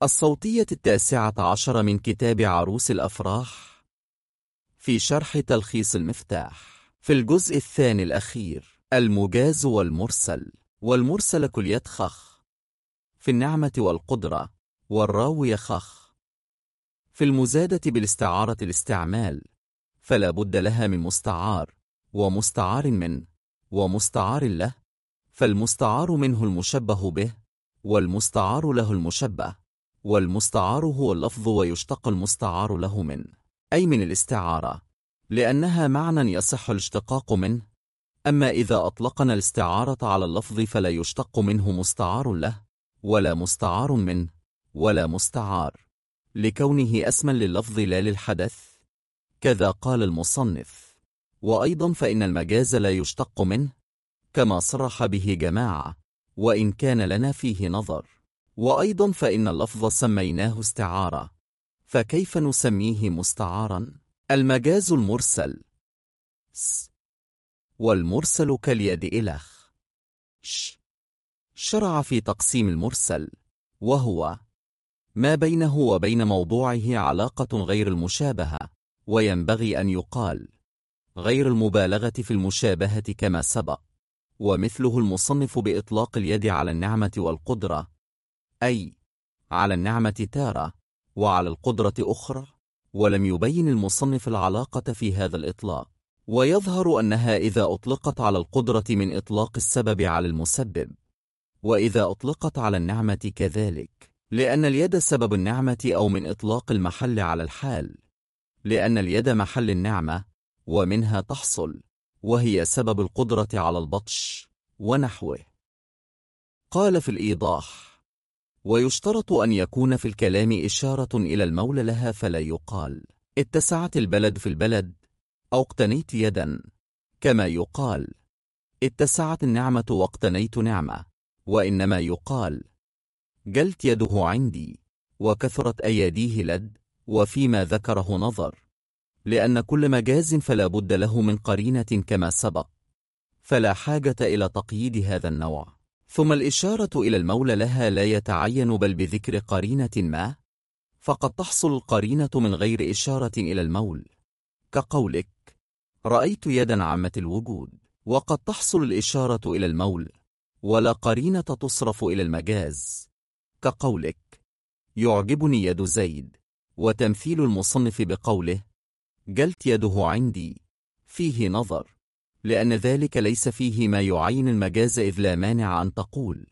الصوتية 19 من كتاب عروس الأفراح في شرح تلخيص المفتاح. في الجزء الثاني الأخير المجاز والمرسل. والمرسل كلية خخ في النعمة والقدرة، والراوية خخ في المزادة بالاستعارة الاستعمال، فلا بد لها من مستعار ومستعار منه ومستعار له، فالمستعار منه المشبه به، والمستعار له المشبه، والمستعار هو اللفظ ويشتق المستعار له منه أي من الاستعارة، لأنها معنى يصح الاشتقاق منه. أما إذا أطلقنا الاستعارة على اللفظ فلا يشتق منه مستعار له ولا مستعار منه ولا مستعار، لكونه اسما لللفظ لا للحدث، كذا قال المصنف. وأيضا فإن المجاز لا يشتق منه كما صرح به جماعة، وإن كان لنا فيه نظر. وأيضا فإن اللفظ سميناه استعارة، فكيف نسميه مستعارا؟ المجاز المرسل والمرسل كاليد إلخ. شرع في تقسيم المرسل، وهو ما بينه وبين موضوعه علاقة غير المشابهة، وينبغي أن يقال غير المبالغة في المشابهة كما سبق. ومثله المصنف بإطلاق اليد على النعمة والقدرة، أي على النعمة تارة وعلى القدرة أخرى، ولم يبين المصنف العلاقة في هذا الإطلاق. ويظهر أنها إذا أطلقت على القدرة من إطلاق السبب على المسبب، وإذا أطلقت على النعمة كذلك، لأن اليد سبب النعمة، أو من إطلاق المحل على الحال، لأن اليد محل النعمة ومنها تحصل، وهي سبب القدرة على البطش ونحوه. قال في الإيضاح: ويشترط أن يكون في الكلام إشارة إلى المولى لها، فلا يقال اتسعت البلد في البلد أو اقتنيت يدا، كما يقال اتسعت النعمة واقتنيت نعمة، وإنما يقال جلت يده عندي وكثرت أياديه لد. وفيما ذكره نظر، لأن كل مجاز فلا بد له من قرينة كما سبق، فلا حاجة إلى تقييد هذا النوع. ثم الإشارة إلى المولى لها لا يتعين بل بذكر قرينة ما، فقد تحصل القرينة من غير إشارة إلى المول، كقولك رأيت يدا عامة الوجود. وقد تحصل الإشارة إلى المول ولا قرينة تصرف إلى المجاز، كقولك يعجبني يد زيد. وتمثيل المصنف بقوله جلت يده عندي فيه نظر، لأن ذلك ليس فيه ما يعين المجاز، إذ لا مانع أن تقول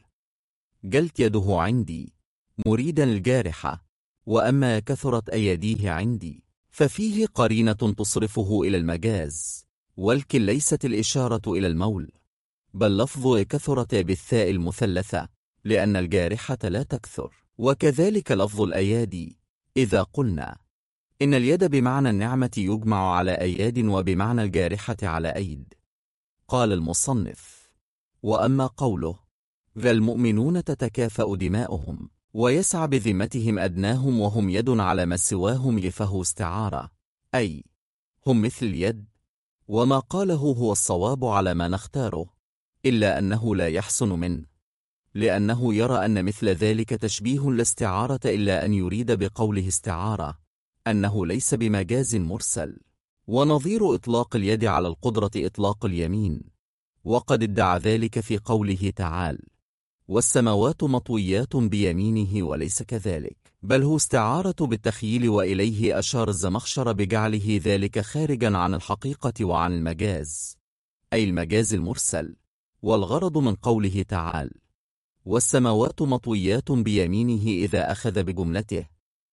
جلت يده عندي مريدا الجارحة، وأما كثرت أيديه عندي ففيه قرينة تصرفه إلى المجاز، ولكن ليست الإشارة إلى المول، بل لفظ كثرت بالثاء المثلثة، لأن الجارحة لا تكثر. وكذلك لفظ الأيادي، إذا قلنا إن اليد بمعنى النعمة يجمع على أياد، وبمعنى الجارحة على أيد. قال المصنف: وأما قوله ذا المؤمنون تتكافأ دماؤهم ويسعى بذمتهم أدناهم وهم يد على ما سواهم، فهو استعارة، أي هم مثل اليد. وما قاله هو الصواب على ما نختاره، إلا أنه لا يحسن منه، لأنه يرى أن مثل ذلك تشبيه لا استعارة، إلا أن يريد بقوله استعارة أنه ليس بمجاز مرسل. ونظير إطلاق اليد على القدرة إطلاق اليمين، وقد ادعى ذلك في قوله تعالى والسماوات مطويات بيمينه، وليس كذلك، بل هو استعارة بالتخييل. وإليه أشار الزمخشر بجعله ذلك خارجا عن الحقيقة وعن المجاز، أي المجاز المرسل. والغرض من قوله تعالى والسماوات مطويات بيمينه إذا أخذ بجملته،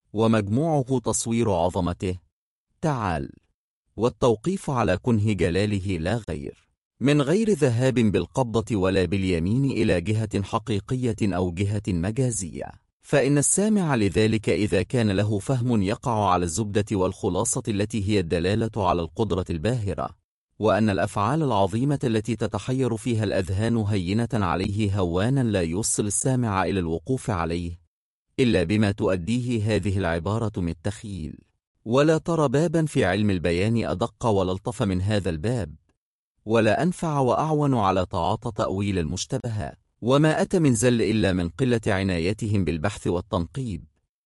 ومجموعه تصوير عظمته تعالى، والتوقيف على كنه جلاله لا غير، من غير ذهاب بالقبضة ولا باليمين إلى جهة حقيقية أو جهة مجازية. فإن السامع لذلك إذا كان له فهم يقع على الزبدة والخلاصة التي هي الدلالة على القدرة الباهرة، وأن الأفعال العظيمة التي تتحير فيها الأذهان هينة عليه هوانا لا يوصل السامع إلى الوقوف عليه إلا بما تؤديه هذه العبارة من التخييل. ولا ترى بابا في علم البيان أدق ولا الطف من هذا الباب، ولا أنفع وأعون على تعاطى تأويل المشتبهات. وما أتى من زل إلا من قلة عنايتهم بالبحث والتنقيب،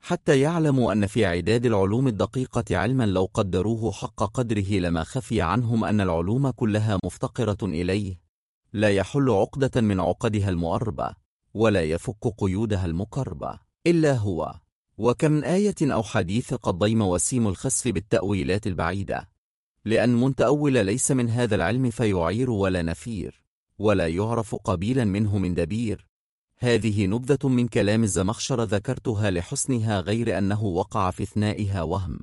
حتى يعلموا أن في عداد العلوم الدقيقة علما لو قدروه حق قدره لما خفي عنهم أن العلوم كلها مفتقرة إليه، لا يحل عقدة من عقدها المؤربة ولا يفك قيودها المكربة إلا هو. وكم من آية أو حديث قد ضيم وسيم الخسف بالتأويلات البعيدة، لأن متأول ليس من هذا العلم فيعير ولا نفير، ولا يعرف قبيلا منه من دبير. هذه نبذة من كلام الزمخشر ذكرتها لحسنها، غير أنه وقع في اثنائها وهم،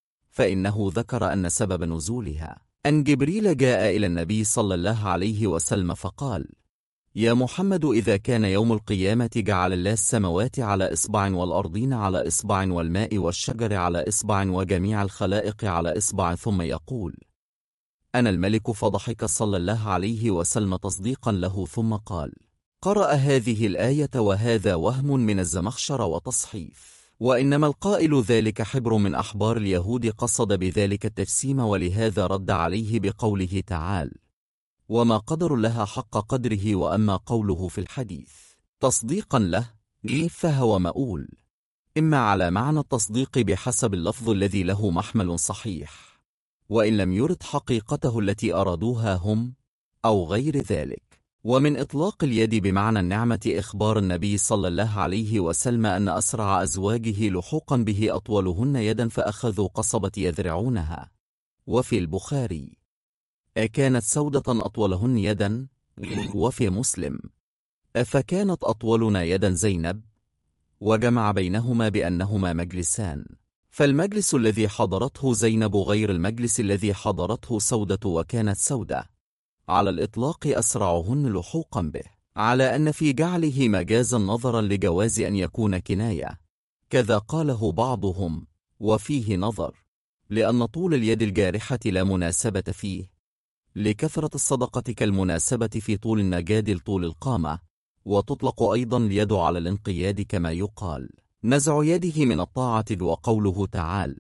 فإنه ذكر أن سبب نزولها أن جبريل جاء إلى النبي صلى الله عليه وسلم فقال: يا محمد، إذا كان يوم القيامة جعل الله السماوات على إصبع والأرضين على إصبع والماء والشجر على إصبع وجميع الخلائق على إصبع، ثم يقول: أنا الملك، فضحك صلى الله عليه وسلم تصديقا له، ثم قال: قرأ هذه الآية وهذا وهم من الزمخشر وتصحيف، وإنما القائل ذلك حبر من أحبار اليهود قصد بذلك التجسيم، ولهذا رد عليه بقوله تعالى: وما قدر الله حق قدره. وأما قوله في الحديث تصديقا له فهو مؤول إما على معنى التصديق بحسب اللفظ الذي له محمل صحيح، وإن لم يرد حقيقته التي أرادوها هم، أو غير ذلك. ومن إطلاق اليد بمعنى النعمة إخبار النبي صلى الله عليه وسلم أن أسرع أزواجه لحوقا به أطولهن يدا فأخذوا قصبة يذرعونها. وفي البخاري: أكانت سودة أطولهن يدا؟ وفي مسلم: أفكانت أطولنا يدا زينب؟ وجمع بينهما بأنهما مجلسان، فالمجلس الذي حضرته زينب غير المجلس الذي حضرته سودة، وكانت سودة على الإطلاق أسرعهن لحوقا به، على أن في جعله مجازا نظرا لجواز أن يكون كناية، كذا قاله بعضهم، وفيه نظر، لأن طول اليد الجارحة لا مناسبة فيه لكثرة الصدقة كالمناسبة في طول النجاد لطول القامة. وتطلق أيضا اليد على الانقياد، كما يقال نزع يده من الطاعة. وقوله تعالى: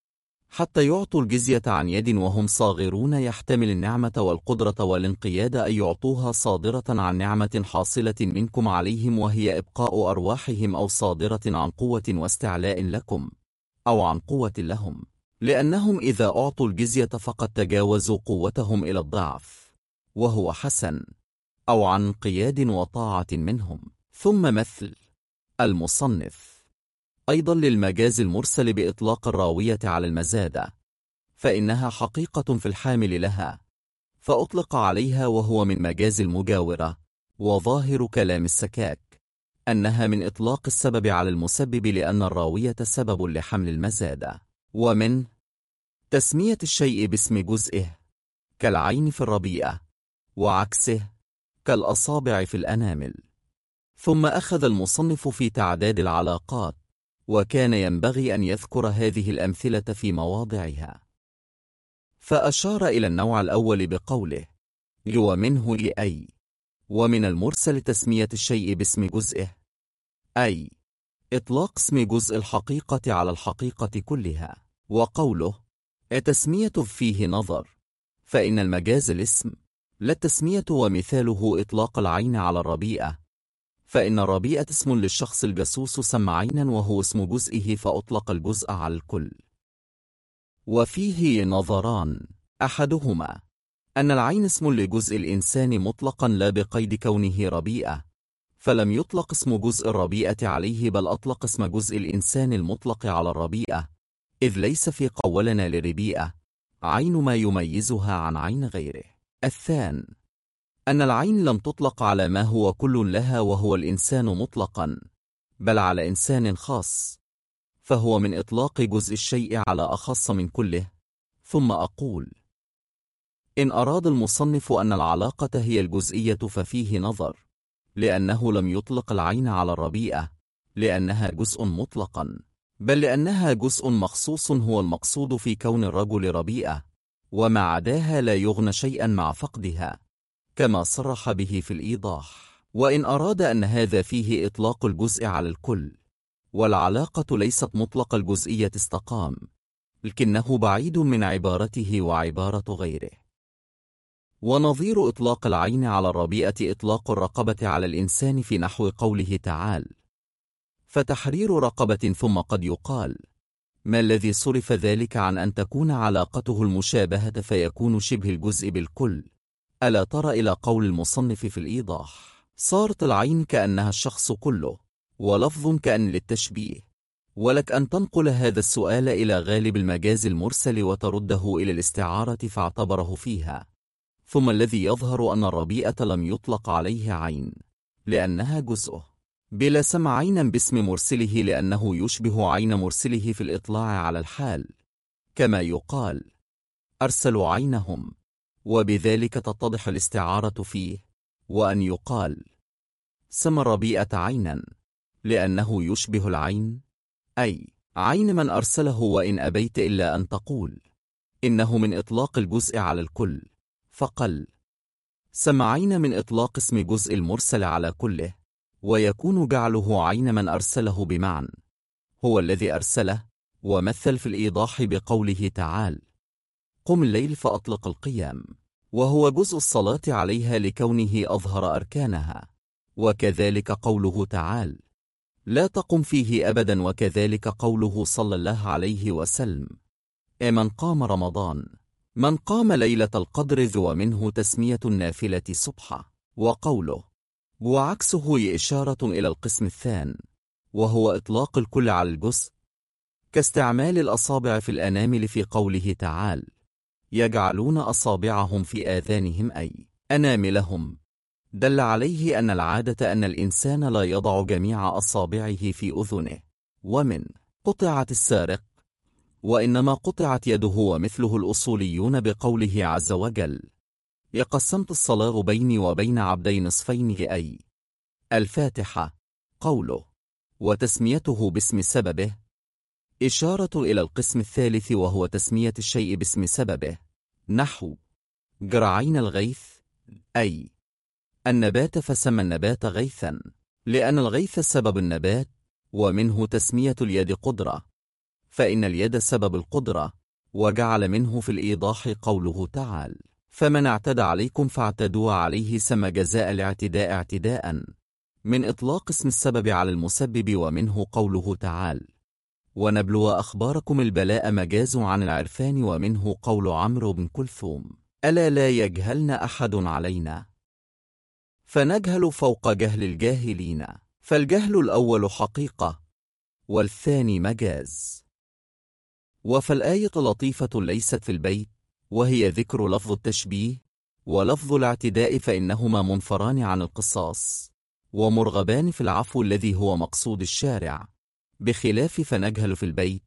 حتى يعطوا الجزية عن يد وهم صاغرون، يحتمل النعمة والقدرة والانقياد أن يعطوها صادرة عن نعمة حاصلة منكم عليهم، وهي إبقاء أرواحهم، أو صادرة عن قوة واستعلاء لكم، أو عن قوة لهم، لأنهم إذا أعطوا الجزية فقد تجاوزوا قوتهم إلى الضعف، وهو حسن، أو عن انقياد وطاعة منهم. ثم مثل المصنف أيضا للمجاز المرسل بإطلاق الراوية على المزادة، فإنها حقيقة في الحامل لها، فأطلق عليها، وهو من مجاز المجاورة. وظاهر كلام السكاك أنها من إطلاق السبب على المسبب، لأن الراوية سبب لحمل المزادة. ومن تسمية الشيء باسم جزئه، كالعين في الربيئة، وعكسه كالأصابع في الأنامل. ثم أخذ المصنف في تعداد العلاقات، وكان ينبغي أن يذكر هذه الأمثلة في مواضعها، فأشار إلى النوع الأول بقوله: ومنه لأي. ومن المرسل تسمية الشيء باسم جزئه، أي إطلاق اسم جزء الحقيقة على الحقيقة كلها. وقوله التسمية فيه نظر، فإن المجاز الاسم لا التسمية، ومثاله إطلاق العين على الربيئة، فإن الربيئة اسم للشخص الجسوس سمى عينا، وهو اسم جزئه، فأطلق الجزء على الكل. وفيه نظران: أحدهما أن العين اسم لجزء الإنسان مطلقا لا بقيد كونه ربيئة، فلم يطلق اسم جزء الربيئة عليه، بل أطلق اسم جزء الإنسان المطلق على الربيئة، إذ ليس في قولنا للربيئة عين ما يميزها عن عين غيره. الثاني أن العين لم تطلق على ما هو كل لها وهو الإنسان مطلقا، بل على إنسان خاص، فهو من إطلاق جزء الشيء على أخص من كله. ثم أقول: إن أراد المصنف أن العلاقة هي الجزئية ففيه نظر، لأنه لم يطلق العين على الربيئة لأنها جزء مطلقا، بل لأنها جزء مخصوص هو المقصود في كون الرجل ربيئة، وما عداها لا يغنى شيئا مع فقدها، كما صرح به في الإيضاح. وإن أراد أن هذا فيه إطلاق الجزء على الكل، والعلاقة ليست مطلق الجزئية استقام، لكنه بعيد من عبارته وعبارة غيره. ونظير إطلاق العين على الربيئة إطلاق الرقبة على الإنسان في نحو قوله تعالى: فتحرير رقبة. ثم قد يقال: ما الذي صرف ذلك عن أن تكون علاقته المشابهة فيكون شبه الجزء بالكل؟ ألا ترى إلى قول المصنف في الإيضاح: صارت العين كأنها الشخص كله، ولفظ كأن للتشبيه. ولك أن تنقل هذا السؤال إلى غالب المجاز المرسل وترده إلى الاستعارة فاعتبره فيها. ثم الذي يظهر أن الربيئة لم يطلق عليه عين لأنها جزءه، بلا سمع عينا باسم مرسله لأنه يشبه عين مرسله في الإطلاع على الحال، كما يقال: أرسلوا عينهم، وبذلك تتضح الاستعارة فيه. وأن يقال: سمى الربيئة عينا لأنه يشبه العين، أي عين من أرسله، وإن أبيت إلا أن تقول إنه من إطلاق الجزء على الكل، فقل سمى عين من إطلاق اسم جزء المرسل على كله، ويكون جعله عين من أرسله بمعنى هو الذي أرسله. ومثل في الإيضاح بقوله تعالى: قم الليل فأطلق القيام، وهو جزء الصلاة عليها لكونه أظهر أركانها. وكذلك قوله تعالى: لا تقم فيه أبدا. وكذلك قوله صلى الله عليه وسلم: من قام رمضان، من قام ليلة القدر، ومنه تسمية النافلة صبحا. وقوله وعكسه إشارة إلى القسم الثاني، وهو إطلاق الكل على الجزء، كاستعمال الأصابع في الأنامل في قوله تعالى: يجعلون أصابعهم في آذانهم أي أناملهم، دل عليه أن العادة أن الإنسان لا يضع جميع أصابعه في أذنه. ومن قطعت السارق، وإنما قطعت يده. ومثله الأصوليون بقوله عز وجل: يقسمت الصلاة بيني وبين عبدي نصفين، أي الفاتحة. قوله وتسميته باسم سببه إشارة إلى القسم الثالث، وهو تسمية الشيء باسم سببه، نحو جرعين الغيث، أي النبات، فسمى النبات غيثا لأن الغيث سبب النبات. ومنه تسمية اليد قدرة، فإن اليد سبب القدرة. وجعل منه في الإيضاح قوله تعالى: فمن اعتدى عليكم فاعتدوا عليه، سمى جزاء الاعتداء اعتداء، من إطلاق اسم السبب على المسبب. ومنه قوله تعالى: ونبلو أخباركم، البلاء مجاز عن العرفان. ومنه قول عمرو بن كلثوم: ألا لا يجهلن أحد علينا، فنجهل فوق جهل الجاهلين. فالجهل الأول حقيقة، والثاني مجاز. وفالآية لطيفة ليست في البيت، وهي ذكر لفظ التشبيه ولفظ الاعتداء، فإنهما منفران عن القصاص ومرغبان في العفو الذي هو مقصود الشارع، بخلاف فنجهل في البيت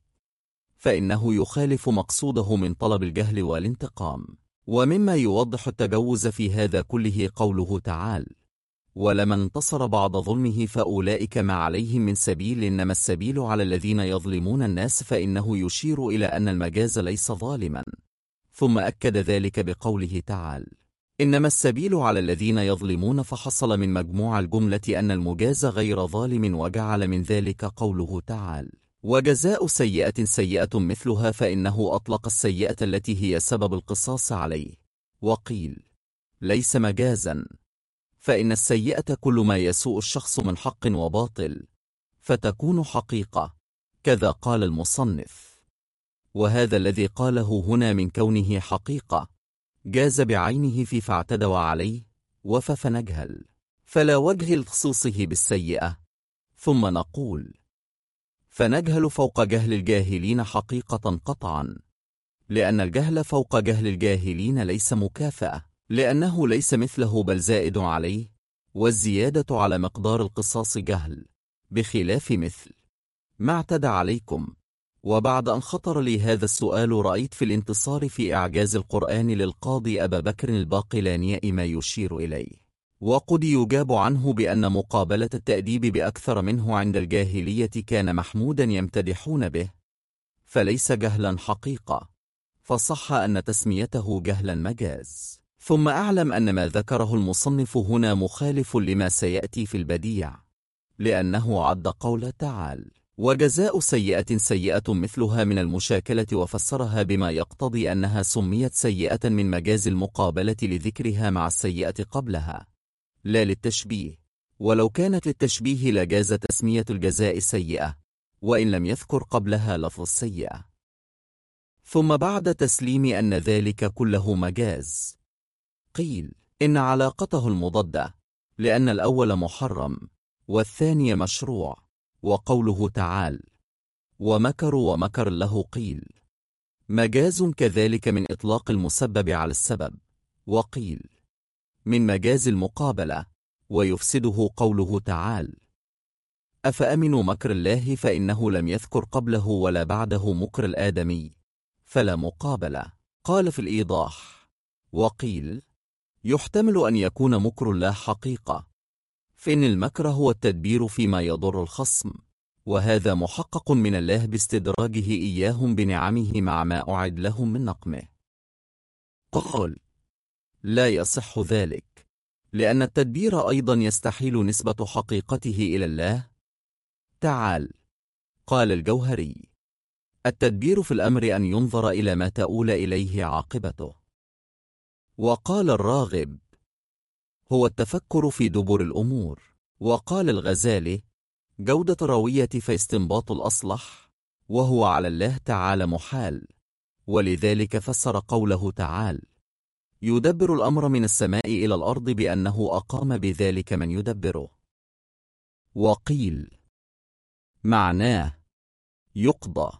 فإنه يخالف مقصوده من طلب الجهل والانتقام. ومما يوضح التجوز في هذا كله قوله تعالى: ولمن انتصر بعد ظلمه فأولئك ما عليهم من سبيل، إنما السبيل على الذين يظلمون الناس. فإنه يشير إلى أن المجاز ليس ظالما. ثم أكد ذلك بقوله تعالى: إنما السبيل على الذين يظلمون. فحصل من مجموع الجملة أن المجاز غير ظالم. وجعل من ذلك قوله تعالى: وجزاء سيئة سيئة مثلها. فإنه أطلق السيئة التي هي سبب القصاص عليه. وقيل ليس مجازا، فإن السيئة كل ما يسوء الشخص من حق وباطل، فتكون حقيقة، كذا قال المصنف. وهذا الذي قاله هنا من كونه حقيقة جاز بعينه في فاعتدوا عليه فنجهل، فلا وجه لخصوصه بالسيئة. ثم نقول فنجهل فوق جهل الجاهلين حقيقة قطعا، لأن الجهل فوق جهل الجاهلين ليس مكافأة، لأنه ليس مثله بل زائد عليه، والزيادة على مقدار القصاص جهل، بخلاف مثل ما اعتدى عليكم. وبعد أن خطر لي هذا السؤال رأيت في الانتصار في إعجاز القرآن للقاضي أبا بكر الباقلاني ما يشير إليه، وقد يجاب عنه بأن مقابلة التأديب بأكثر منه عند الجاهلية كان محمودا يمتدحون به، فليس جهلا حقيقة، فصح أن تسميته جهلا مجاز. ثم أعلم أن ما ذكره المصنف هنا مخالف لما سيأتي في البديع، لأنه عد قول تعالى: وجزاء سيئة سيئة مثلها من المشاكلة، وفسرها بما يقتضي أنها سميت سيئة من مجاز المقابلة لذكرها مع السيئة قبلها، لا للتشبيه. ولو كانت للتشبيه لجاز تسمية الجزاء سيئة، وإن لم يذكر قبلها لفظ السيئة. ثم بعد تسليم أن ذلك كله مجاز، قيل إن علاقته المضادة، لأن الأول محرم والثاني مشروع، وقوله تعالى ومكروا ومكر له قيل مجاز كذلك من إطلاق المسبب على السبب، وقيل من مجاز المقابلة، ويفسده قوله تعالى أفأمنوا مكر الله فإنه لم يذكر قبله ولا بعده مكر الآدمي فلا مقابلة. قال في الإيضاح وقيل يحتمل أن يكون مكر الله حقيقة، فإن المكر هو التدبير فيما يضر الخصم، وهذا محقق من الله باستدراجه إياهم بنعمه مع ما أعد لهم من نقمه. قال لا يصح ذلك، لأن التدبير أيضا يستحيل نسبة حقيقته إلى الله تعالى. قال الجوهري التدبير في الأمر أن ينظر إلى ما تؤول إليه عاقبته. وقال الراغب هو التفكر في دبر الأمور. وقال الغزالي جودة الروية فاستنباط الأصلح، وهو على الله تعالى محال، ولذلك فسر قوله تعالى يدبر الأمر من السماء إلى الأرض بأنه أقام بذلك من يدبره. وقيل معناه يقضى،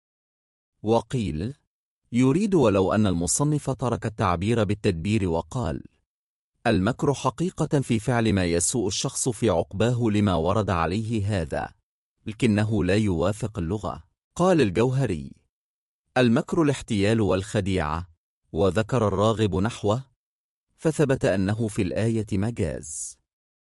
وقيل يريد ولو أن المصنف ترك التعبير بالتدبير وقال المكر حقيقة في فعل ما يسوء الشخص في عقباه لما ورد عليه هذا، لكنه لا يوافق اللغة. قال الجوهري المكر الاحتيال والخديعة، وذكر الراغب نحوه، فثبت أنه في الآية مجاز.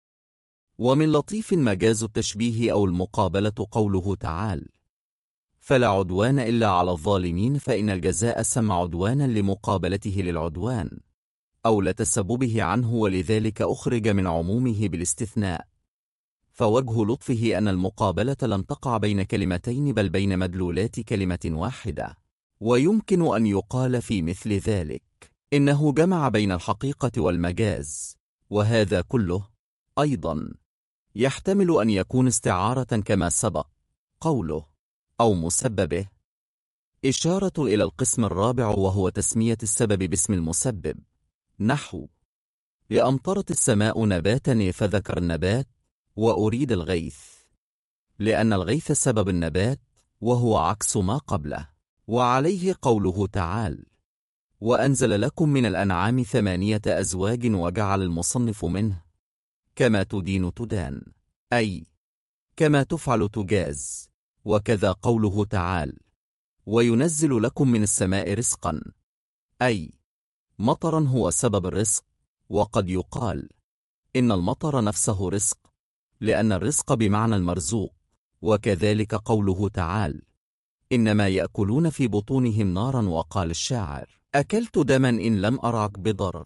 ومن لطيف مجاز التشبيه أو المقابلة قوله تعالى فلا عدوان إلا على الظالمين، فإن الجزاء سمى عدوانا لمقابلته للعدوان أو لتسببه عنه، ولذلك أخرج من عمومه بالاستثناء. فوجه لطفه أن المقابلة لم تقع بين كلمتين بل بين مدلولات كلمة واحدة. ويمكن أن يقال في مثل ذلك إنه جمع بين الحقيقة والمجاز، وهذا كله أيضا يحتمل أن يكون استعارة كما سبق قوله أو مسببه، إشارة إلى القسم الرابع وهو تسمية السبب باسم المسبب، نحو لأمطرت السماء نباتا فذكر النبات وأريد الغيث، لأن الغيث سبب النبات وهو عكس ما قبله. وعليه قوله تعالى وأنزل لكم من الأنعام 8 أزواج وجعل المصنف منه كما تدين تدان، أي كما تفعل تجاز. وكذا قوله تعالى وينزل لكم من السماء رزقا، أي مطرا هو سبب الرزق. وقد يقال إن المطر نفسه رزق، لأن الرزق بمعنى المرزوق. وكذلك قوله تعالى إنما يأكلون في بطونهم نارا. وقال الشاعر أكلت دما إن لم أرعك بضرر،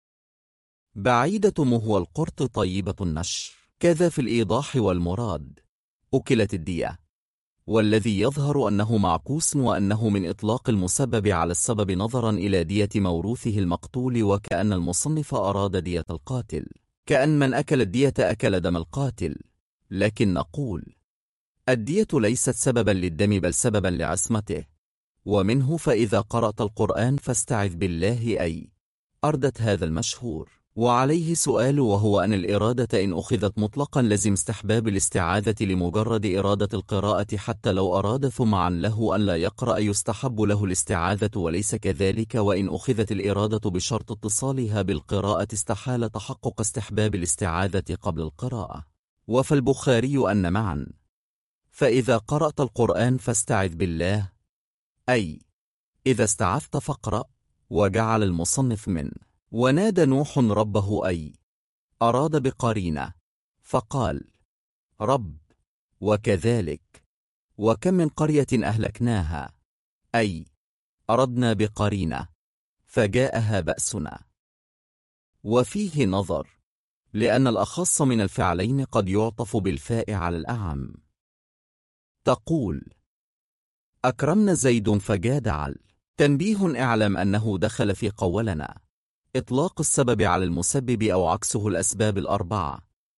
بعيدة مهوى القرط طيبة النشر. كذا في الإيضاح والمراد أكلت الدية، والذي يظهر أنه معكوس، وأنه من إطلاق المسبب على السبب نظرا إلى دية موروثه المقتول، وكأن المصنف أراد دية القاتل، كأن من أكل الدية أكل دم القاتل. لكن نقول الدية ليست سببا للدم بل سببا لعصمته. ومنه فإذا قرأت القرآن فاستعذ بالله، أي أردت هذا المشهور. وعليه سؤال، وهو أن الإرادة إن أخذت مطلقا لزم استحباب الاستعاذة لمجرد إرادة القراءة، حتى لو أراد ثم عن له أن لا يقرأ يستحب له الاستعاذة، وليس كذلك. وإن أخذت الإرادة بشرط اتصالها بالقراءة استحال تحقق استحباب الاستعاذة قبل القراءة. وفي البخاري أن معا فإذا قرأت القرآن فاستعذ بالله، أي إذا استعذت فاقرأ. وجعل المصنف من ونادى نوح ربه، أي أراد بقرينة فقال رب. وكذلك وكم من قرية أهلكناها، أي أردنا بقرينة فجاءها بأسنا. وفيه نظر، لأن الأخص من الفعلين قد يعطف بالفاء على الأعم. تقول أكرمنا زيد فجاد عل. تنبيه، اعلم أنه دخل في قولنا إطلاق السبب على المسبب أو عكسه الأسباب الأربعة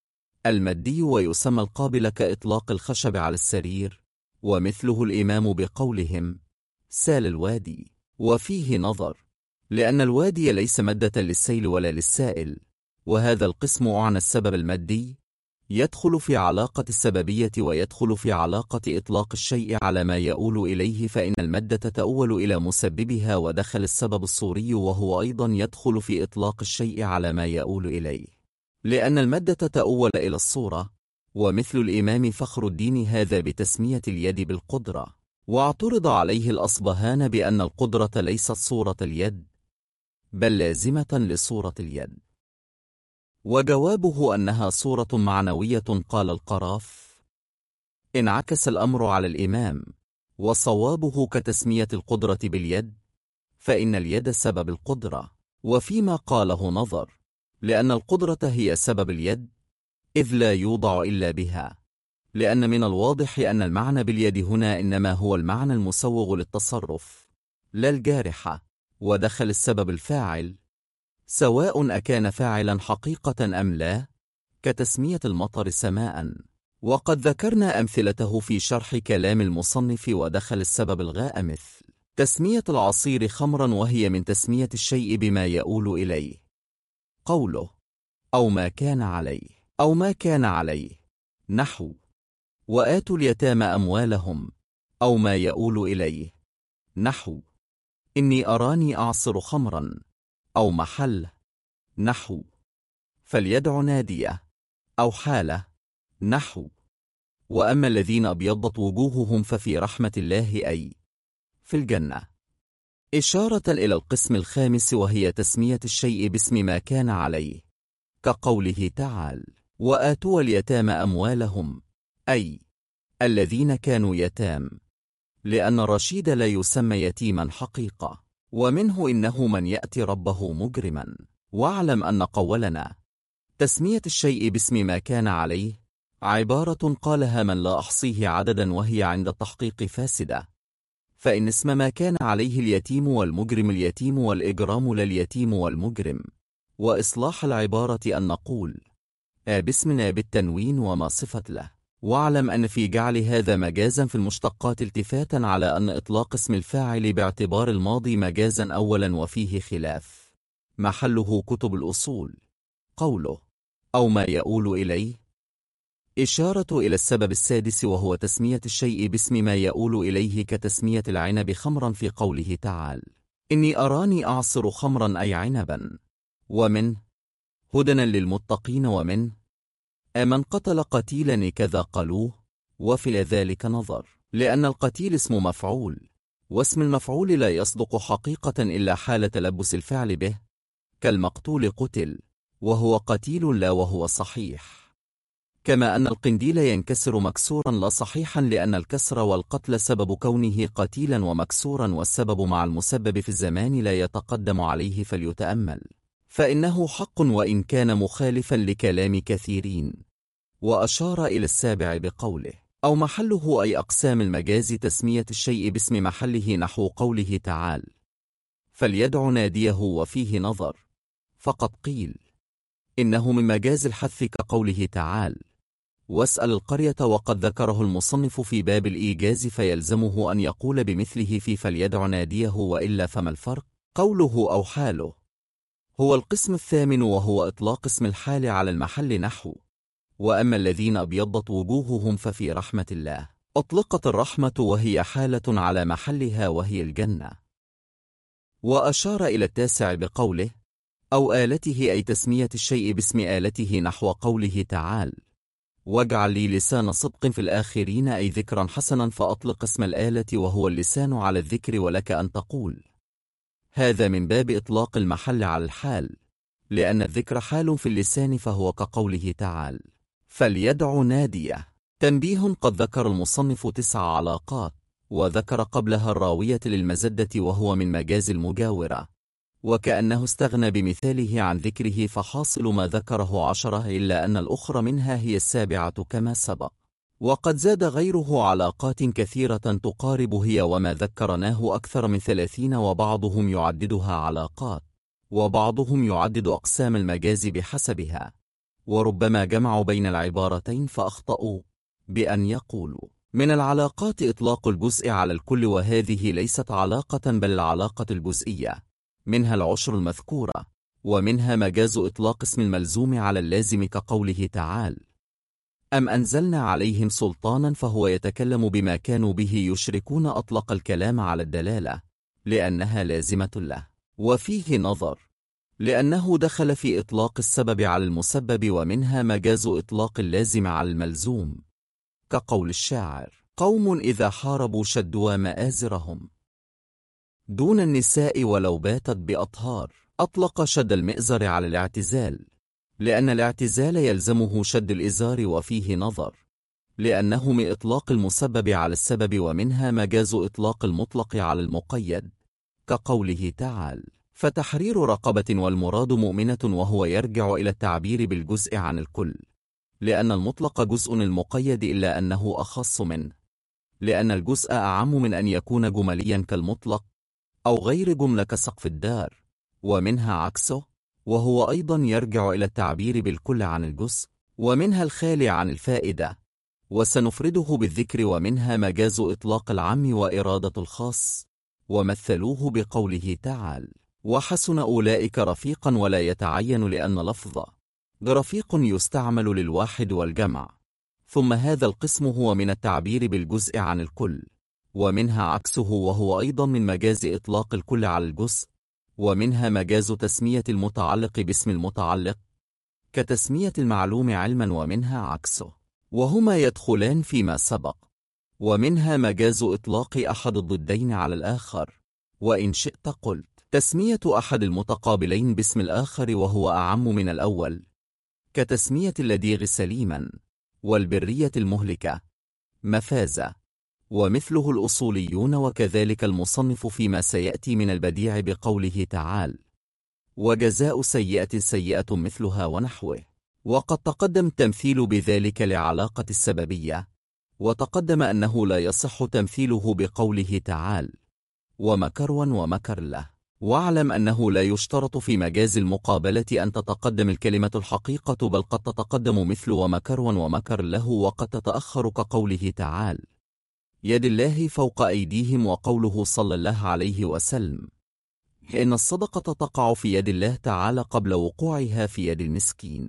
المادي ويسمى القابل كإطلاق الخشب على السرير، ومثله الإمام بقولهم سال الوادي. وفيه نظر، لأن الوادي ليس مادة للسيل ولا للسائل، وهذا القسم أعنى السبب المادي يدخل في علاقة السببية ويدخل في علاقة إطلاق الشيء على ما يؤول إليه، فإن المادة تؤول إلى مسببها، ودخل السبب الصوري وهو أيضا يدخل في إطلاق الشيء على ما يؤول إليه، لأن المادة تؤول إلى الصورة. ومثل الإمام فخر الدين هذا بتسمية اليد بالقدرة. واعترض عليه الأصبهان بأن القدرة ليست صورة اليد، بل لازمة لصورة اليد، وجوابه أنها صورة معنوية. قال القراف: انعكس الأمر على الإمام، وصوابه كتسمية القدرة باليد، فإن اليد سبب القدرة. وفيما قاله نظر، لأن القدرة هي سبب اليد، إذ لا يوضع إلا بها، لأن من الواضح أن المعنى باليد هنا إنما هو المعنى المسوغ للتصرف لا الجارحة. ودخل السبب الفاعل، سواء أكان فاعلا حقيقة أم لا، كتسمية المطر سماء، وقد ذكرنا أمثلته في شرح كلام المصنف. ودخل السبب الغاء، مثل تسمية العصير خمرا، وهي من تسمية الشيء بما يؤول إليه. قوله أو ما كان عليه، أو ما كان عليه، نحو وآتوا اليتامى أموالهم، أو ما يؤول إليه، نحو إني أراني أعصر خمرا، أو محل، نحو فليدع نادية، أو حالة، نحو وأما الذين أبيضت وجوههم ففي رحمة الله، أي في الجنة، إشارة إلى القسم الخامس، وهي تسمية الشيء باسم ما كان عليه، كقوله تعالى وآتوا اليتامى أموالهم، أي الذين كانوا يتام، لأن الرشيد لا يسمى يتيما حقيقة. ومنه إنه من يأتي ربه مجرما. واعلم أن قولنا تسمية الشيء باسم ما كان عليه عبارة قالها من لا أحصيه عددا، وهي عند التحقيق فاسدة، فإن اسم ما كان عليه اليتيم والمجرم اليتيم والإجرام لا اليتيم والمجرم. وإصلاح العبارة أن نقول باسمنا بالتنوين وما صفة له. واعلم أن في جعل هذا مجازا في المشتقات التفاتا على أن إطلاق اسم الفاعل باعتبار الماضي مجازا أولا، وفيه خلاف محله كتب الأصول. قوله أو ما يؤول إليه إشارة إلى السبب السادس، وهو تسمية الشيء باسم ما يؤول إليه، كتسمية العنب خمرا في قوله تعالى إني أراني أعصر خمرا، أي عنبا. ومن هدنا للمتقين، ومن من قتل قتيلا كذا قالوه. وفي ذلك نظر، لأن القتيل اسم مفعول، واسم المفعول لا يصدق حقيقة إلا حال تلبس الفعل به، كالمقتول قتل وهو قتيل لا وهو صحيح. كما أن القنديل ينكسر مكسورا لا صحيحا، لأن الكسر والقتل سبب كونه قتيلا ومكسورا، والسبب مع المسبب في الزمان لا يتقدم عليه، فليتأمل، فإنه حق وإن كان مخالفا لكلام كثيرين. وأشار إلى السابع بقوله أو محله، أي أقسام المجاز تسمية الشيء باسم محله، نحو قوله تعالى فليدع ناديه. وفيه نظر، فقد قيل إنه من مجاز الحث، كقوله تعالى واسأل القرية، وقد ذكره المصنف في باب الإيجاز، فيلزمه أن يقول بمثله في فليدع ناديه، وإلا فما الفرق؟ قوله أو حاله هو القسم الثامن، وهو إطلاق اسم الحال على المحل، نحو وأما الذين أبيضت وجوههم ففي رحمة الله. أطلقت الرحمة وهي حالة على محلها، وهي الجنة. وأشار إلى التاسع بقوله أو آلته، أي تسمية الشيء باسم آلته، نحو قوله تعالى واجعل لي لسان صدق في الآخرين، أي ذكرا حسنا، فأطلق اسم الآلة وهو اللسان على الذكر. ولك أن تقول هذا من باب إطلاق المحل على الحال، لأن الذكر حال في اللسان، فهو كقوله تعالى فليدع ناديه. تنبيه، قد ذكر المصنف 9 علاقات، وذكر قبلها الراوية للمزدة، وهو من مجاز المجاورة، وكأنه استغنى بمثاله عن ذكره، فحاصل ما ذكره 10، إلا أن الأخرى منها هي السابعة كما سبق. وقد زاد غيره علاقات كثيرة تقارب هي وما ذكرناه أكثر من 30، وبعضهم يعددها علاقات، وبعضهم يعدد أقسام المجاز بحسبها. وربما جمعوا بين العبارتين فأخطأوا بأن يقولوا من العلاقات إطلاق الجزء على الكل، وهذه ليست علاقة بل العلاقة الجزئية، منها العشر المذكورة، ومنها مجاز إطلاق اسم الملزوم على اللازم كقوله تعالى: أم أنزلنا عليهم سلطانا فهو يتكلم بما كانوا به يشركون. أطلق الكلام على الدلالة لأنها لازمة له، وفيه نظر لأنه دخل في إطلاق السبب على المسبب، ومنها مجاز إطلاق اللازم على الملزوم كقول الشاعر: قوم إذا حاربوا شدوا مآزرهم دون النساء ولو باتت بأطهار. أطلق شد المئزر على الاعتزال لأن الاعتزال يلزمه شد الإزار، وفيه نظر لأنه من إطلاق المسبب على السبب، ومنها مجاز إطلاق المطلق على المقيد كقوله تعالى: فتحرير رقبة، والمراد مؤمنة، وهو يرجع إلى التعبير بالجزء عن الكل، لأن المطلق جزء المقيد إلا أنه أخص منه، لأن الجزء أعم من أن يكون جمليا كالمطلق أو غير جملة كسقف الدار، ومنها عكسه وهو أيضا يرجع إلى التعبير بالكل عن الجزء، ومنها الخالي عن الفائدة وسنفرده بالذكر، ومنها مجاز إطلاق العام وإرادة الخاص، ومثلوه بقوله تعالى: وحسن أولئك رفيقا، ولا يتعين لأن لفظ رفيق يستعمل للواحد والجمع. ثم هذا القسم هو من التعبير بالجزء عن الكل، ومنها عكسه وهو أيضا من مجاز إطلاق الكل على الجزء، ومنها مجاز تسمية المتعلق باسم المتعلق كتسمية المعلوم علما، ومنها عكسه وهما يدخلان فيما سبق، ومنها مجاز إطلاق أحد الضدين على الآخر، وإن شئت قلت تسمية أحد المتقابلين باسم الآخر وهو أعم من الأول كتسمية اللديغ سليما والبرية المهلكة مفازة، ومثله الأصوليون، وكذلك المصنف فيما سيأتي من البديع بقوله تعالى: وجزاء سيئة سيئة مثلها ونحوه. وقد تقدم التمثيل بذلك لعلاقة السببية، وتقدم أنه لا يصح تمثيله بقوله تعالى: ومكروا ومكر له. واعلم أنه لا يشترط في مجاز المقابلة أن تتقدم الكلمة الحقيقة، بل قد تتقدم مثل ومكروا ومكر له، وقد تتأخر كقوله تعالى: يد الله فوق أيديهم، وقوله صلى الله عليه وسلم: إن الصدقة تقع في يد الله تعالى قبل وقوعها في يد المسكين.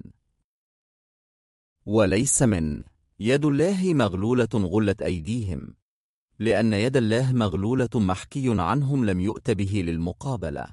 وليس من يد الله مغلولة غلت أيديهم، لأن يد الله مغلولة محكي عنهم لم يؤت به للمقابلة.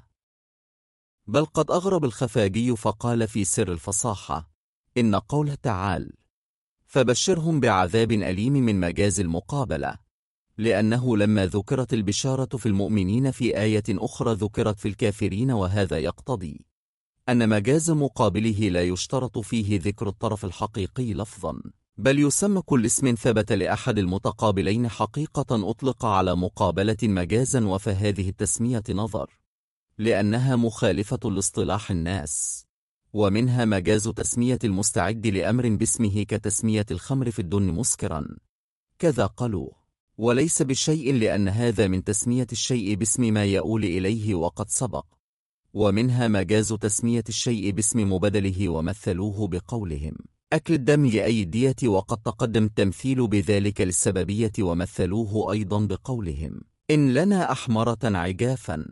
بل قد أغرب الخفاجي فقال في سر الفصاحة إن قوله تعالى: فبشرهم بعذاب أليم من مجاز المقابلة، لأنه لما ذكرت البشارة في المؤمنين في آية أخرى ذكرت في الكافرين، وهذا يقتضي أن مجاز مقابله لا يشترط فيه ذكر الطرف الحقيقي لفظا، بل يسمى كل اسم ثبت لأحد المتقابلين حقيقة أطلق على مقابلة مجازا، وفهذه التسمية نظر لأنها مخالفة لاصطلاح الناس، ومنها مجاز تسمية المستعد لأمر باسمه كتسمية الخمر في الدن مسكرا، كذا قالوا وليس بشيء، لأن هذا من تسمية الشيء باسم ما يؤول إليه وقد سبق، ومنها مجاز تسمية الشيء باسم مبدله، ومثلوه بقولهم: أكل الدم أي الدية، وقد تقدم التمثيل بذلك للسببية، ومثلوه أيضا بقولهم: إن لنا أحمرة عجافا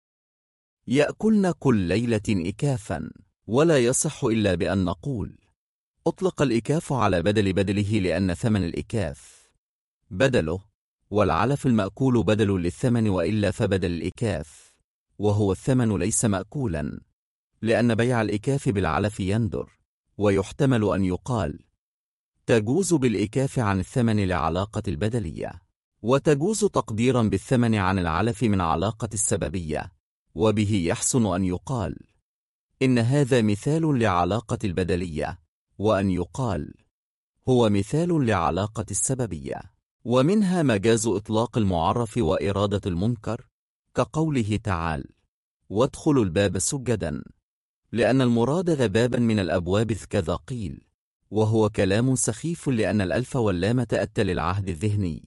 يأكلن كل ليلة إكافا. ولا يصح إلا بأن نقول أطلق الإكاف على بدله لأن ثمن الإكاف بدله، والعلف المأكول بدل للثمن، وإلا فبدل الإكاف وهو الثمن ليس مأكولا، لأن بيع الإكاف بالعلف يندر. ويحتمل أن يقال تجوز بالإكاف عن الثمن لعلاقة البدلية، وتجوز تقديرا بالثمن عن العلف من علاقة السببية، وبه يحسن أن يقال إن هذا مثال لعلاقة البدلية، وأن يقال هو مثال لعلاقة السببية. ومنها مجاز إطلاق المعرف وإرادة المنكر كقوله تعالى: وادخلوا الباب سجدا، لأن المراد بابا من الأبواب كذا قيل، وهو كلام سخيف لأن الألف واللام تأتى للعهد الذهني،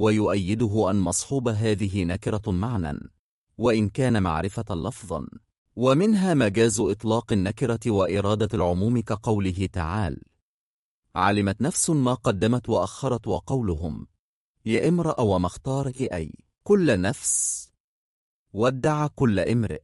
ويؤيده أن مصحوب هذه نكرة معنى وإن كان معرفة لفظا، ومنها مجاز إطلاق النكرة وإرادة العموم كقوله تعالى: علمت نفس ما قدمت وأخرت، وقولهم: يا امرأ وما اختار، أي كل نفس، وادعى كل امرئ.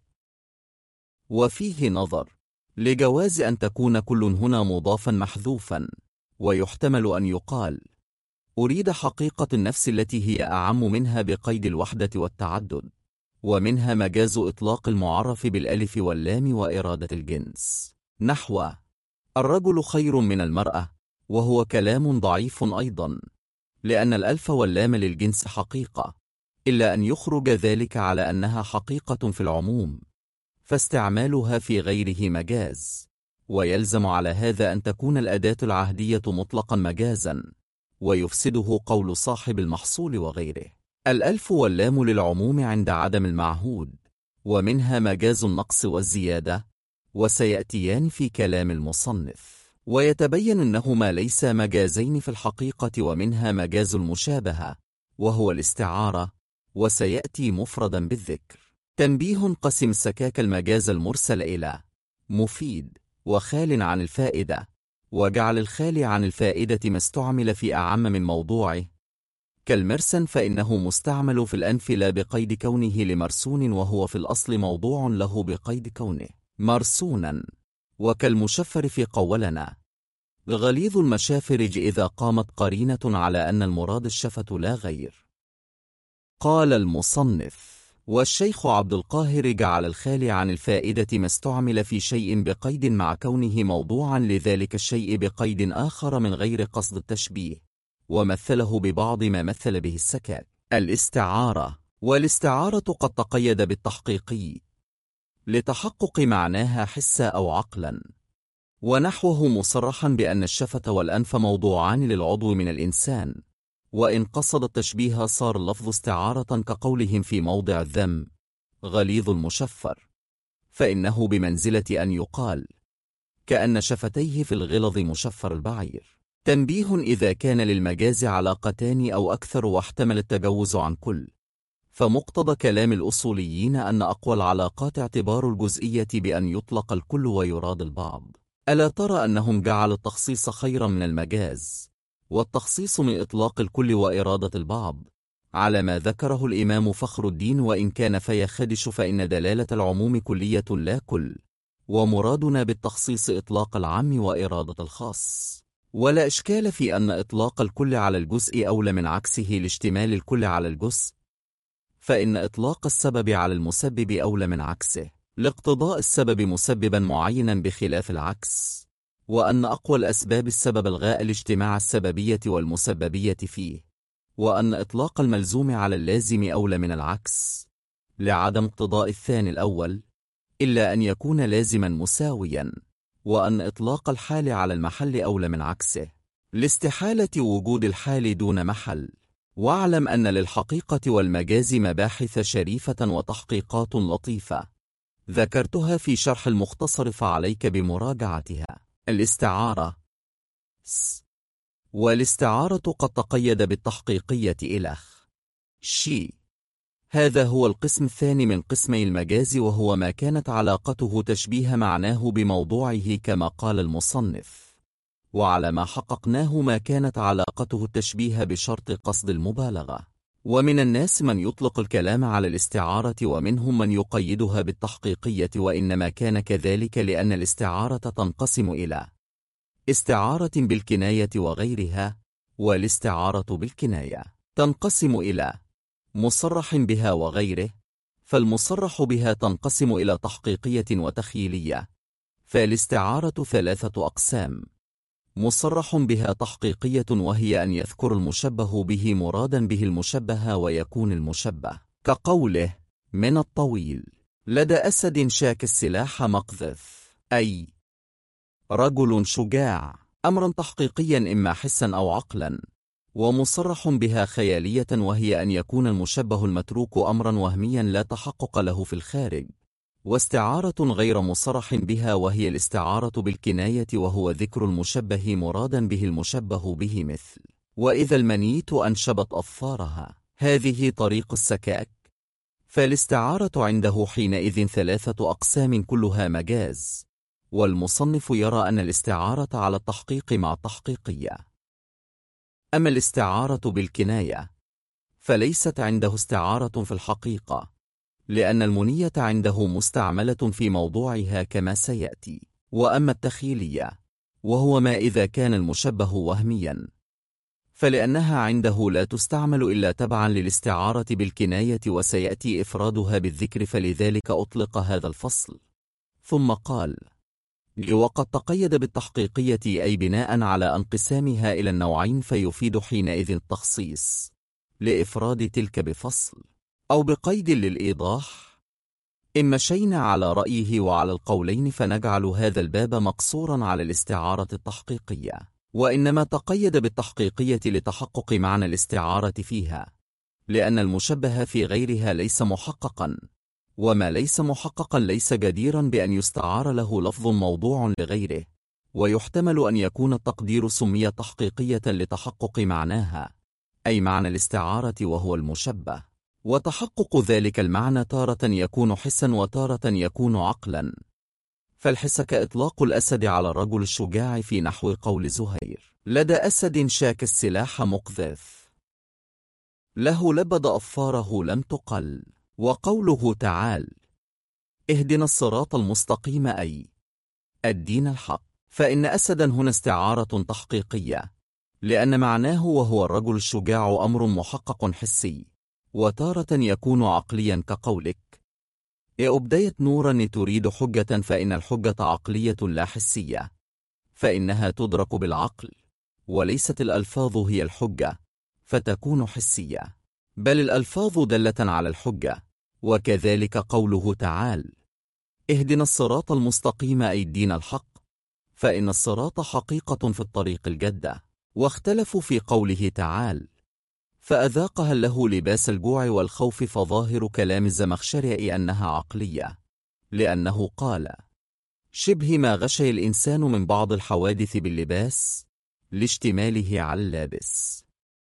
وفيه نظر لجواز أن تكون كل هنا مضافا محذوفا، ويحتمل أن يقال: أريد حقيقة النفس التي هي أعم منها بقيد الوحدة والتعدد. ومنها مجاز إطلاق المعرف بالألف واللام وإرادة الجنس، نحو: الرجل خير من المرأة، وهو كلام ضعيف أيضا، لأن الألف واللام للجنس حقيقة، إلا أن يخرج ذلك على أنها حقيقة في العموم، فاستعمالها في غيره مجاز. ويلزم على هذا أن تكون الأداة العهدية مطلقا مجازا، ويفسده قول صاحب المحصول وغيره: الألف واللام للعموم عند عدم المعهود. ومنها مجاز النقص والزيادة، وسيأتيان في كلام المصنف، ويتبين أنهما ليس مجازين في الحقيقة. ومنها مجاز المشابهة، وهو الاستعارة، وسيأتي مفردا بالذكر. تنبيه: قسم سكاك المجاز المرسل إلى مفيد وخال عن الفائدة، وجعل الخال عن الفائدة ما استعمل في أعم من موضوعه، كالمرسن فإنه مستعمل في الأنف لا بقيد كونه لمرسون، وهو في الأصل موضوع له بقيد كونه مرسونا. وكالمشفر في قولنا: غليظ المشافرج إذا قامت قرينة على أن المراد الشفة لا غير. قال المصنف: والشيخ عبد القاهر جعل الخال عن الفائدة ما استعمل في شيء بقيد مع كونه موضوعا لذلك الشيء بقيد آخر من غير قصد التشبيه، ومثله ببعض ما مثل به السكاك الاستعارة. والاستعارة قد تقيد بالتحقيقي لتحقق معناها حسا أو عقلا، ونحوه مصرحا بأن الشفة والأنف موضوعان للعضو من الإنسان، وإن قصد التشبيه صار اللفظ استعارة، كقولهم في موضع الذم: غليظ المشفر، فإنه بمنزلة أن يقال: كأن شفتيه في الغلظ مشفر البعير. تنبيه: إذا كان للمجاز علاقتان أو أكثر واحتمل التجوز عن كل، فمقتضى كلام الأصوليين أن أقوى العلاقات اعتبار الجزئية بأن يطلق الكل ويراد البعض. ألا ترى أنهم جعلوا التخصيص خيرا من المجاز، والتخصيص من إطلاق الكل وإرادة البعض، على ما ذكره الإمام فخر الدين: وإن كان فيخدش فإن دلالة العموم كلية لا كل، ومرادنا بالتخصيص إطلاق العام وإرادة الخاص. ولا إشكال في أن إطلاق الكل على الجزء أولى من عكسه لاشتمال الكل على الجزء، فإن إطلاق السبب على المسبب أولى من عكسه لاقتضاء السبب مسببا معينا بخلاف العكس، وأن أقوى الأسباب السبب الغاء لاجتماع السببية والمسببية فيه، وأن إطلاق الملزوم على اللازم أولى من العكس لعدم اقتضاء الثاني الأول، إلا أن يكون لازما مساويا، وأن إطلاق الحال على المحل أولى من عكسه لاستحالة وجود الحال دون محل. واعلم أن للحقيقة والمجاز مباحث شريفة وتحقيقات لطيفة ذكرتها في شرح المختصر، فعليك بمراجعتها. الاستعارة والاستعارة قد تقيد بالتحقيقية إلخ شي. هذا هو القسم الثاني من قسمي المجاز، وهو ما كانت علاقته تشبيه معناه بموضوعه كما قال المصنف، وعلى ما حققناه ما كانت علاقته التشبيه بشرط قصد المبالغة. ومن الناس من يطلق الكلام على الاستعارة، ومنهم من يقيدها بالتحقيقية، وإنما كان كذلك لأن الاستعارة تنقسم إلى استعارة بالكناية وغيرها، والاستعارة بالكناية تنقسم إلى مصرح بها وغيره. فالمصرح بها تنقسم إلى تحقيقية وتخيلية. فالاستعارة ثلاثة أقسام: مصرح بها تحقيقية، وهي أن يذكر المشبه به مرادا به المشبه، ويكون المشبه كقوله: من الطويل لدى أسد شاك السلاح مقذف، أي رجل شجاع، أمرا تحقيقيا إما حسا أو عقلا. ومصرح بها خيالية، وهي أن يكون المشبه المتروك أمرا وهميا لا تحقق له في الخارج. واستعارة غير مصرح بها، وهي الاستعارة بالكناية، وهو ذكر المشبه مرادا به المشبه به، مثل: وإذا المنيت أنشبت أظفارها. هذه طريق السكاك، فالاستعارة عنده حينئذ 3 أقسام كلها مجاز، والمصنف يرى أن الاستعارة على التحقيق مع التحقيقية. أما الاستعارة بالكناية فليست عنده استعارة في الحقيقة، لأن المنية عنده مستعملة في موضوعها كما سيأتي. وأما التخيلية وهو ما إذا كان المشبه وهميا، فلأنها عنده لا تستعمل إلا تبعا للاستعارة بالكناية، وسيأتي إفرادها بالذكر، فلذلك أطلق هذا الفصل. ثم قال: وقد تقيد بالتحقيقية أي بناء على انقسامها إلى النوعين، فيفيد حينئذ التخصيص لإفراد تلك بفصل أو بقيد للإيضاح. إن مشينا على رأيه وعلى القولين فنجعل هذا الباب مقصورا على الاستعارة التحقيقية، وإنما تقيد بالتحقيقية لتحقق معنى الاستعارة فيها، لأن المشبه في غيرها ليس محققا، وما ليس محققا ليس جديرا بأن يستعار له لفظ موضوع لغيره، ويحتمل أن يكون التقدير سمي تحقيقية لتحقق معناها، أي معنى الاستعارة وهو المشبه، وتحقق ذلك المعنى تارة يكون حسا وتارة يكون عقلا. فالحس كإطلاق الأسد على الرجل الشجاع في نحو قول زهير: لدى أسد شاك السلاح مقذف، له لبد أظفاره لم تقل. وقوله تعالى: اهدنا الصراط المستقيم أي الدين الحق، فإن أسدا هنا استعارة تحقيقية، لأن معناه وهو الرجل الشجاع أمر محقق حسي، وتارة يكون عقليا كقولك: يا أبدية نورا تريد حجة، فإن الحجة عقلية لا حسية، فإنها تدرك بالعقل، وليست الألفاظ هي الحجة فتكون حسية، بل الألفاظ دالة على الحجة. وكذلك قوله تعالى: اهدنا الصراط المستقيم أي الدين الحق، فإن الصراط حقيقة في الطريق الجدة. واختلفوا في قوله تعالى: فأذاقها له لباس الجوع والخوف، فظاهر كلام الزمخشري أنها عقلية، لأنه قال: شبه ما غشي الإنسان من بعض الحوادث باللباس لاشتماله على اللابس.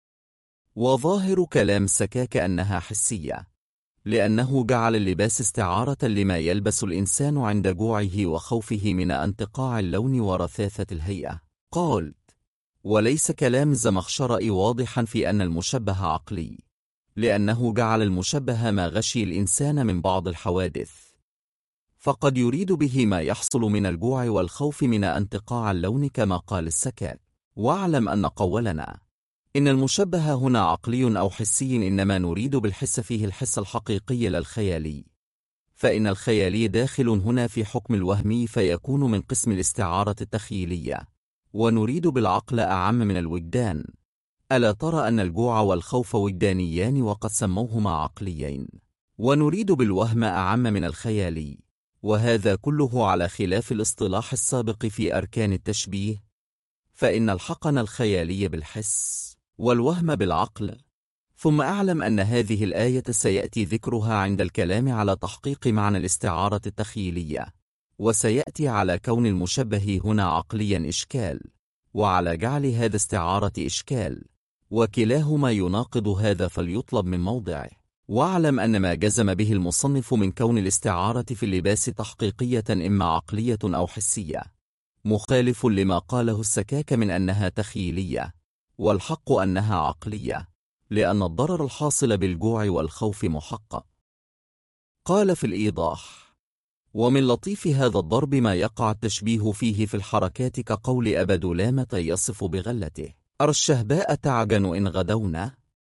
وظاهر كلام سكاك أنها حسية، لأنه جعل اللباس استعارة لما يلبس الإنسان عند جوعه وخوفه من انتقاع اللون ورثاثة الهيئة. قال: وليس كلام الزمخشري واضحا في أن المشبه عقلي، لأنه جعل المشبه ما غشي الإنسان من بعض الحوادث، فقد يريد به ما يحصل من الجوع والخوف من انتقاع اللون كما قال السكاك. واعلم أن قولنا إن المشبه هنا عقلي أو حسي إنما نريد بالحس فيه الحس الحقيقي لا الخيالي، فإن الخيالي داخل هنا في حكم الوهمي فيكون من قسم الاستعارة التخيلية، ونريد بالعقل أعم من الوجدان. ألا ترى أن الجوع والخوف وجدانيان وقد سموهما عقليين؟ ونريد بالوهم أعم من الخيالي، وهذا كله على خلاف الاصطلاح السابق في أركان التشبيه، فإن الحقن الخيالي بالحس والوهم بالعقل. ثم أعلم أن هذه الآية سيأتي ذكرها عند الكلام على تحقيق معنى الاستعارة التخيلية، وسيأتي على كون المشبه هنا عقليا إشكال، وعلى جعل هذا استعارة إشكال، وكلاهما يناقض هذا فليطلب من موضعه. واعلم أن ما جزم به المصنف من كون الاستعارة في اللباس تحقيقية إما عقلية أو حسية مخالف لما قاله السكاك من أنها تخيلية، والحق أنها عقلية، لأن الضرر الحاصل بالجوع والخوف محقق. قال في الإيضاح: ومن لطيف هذا الضرب ما يقع التشبيه فيه في الحركات كقول أبد لامة يصف بغلته: أرى الشهباء تعجن إن غدونا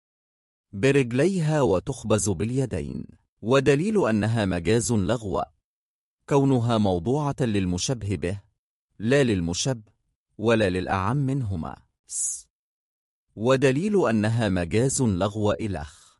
برجليها وتخبز باليدين. ودليل أنها مجاز لغو كونها موضوعة للمشبه به لا للمشب ولا للأعم منهما. ودليل أنها مجاز لغو إلخ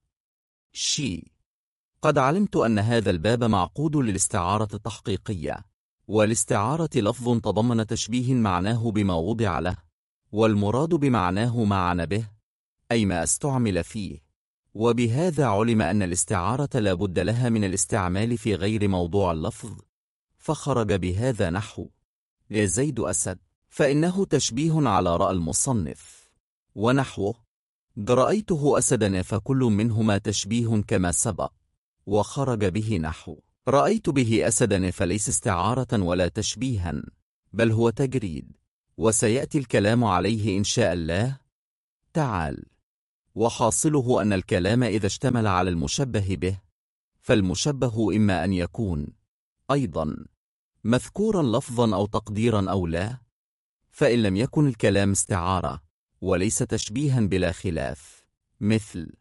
قد علمت أن هذا الباب معقود للاستعارة التحقيقية، والاستعارة لفظ تضمن تشبيه معناه بما وضع له، والمراد بمعناه ما عن به أي ما استعمل فيه، وبهذا علم أن الاستعارة لا بد لها من الاستعمال في غير موضوع اللفظ، فخرج بهذا نحو: يا زيد أسد، فإنه تشبيه على رأى المصنف، ونحوه: رأيته أسدا، فكل منهما تشبيه كما سبق، وخرج به نحو رأيت به أسدا، فليس استعارة ولا تشبيها، بل هو تجريد، وسيأتي الكلام عليه إن شاء الله تعالى. وحاصله أن الكلام إذا اشتمل على المشبه به، فالمشبه إما أن يكون أيضا مذكورا لفظا أو تقديرا أو لا، فإن لم يكن الكلام استعارة وليس تشبيها بلا خلاف، مثل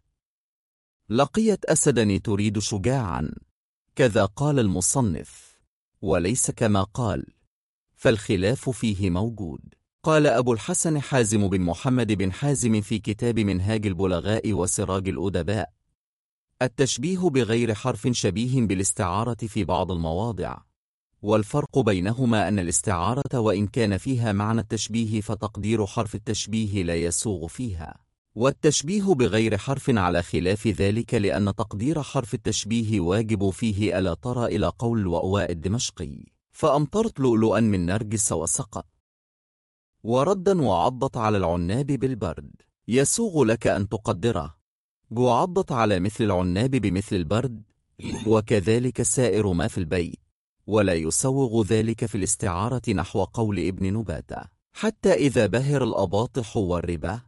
لقيت أسدا تريد شجاعا، كذا قال المصنف، وليس كما قال، فالخلاف فيه موجود. قال أبو الحسن حازم بن محمد بن حازم في كتاب منهاج البلغاء وسراج الأدباء: التشبيه بغير حرف شبيه بالاستعارة في بعض المواضع، والفرق بينهما أن الاستعارة وإن كان فيها معنى التشبيه فتقدير حرف التشبيه لا يسوغ فيها، والتشبيه بغير حرف على خلاف ذلك، لأن تقدير حرف التشبيه واجب فيه. ألا ترى إلى قول الوأواء الدمشقي: فأمطرت لؤلؤا من نرجس وسقط، وردا وعضت على العناب بالبرد، يسوغ لك أن تقدره وعضت على مثل العناب بمثل البرد، وكذلك سائر ما في البيت، ولا يسوغ ذلك في الاستعارة نحو قول ابن نباتة: حتى إذا بهر الأباطح والربا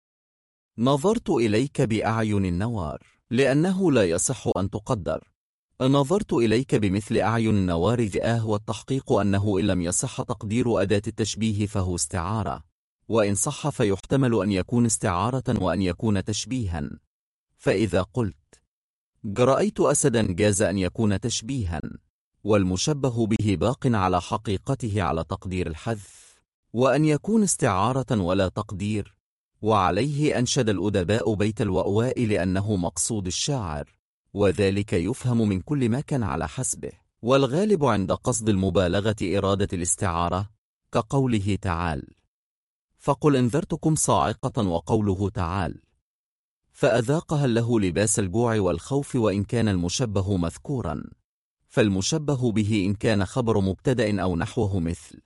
نظرت إليك بأعين النوار، لأنه لا يصح أن تقدر نظرت إليك بمثل أعين النوار ذئاه، والتحقيق أنه إن لم يصح تقدير أداة التشبيه فهو استعارة، وإن صح فيحتمل أن يكون استعارة وأن يكون تشبيها. فإذا قلت رأيت أسدا جاز أن يكون تشبيها، والمشبه به باق على حقيقته على تقدير الحذف، وأن يكون استعارة ولا تقدير. وعليه أنشد الأدباء بيت الوأواء لأنه مقصود الشاعر، وذلك يفهم من كل ما كان على حسبه، والغالب عند قصد المبالغة إرادة الاستعارة، كقوله تعالى: فقل انذرتكم صاعقة، وقوله تعالى: فأذاقها له لباس الجوع والخوف، وإن كان المشبه مذكورا، فالمشبه به إن كان خبر مبتدأ أو نحوه مثل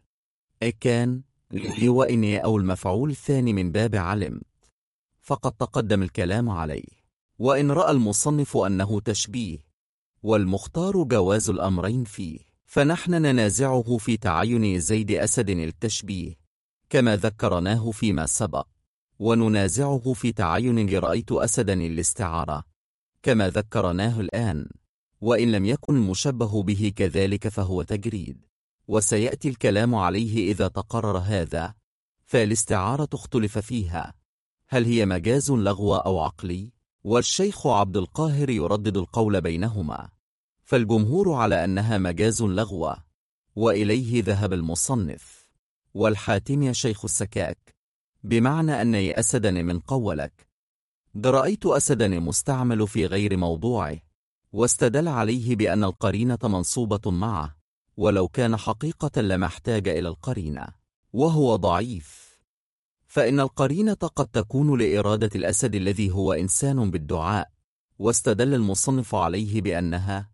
كان وإن أو المفعول الثاني من باب علمت، فقد تقدم الكلام عليه. وإن رأى المصنف أنه تشبيه، والمختار جواز الأمرين فيه، فنحن ننازعه في تعين زيد أسد التشبيه كما ذكرناه فيما سبق، وننازعه في تعين رأيت أسدا الاستعارة كما ذكرناه الآن. وإن لم يكن المشبه به كذلك فهو تجريد، وسيأتي الكلام عليه إذا تقرر هذا. فالاستعارة اختلف فيها، هل هي مجاز لغو أو عقلي؟ والشيخ عبد القاهر يردد القول بينهما، فالجمهور على أنها مجاز لغو، وإليه ذهب المصنف والحاتمي شيخ السكاك، بمعنى أن أسدا من قولك رأيت أسدا مستعمل في غير موضوعه، واستدل عليه بأن القرينة منصوبة معه، ولو كان حقيقة لما احتاج إلى القرينة، وهو ضعيف، فإن القرينة قد تكون لإرادة الأسد الذي هو إنسان بالدعاء. واستدل المصنف عليه بأنها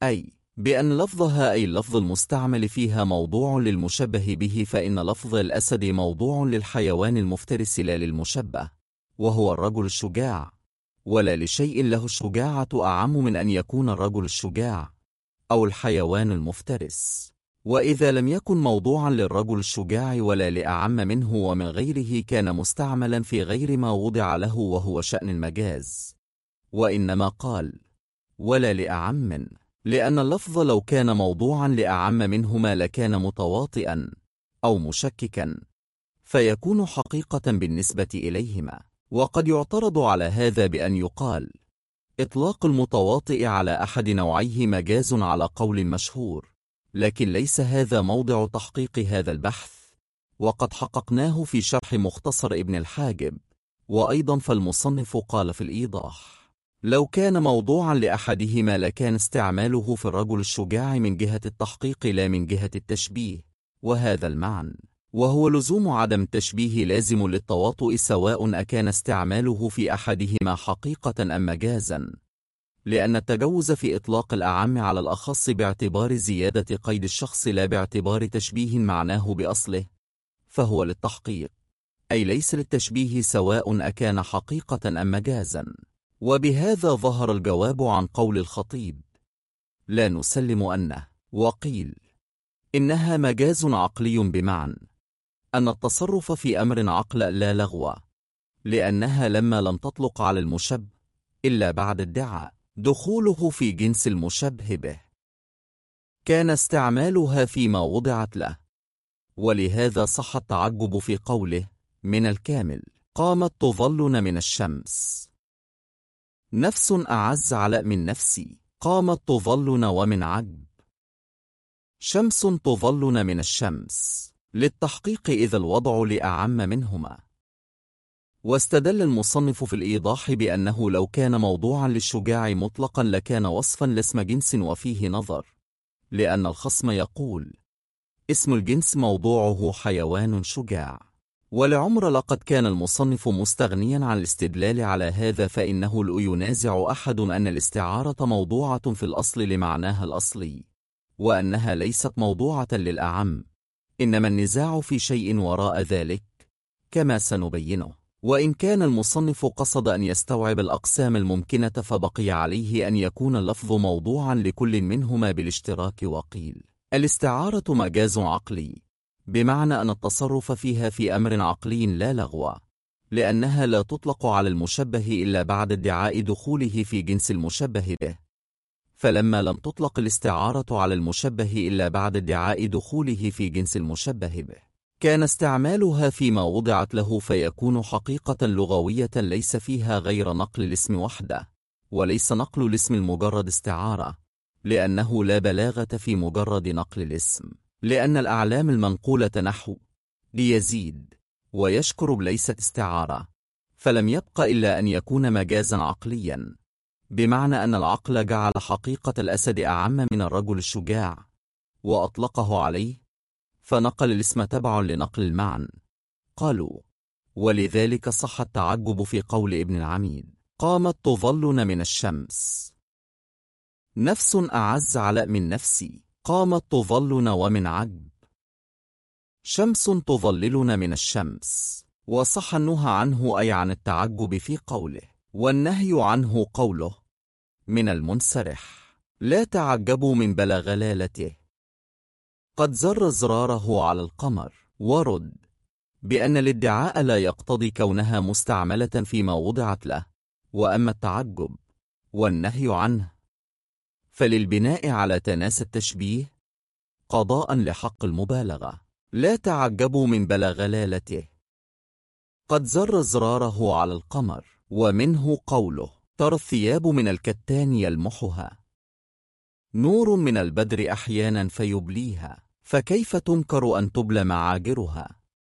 بأن لفظها أي اللفظ المستعمل فيها موضوع للمشبه به، فإن لفظ الأسد موضوع للحيوان المفترس لا للمشبه، وهو الرجل الشجاع، ولا لشيء له الشجاعة أعم من أن يكون الرجل الشجاع أو الحيوان المفترس. وإذا لم يكن موضوعا للرجل الشجاع ولا لأعم منه ومن غيره، كان مستعملا في غير ما وضع له، وهو شأن المجاز. وإنما قال ولا لأعم من، لأن اللفظ لو كان موضوعا لأعم منهما لكان متواطئا أو مشككا، فيكون حقيقة بالنسبة إليهما. وقد يعترض على هذا بأن يقال إطلاق المتواطئ على أحد نوعيه مجاز على قول مشهور، لكن ليس هذا موضع تحقيق هذا البحث، وقد حققناه في شرح مختصر ابن الحاجب. وأيضا فالمصنف قال في الإيضاح لو كان موضوعا لأحدهما لكان استعماله في الرجل الشجاع من جهة التحقيق لا من جهة التشبيه، وهذا المعنى وهو لزوم عدم التشبيه لازم للتواطؤ، سواء أكان استعماله في أحدهما حقيقة أم مجازا، لأن التجوز في إطلاق الأعم على الأخص باعتبار زيادة قيد الشخص لا باعتبار تشبيه معناه بأصله، فهو للتحقيق، أي ليس للتشبيه سواء أكان حقيقة أم مجازا. وبهذا ظهر الجواب عن قول الخطيب لا نسلم أنه. وقيل إنها مجاز عقلي بمعنى أن التصرف في أمر عقل لا لغو، لأنها لما لم تطلق على المشبه إلا بعد ادعاء دخوله في جنس المشبه به، كان استعمالها فيما وضعت له. ولهذا صح التعجب في قوله من الكامل قامت تظلن من الشمس. نفس أعز على من نفسي قامت تظلن ومن عجب. شمس تظلن من الشمس للتحقيق إذا الوضع لأعم منهما. واستدل المصنف في الإيضاح بأنه لو كان موضوعا للشجاع مطلقا لكان وصفا لاسم جنس، وفيه نظر، لأن الخصم يقول اسم الجنس موضوعه حيوان شجاع. ولعمر لقد كان المصنف مستغنيا عن الاستدلال على هذا، فإنه لا ينازع أحد أن الاستعارة موضوعة في الأصل لمعناها الأصلي، وأنها ليست موضوعة للأعم، إنما النزاع في شيء وراء ذلك كما سنبينه. وإن كان المصنف قصد أن يستوعب الأقسام الممكنة، فبقي عليه أن يكون اللفظ موضوعا لكل منهما بالاشتراك. وقيل الاستعارة مجاز عقلي بمعنى أن التصرف فيها في أمر عقلي لا لغو، لأنها لا تطلق على المشبه إلا بعد ادعاء دخوله في جنس المشبه به. فلما لم تطلق الاستعارة على المشبه إلا بعد ادعاء دخوله في جنس المشبه به، كان استعمالها فيما وضعت له فيكون حقيقة لغوية ليس فيها غير نقل الاسم وحده، وليس نقل الاسم المجرد استعارة، لأنه لا بلاغة في مجرد نقل الاسم، لأن الأعلام المنقولة نحو ليزيد ويشكر ليست استعارة، فلم يبق إلا أن يكون مجازا عقليا، بمعنى أن العقل جعل حقيقة الأسد أعم من الرجل الشجاع وأطلقه عليه، فنقل الاسم تبع لنقل المعنى. قالوا ولذلك صح التعجب في قول ابن العميد قامت تظلن من الشمس. نفس أعز على من نفسي قامت تظلن ومن عجب. شمس تظللن من الشمس. وصح النهى عنه أي عن التعجب في قوله، والنهي عنه قوله من المنسرح لا تعجبوا من بلغلالته قد زر زراره على القمر. ورد بأن الادعاء لا يقتضي كونها مستعملة فيما وضعت له، وأما التعجب والنهي عنه فللبناء على تناسى التشبيه قضاء لحق المبالغة. لا تعجبوا من بلغلالته قد زر زراره على القمر. ومنه قوله ترى الثياب من الكتان يلمحها نور من البدر أحيانا فيبليها، فكيف تنكر أن تبلى معاجرها،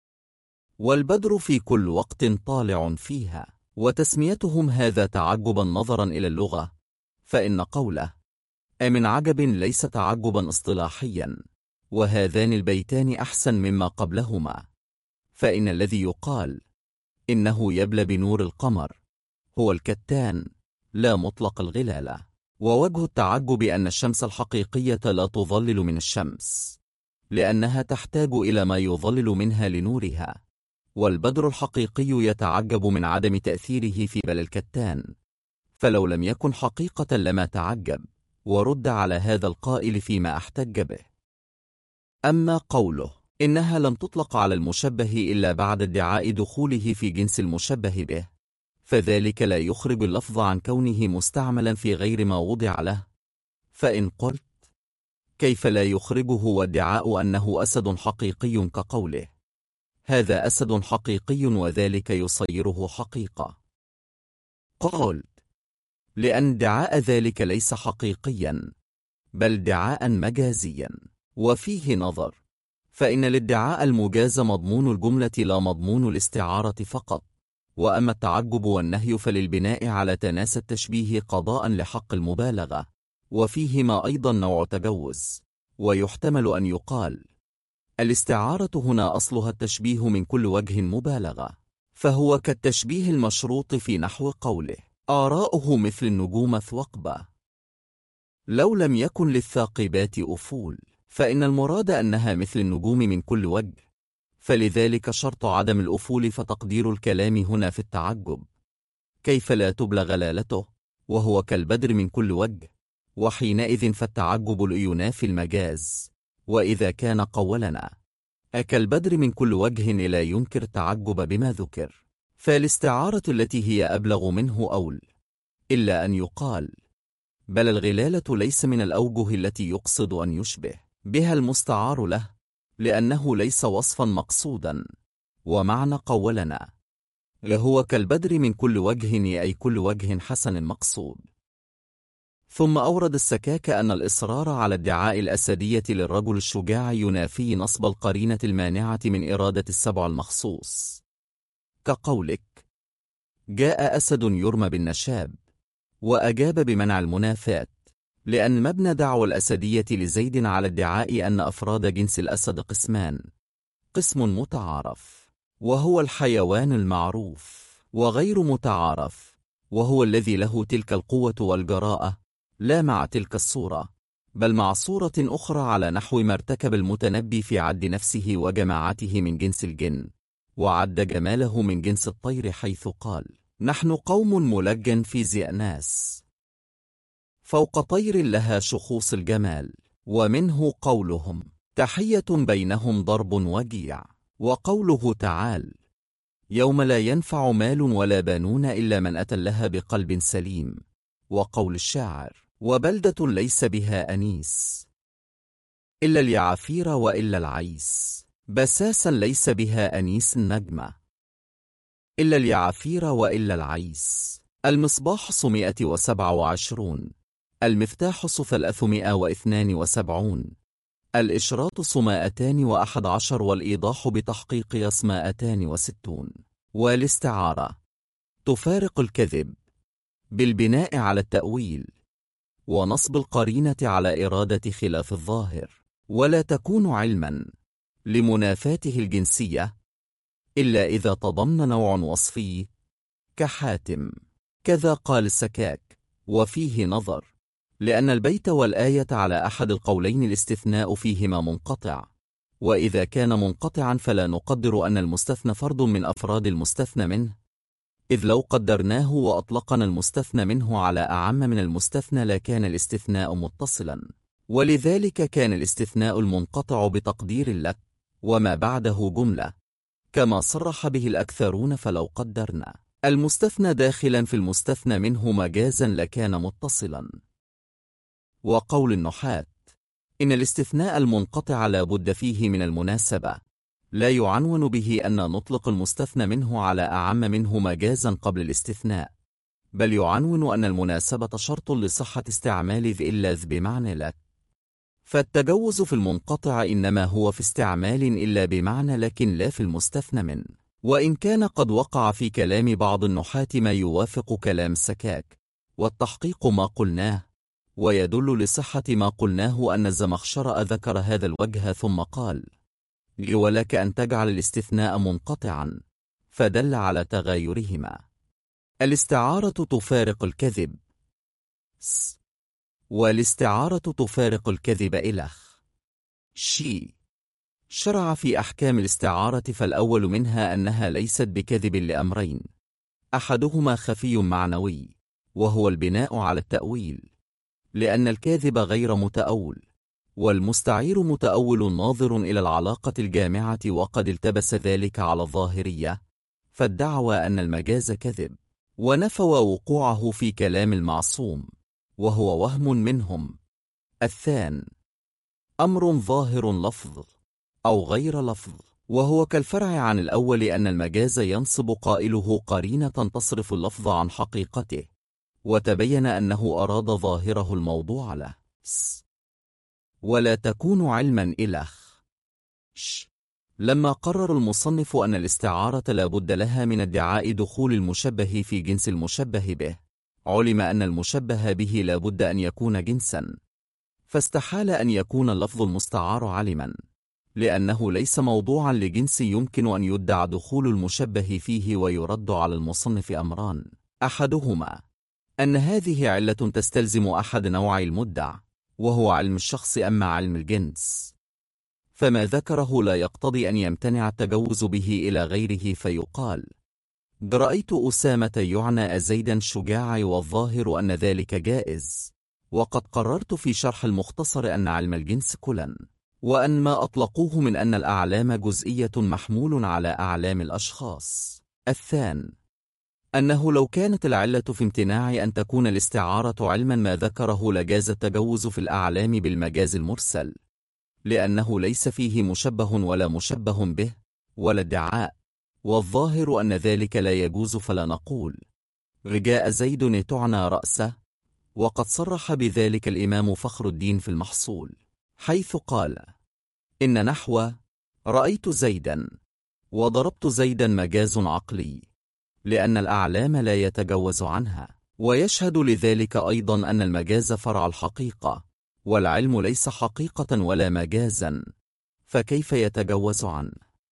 والبدر في كل وقت طالع فيها. وتسميتهم هذا تعجبا نظرا إلى اللغة، فإن قوله أمن عجب ليس تعجبا اصطلاحيا، وهذان البيتان أحسن مما قبلهما، فإن الذي يقال إنه يبلى بنور القمر هو الكتان لا مطلق الغلالة. ووجه التعجب أن الشمس الحقيقية لا تظلل من الشمس، لأنها تحتاج إلى ما يظلل منها لنورها، والبدر الحقيقي يتعجب من عدم تأثيره في بل الكتان، فلو لم يكن حقيقة لما تعجب. ورد على هذا القائل فيما احتج به. أما قوله إنها لم تطلق على المشبه إلا بعد ادعاء دخوله في جنس المشبه به، فذلك لا يخرج اللفظ عن كونه مستعملا في غير ما وضع له. فإن قلت كيف لا يخرجه وادعاء أنه أسد حقيقي كقوله هذا أسد حقيقي وذلك يصيره حقيقة؟ قلت لأن ادعاء ذلك ليس حقيقيا بل ادعاء مجازيا، وفيه نظر، فإن الادعاء المجاز مضمون الجملة لا مضمون الاستعارة فقط. وأما التعجب والنهي فللبناء على تناسى التشبيه قضاء لحق المبالغة، وفيهما أيضا نوع تجوز. ويحتمل أن يقال الاستعارة هنا أصلها التشبيه من كل وجه مبالغة، فهو كالتشبيه المشروط في نحو قوله آراؤه مثل النجوم ثوقبة لو لم يكن للثاقبات أفول، فإن المراد أنها مثل النجوم من كل وجه، فلذلك شرط عدم الأفول. فتقدير الكلام هنا في التعجب كيف لا تبلى غلالته وهو كالبدر من كل وجه، وحينئذ فالتعجب لينافي المجاز. وإذا كان قولنا أكالبدر من كل وجه لا ينكر التعجب بما ذكر، فالاستعارة التي هي أبلغ منه أول، إلا أن يقال بل الغلالة ليس من الأوجه التي يقصد أن يشبه بها المستعار له، لأنه ليس وصفا مقصودا. ومعنى قولنا لهو كالبدر من كل وجه أي كل وجه حسن مقصود. ثم أورد السكاك أن الإصرار على ادعاء الأسدية للرجل الشجاع ينافي نصب القرينة المانعة من إرادة السبع المخصوص، كقولك جاء أسد يرمى بالنشاب، وأجاب بمنع المنافات، لأن مبنى دعوى الأسدية لزيد على ادعاء أن أفراد جنس الأسد قسمان: قسم متعارف وهو الحيوان المعروف، وغير متعارف وهو الذي له تلك القوة والجراءة، لا مع تلك الصورة بل مع صورة أخرى، على نحو ما ارتكب المتنبي في عد نفسه وجماعته من جنس الجن، وعد جماله من جنس الطير، حيث قال نحن قوم ملجن في زئناس فوق طير لها شخوص الجمال. ومنه قولهم تحية بينهم ضرب وجيع، وقوله تعال يوم لا ينفع مال ولا بنون إلا من أتى الله بقلب سليم، وقول الشاعر وبلدة ليس بها أنيس إلا اليعافير وإلا العيس، بساسا ليس بها أنيس النجمة إلا اليعافير وإلا العيس. المصباح 127، المفتاح 372، الإشراط 211، والإيضاح بتحقيق 260. والاستعارة تفارق الكذب بالبناء على التأويل ونصب القرينة على إرادة خلاف الظاهر، ولا تكون علما لمنافاته الجنسية إلا إذا تضمن نوع وصفي كحاتم. كذا قال السكاك، وفيه نظر، لأن البيت والآية على أحد القولين الاستثناء فيهما منقطع، وإذا كان منقطعا فلا نقدر أن المستثنى فرد من أفراد المستثنى منه، إذ لو قدرناه وأطلقنا المستثنى منه على أعم من المستثنى لكان الاستثناء متصلا، ولذلك كان الاستثناء المنقطع بتقدير لك وما بعده جملة، كما صرح به الأكثرون، فلو قدرنا المستثنى داخلا في المستثنى منه مجازا لكان متصلا. وقول النحاة إن الاستثناء المنقطع لا بد فيه من المناسبة، لا يعنون به أن نطلق المستثنى منه على أعم منه مجازا قبل الاستثناء، بل يعنون أن المناسبة شرط لصحة استعمال ذي إلا ذ بمعنى لك، فالتجوز في المنقطع إنما هو في استعمال إلا بمعنى لكن لا في المستثنى من. وإن كان قد وقع في كلام بعض النحاة ما يوافق كلام السكاك، والتحقيق ما قلناه، ويدل لصحة ما قلناه أن الزمخشري ذكر هذا الوجه ثم قال ولك أن تجعل الاستثناء منقطعا، فدل على تغايرهما. الاستعارة تفارق الكذب والاستعارة تفارق الكذب إلخ شرع في أحكام الاستعارة، فالأول منها أنها ليست بكذب لأمرين: أحدهما خفي معنوي وهو البناء على التأويل، لأن الكاذب غير متأول، والمستعير متأول ناظر إلى العلاقة الجامعة، وقد التبس ذلك على الظاهرية فادعوا أن المجاز كذب، ونفوا وقوعه في كلام المعصوم، وهو وهم منهم. الثاني أمر ظاهر لفظ أو غير لفظ، وهو كالفرع عن الأول، أن المجاز ينصب قائله قرينة تصرف اللفظ عن حقيقته، وتبين أنه أراد ظاهره الموضوع له. ولا تكون علما إلخ لما قرر المصنف أن الاستعارة لا بد لها من ادعاء دخول المشبه في جنس المشبه به، علم أن المشبه به لا بد أن يكون جنسا، فاستحال أن يكون اللفظ المستعار علما، لأنه ليس موضوعا لجنس يمكن أن يدعى دخول المشبه فيه. ويرد على المصنف أمران: أحدهما أن هذه علة تستلزم أحد نوعي المدع، وهو علم الشخص، أما علم الجنس فما ذكره لا يقتضي أن يمتنع التجوز به إلى غيره، فيقال رأيت أسامة يعنى زيدا شجاع، والظاهر أن ذلك جائز، وقد قررت في شرح المختصر أن علم الجنس كلا، وأن ما أطلقوه من أن الأعلام جزئية محمول على أعلام الأشخاص. الثان، أنه لو كانت العلة في امتناع أن تكون الاستعارة علما ما ذكره لجاز التجوز في الأعلام بالمجاز المرسل، لأنه ليس فيه مشبه ولا مشبه به ولا ادعاء، والظاهر أن ذلك لا يجوز، فلا نقول رجاء زيد تعنى رأسه، وقد صرح بذلك الإمام فخر الدين في المحصول، حيث قال: إن نحو رأيت زيدا وضربت زيدا مجاز عقلي، لأن الأعلام لا يتجوز عنها، ويشهد لذلك أيضا أن المجاز فرع الحقيقة، والعلم ليس حقيقة ولا مجازا، فكيف يتجوز عنه؟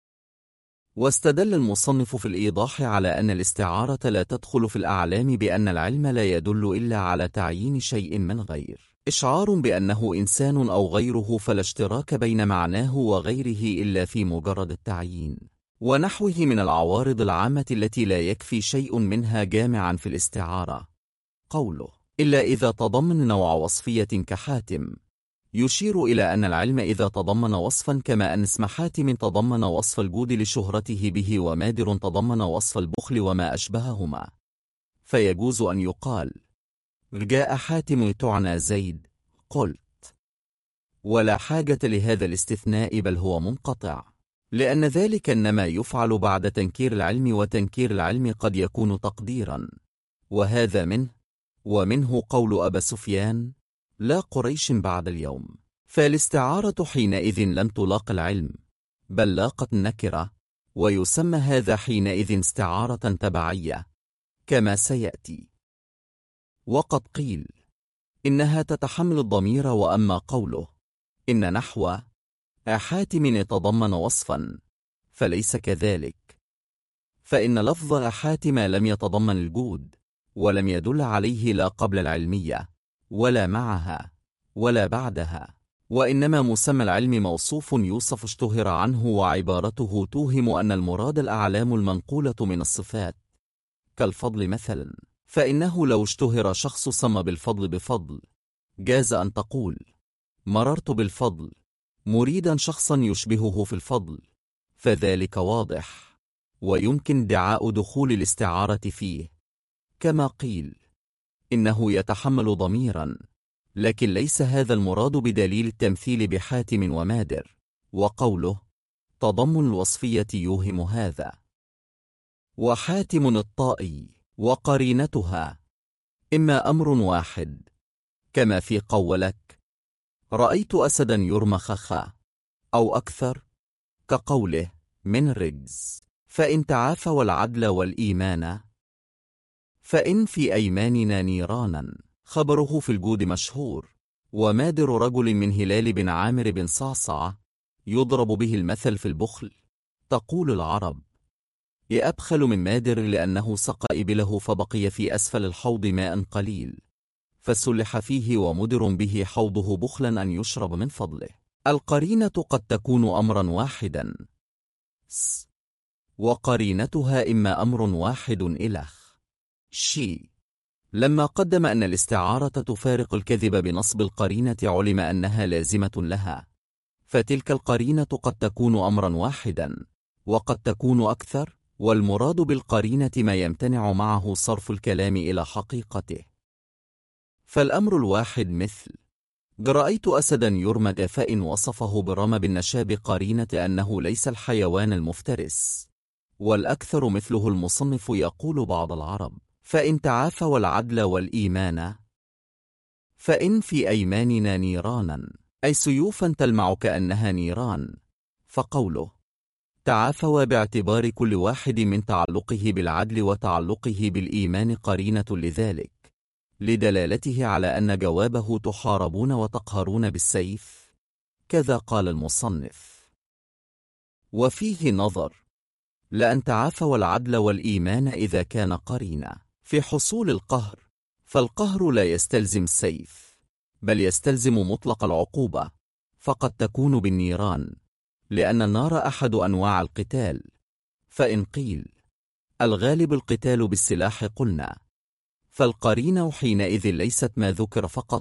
واستدل المصنف في الإيضاح على أن الاستعارة لا تدخل في الأعلام بأن العلم لا يدل إلا على تعيين شيء من غير إشعار بأنه إنسان أو غيره، فلا اشتراك بين معناه وغيره إلا في مجرد التعيين، ونحوه من العوارض العامة التي لا يكفي شيء منها جامعا في الاستعارة. قوله إلا إذا تضمن نوع وصفية كحاتم، يشير إلى أن العلم إذا تضمن وصفا، كما أن اسم حاتم تضمن وصف الجود لشهرته به، ومادر تضمن وصف البخل وما أشبههما، فيجوز أن يقال جاء حاتم تعنى زيد، قلت، ولا حاجة لهذا الاستثناء، بل هو منقطع، لأن ذلك إنما يفعل بعد تنكير العلم، وتنكير العلم قد يكون تقديرا، وهذا منه، ومنه قول أبا سفيان: لا قريش بعد اليوم، فالاستعارة حينئذ لم تلاق العلم، بل لاقت النكرة، ويسمى هذا حينئذ استعارة تبعية، كما سيأتي. وقد قيل إنها تتحمل الضمير. وأما قوله إن نحو حاتم تضمن وصفا، فليس كذلك، فإن لفظ حاتم لم يتضمن الجود، ولم يدل عليه لا قبل العلمية ولا معها ولا بعدها، وإنما مسمى العلم موصوف يوصف اشتهر عنه، وعبارته توهم أن المراد الأعلام المنقولة من الصفات، كالفضل مثلا، فإنه لو اشتهر شخص سمى بالفضل بفضل، جاز أن تقول مررت بالفضل مريدا شخصا يشبهه في الفضل، فذلك واضح، ويمكن ادعاء دخول الاستعارة فيه، كما قيل إنه يتحمل ضميرا، لكن ليس هذا المراد بدليل التمثيل بحاتم ومادر، وقوله تضمن الوصفية يوهم هذا. وحاتم الطائي وقرينتها إما أمر واحد، كما في قولك رأيت أسدا يرمخخا، أو أكثر، كقوله من رجز، فإن تعافى والعدل والإيمان، فإن في أيماننا نيرانا، خبره في الجود مشهور، ومادر رجل من هلال بن عامر بن صعصع، يضرب به المثل في البخل، تقول العرب يأبخل من مادر لأنه سقى إبله فبقي في أسفل الحوض ماء قليل، فسلح فيه ومدر به حوضه بخلا أن يشرب من فضله. القرينة قد تكون أمرا واحدا، وقرينتها إما أمر واحد إلخ شي. لما قدم أن الاستعارة تفارق الكذب بنصب القرينة، علم أنها لازمة لها، فتلك القرينة قد تكون أمرا واحدا، وقد تكون أكثر، والمراد بالقرينة ما يمتنع معه صرف الكلام إلى حقيقته. فالأمر الواحد مثل رأيت أسدا يرمد، فإن وصفه برمى بالنشاب قرينة أنه ليس الحيوان المفترس. والأكثر مثله المصنف يقول بعض العرب فإن تعافى والعدل والإيمان، فإن في أيماننا نيرانا، أي سيوفا تلمع كأنها نيران، فقوله تعافى باعتبار كل واحد من تعلقه بالعدل وتعلقه بالإيمان قرينة لذلك، لدلالته على أن جوابه تحاربون وتقهرون بالسيف، كذا قال المصنف. وفيه نظر، لأن تعافى والعدل والإيمان إذا كان قرينة في حصول القهر، فالقهر لا يستلزم السيف، بل يستلزم مطلق العقوبة، فقد تكون بالنيران، لأن النار أحد أنواع القتال. فإن قيل الغالب القتال بالسلاح قلنا، فالقرينة حينئذ ليست ما ذكر فقط،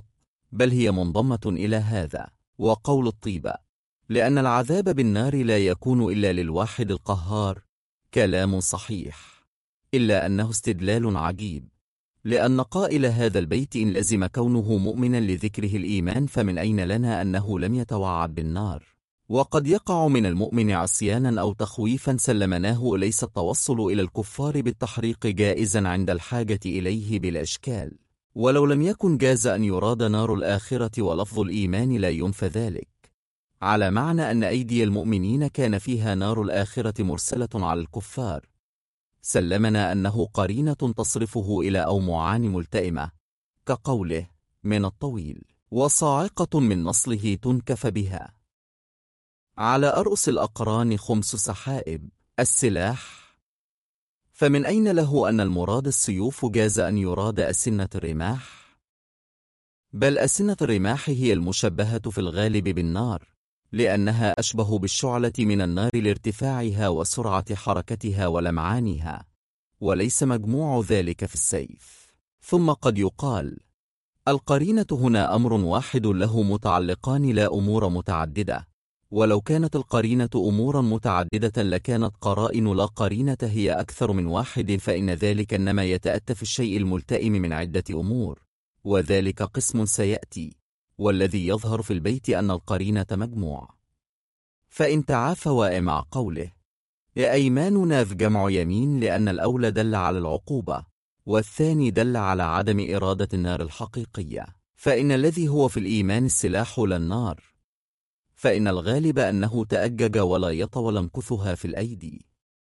بل هي منضمة إلى هذا. وقول الطيبة لأن العذاب بالنار لا يكون إلا للواحد القهار كلام صحيح، إلا أنه استدلال عجيب، لأن قائل هذا البيت إن لزم كونه مؤمنا لذكره الإيمان فمن أين لنا أنه لم يتوعد بالنار؟ وقد يقع من المؤمن عصيانا أو تخويفا سلمناه، أليس التوصل إلى الكفار بالتحريق جائزا عند الحاجة إليه بلا إشكال؟ ولو لم يكن جاز أن يراد نار الآخرة ولفظ الإيمان لا ينفى ذلك، على معنى أن أيدي المؤمنين كان فيها نار الآخرة مرسلة على الكفار، سلمنا أنه قرينة تصرفه إلى أو معان ملتئمة، كقوله من الطويل وصاعقة من نصله تنكف بها. على أرؤس الأقران 5 سحائب. السلاح، فمن أين له أن المراد السيوف جاز أن يراد أسنة الرماح؟ بل أسنة الرماح هي المشبهة في الغالب بالنار، لأنها أشبه بالشعلة من النار لارتفاعها وسرعة حركتها ولمعانها، وليس مجموع ذلك في السيف. ثم قد يقال القرينة هنا أمر واحد له متعلقان لا أمور متعددة، ولو كانت القرينة أمورا متعددة لكانت قرائن لا قرينة هي أكثر من واحد، فإن ذلك إنما يتأتى في الشيء الملتئم من عدة أمور، وذلك قسم سيأتي. والذي يظهر في البيت أن القرينة مجموع، فإن تعافى مع قوله يا أيماننا في جمع يمين، لأن الأول دل على العقوبة والثاني دل على عدم إرادة النار الحقيقية، فإن الذي هو في الإيمان السلاح لا النار، فإن الغالب أنه تأجج ولا يطول امكثها في الأيدي.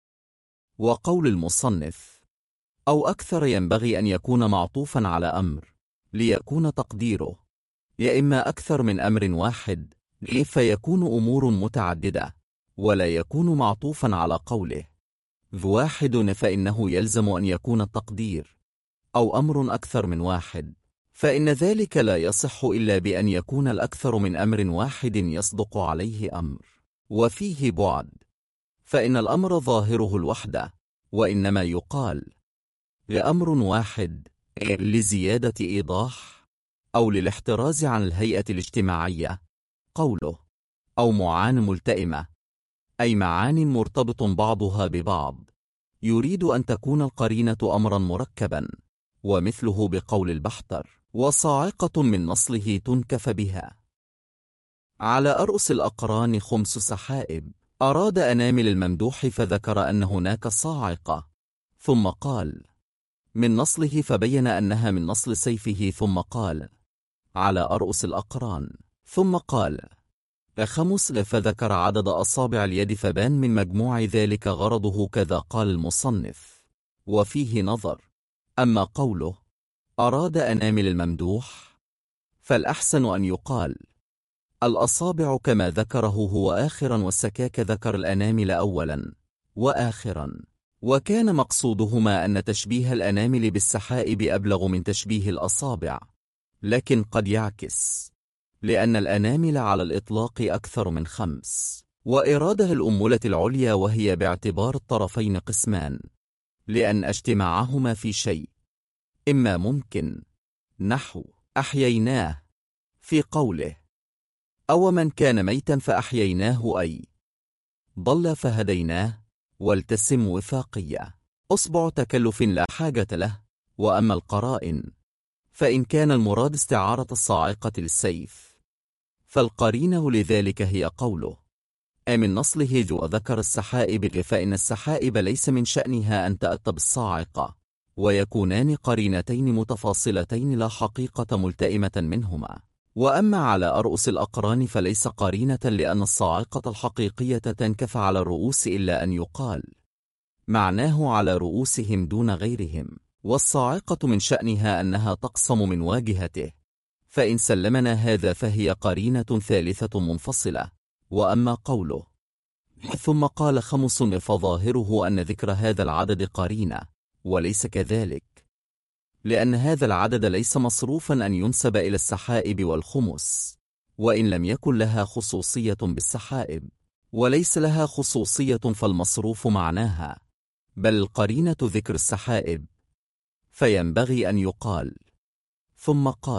وقول المصنف أو أكثر ينبغي أن يكون معطوفا على أمر ليكون تقديره يا إما أكثر من أمر واحد فيكون أمور متعددة، ولا يكون معطوفا على قوله ذو واحد فإنه يلزم أن يكون التقدير أو أمر أكثر من واحد، فإن ذلك لا يصح إلا بأن يكون الأكثر من أمر واحد يصدق عليه أمر وفيه بعد، فإن الأمر ظاهره الوحدة، وإنما يقال لأمر واحد لزيادة إيضاح أو للاحتراز عن الهيئة الاجتماعية. قوله أو معان ملتئمة أي معان مرتبط بعضها ببعض، يريد أن تكون القرينة أمرا مركبا، ومثله بقول البحتر وصاعقة من نصله تنكف بها. على أرؤس الأقران 5 سحائب. أراد أنامل الممدوح فذكر أن هناك صاعقة، ثم قال من نصله فبين أنها من نصل سيفه، ثم قال على أرؤس الأقران، ثم قال 5 فذكر عدد أصابع اليد، فبان من مجموع ذلك غرضه، كذا قال المصنف، وفيه نظر. أما قوله أراد أنامل الممدوح فالأحسن أن يقال الأصابع كما ذكره هو آخرا، والسكاك ذكر الأنامل أولا وآخرا، وكان مقصودهما أن تشبيه الأنامل بالسحائب أبلغ من تشبيه الأصابع، لكن قد يعكس، لأن الأنامل على الإطلاق أكثر من 5، وإرادها الأمولة العليا، وهي باعتبار الطرفين قسمان، لأن اجتماعهما في شيء إما ممكن نحو أحييناه في قوله أو من كان ميتا فأحييناه، أي ضل فهديناه، والتسم وفاقية أصبع تكلف لا حاجة له. وأما القرائن فإن كان المراد استعارة الصاعقة للسيف، فالقرينة لذلك هي قوله من نصله ذو ذكر السحائب، فإن السحائب ليس من شأنها أن تأتى بالصاعقة، ويكونان قرينتين متفاصلتين لا حقيقة ملتئمة منهما. وأما على أرؤس الأقران فليس قرينة، لأن الصاعقة الحقيقية تنكف على الرؤوس، إلا أن يقال معناه على رؤوسهم دون غيرهم، والصاعقة من شأنها أنها تقصم من واجهته، فإن سلمنا هذا فهي قرينة ثالثة منفصلة. وأما قوله ثم قال 5 فظاهره أن ذكر هذا العدد قرينة، وليس كذلك، لأن هذا العدد ليس مصروفا أن ينسب إلى السحائب والخمس، وإن لم يكن لها خصوصية بالسحائب، وليس لها خصوصية فالمصروف معناها، بل القرينة ذكر السحائب، فينبغي أن يقال ثم قال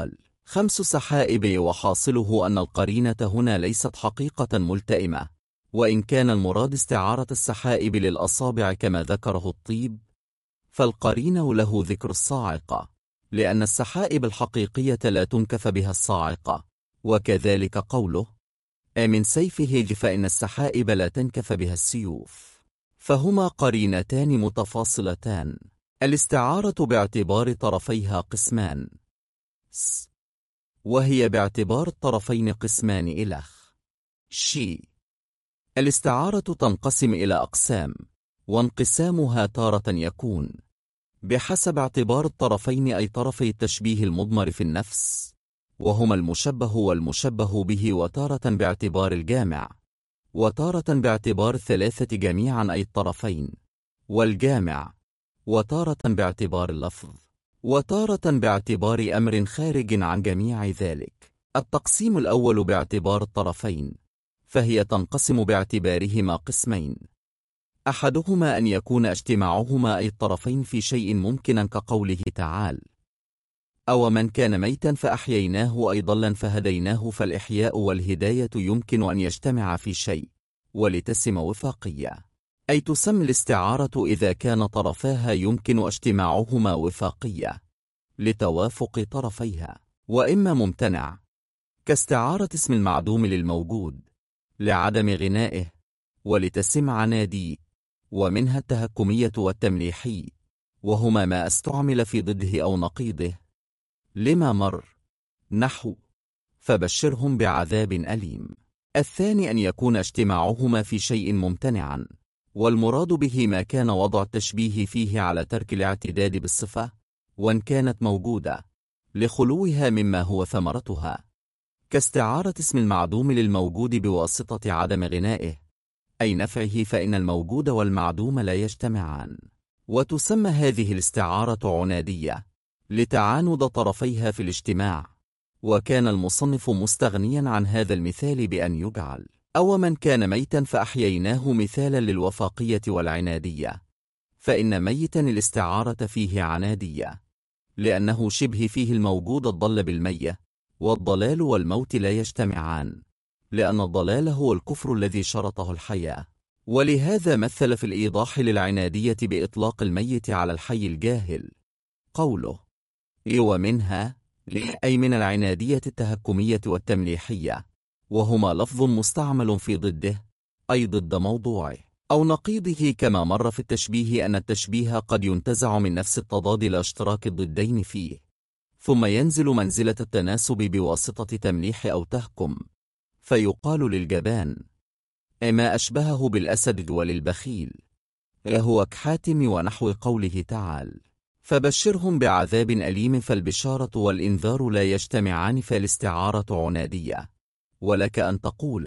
5 سحائب. وحاصله أن القرينة هنا ليست حقيقة ملتئمة، وإن كان المراد استعارة السحائب للأصابع كما ذكره الطيب، فالقرينة له ذكر الصاعقة، لأن السحائب الحقيقية لا تنكف بها الصاعقة، وكذلك قوله من سيفه فإن السحائب لا تنكف بها السيوف، فهما قرينتان متفاصلتان. الاستعارة باعتبار طرفيها قسمان، وهي باعتبار الطرفين قسمان إلخ شي. الاستعارة تنقسم إلى أقسام، وانقسامها تارة يكون بحسب اعتبار الطرفين، أي طرفي التشبيه المضمر في النفس، وهما المشبه والمشبه به، وتارة باعتبار الجامع، وتارة باعتبار الثلاثة جميعا أي الطرفين والجامع، وتارة باعتبار اللفظ، وتارة باعتبار أمر خارج عن جميع ذلك. التقسيم الأول باعتبار الطرفين، فهي تنقسم باعتبارهما قسمين: أحدهما أن يكون اجتماعهما أي الطرفين في شيء ممكنا كقوله تعالى أو من كان ميتا فأحييناه أي ضلا فهديناه، فالإحياء والهداية يمكن أن يجتمع في شيء ولتسم وفاقية، أي تسمى الاستعارة إذا كان طرفاها يمكن اجتماعهما وفاقية لتوافق طرفيها، وإما ممتنع كاستعارة اسم المعدوم للموجود لعدم غنائه ولتسم عنادي، ومنها التهكمية والتمليحي، وهما ما استعمل في ضده أو نقيضه لما مر، نحو فبشرهم بعذاب أليم. الثاني أن يكون اجتماعهما في شيء ممتنعا، والمراد به ما كان وضع التشبيه فيه على ترك الاعتداد بالصفة، وان كانت موجودة لخلوها مما هو ثمرتها، كاستعارة اسم المعدوم للموجود بواسطة عدم غنائه أي نفعه، فإن الموجود والمعدوم لا يجتمعان. وتسمى هذه الاستعارة عنادية لتعاند طرفيها في الاجتماع، وكان المصنف مستغنيا عن هذا المثال بأن يجعل أو من كان ميتا فأحييناه مثالا للوفاقية والعنادية، فإن ميتا الاستعارة فيه عنادية، لأنه شبه فيه الموجود الضل بالمية، والضلال والموت لا يجتمعان، لأن الضلال هو الكفر الذي شرطه الحياة، ولهذا مثل في الإيضاح للعنادية بإطلاق الميت على الحي الجاهل قوله ومنها أي من العنادية التهكمية والتمليحية، وهما لفظ مستعمل في ضده أي ضد موضوعه أو نقيضه، كما مر في التشبيه أن التشبيه قد ينتزع من نفس التضاد لاشتراك الضدين فيه، ثم ينزل منزلة التناسب بواسطة تمليح أو تهكم، فيقال للجبان ما أشبهه بالأسد وللبخيل هو كحاتم، ونحو قوله تعالى فبشرهم بعذاب أليم، فالبشارة والإنذار لا يجتمعان، فالاستعارة عنادية. ولك أن تقول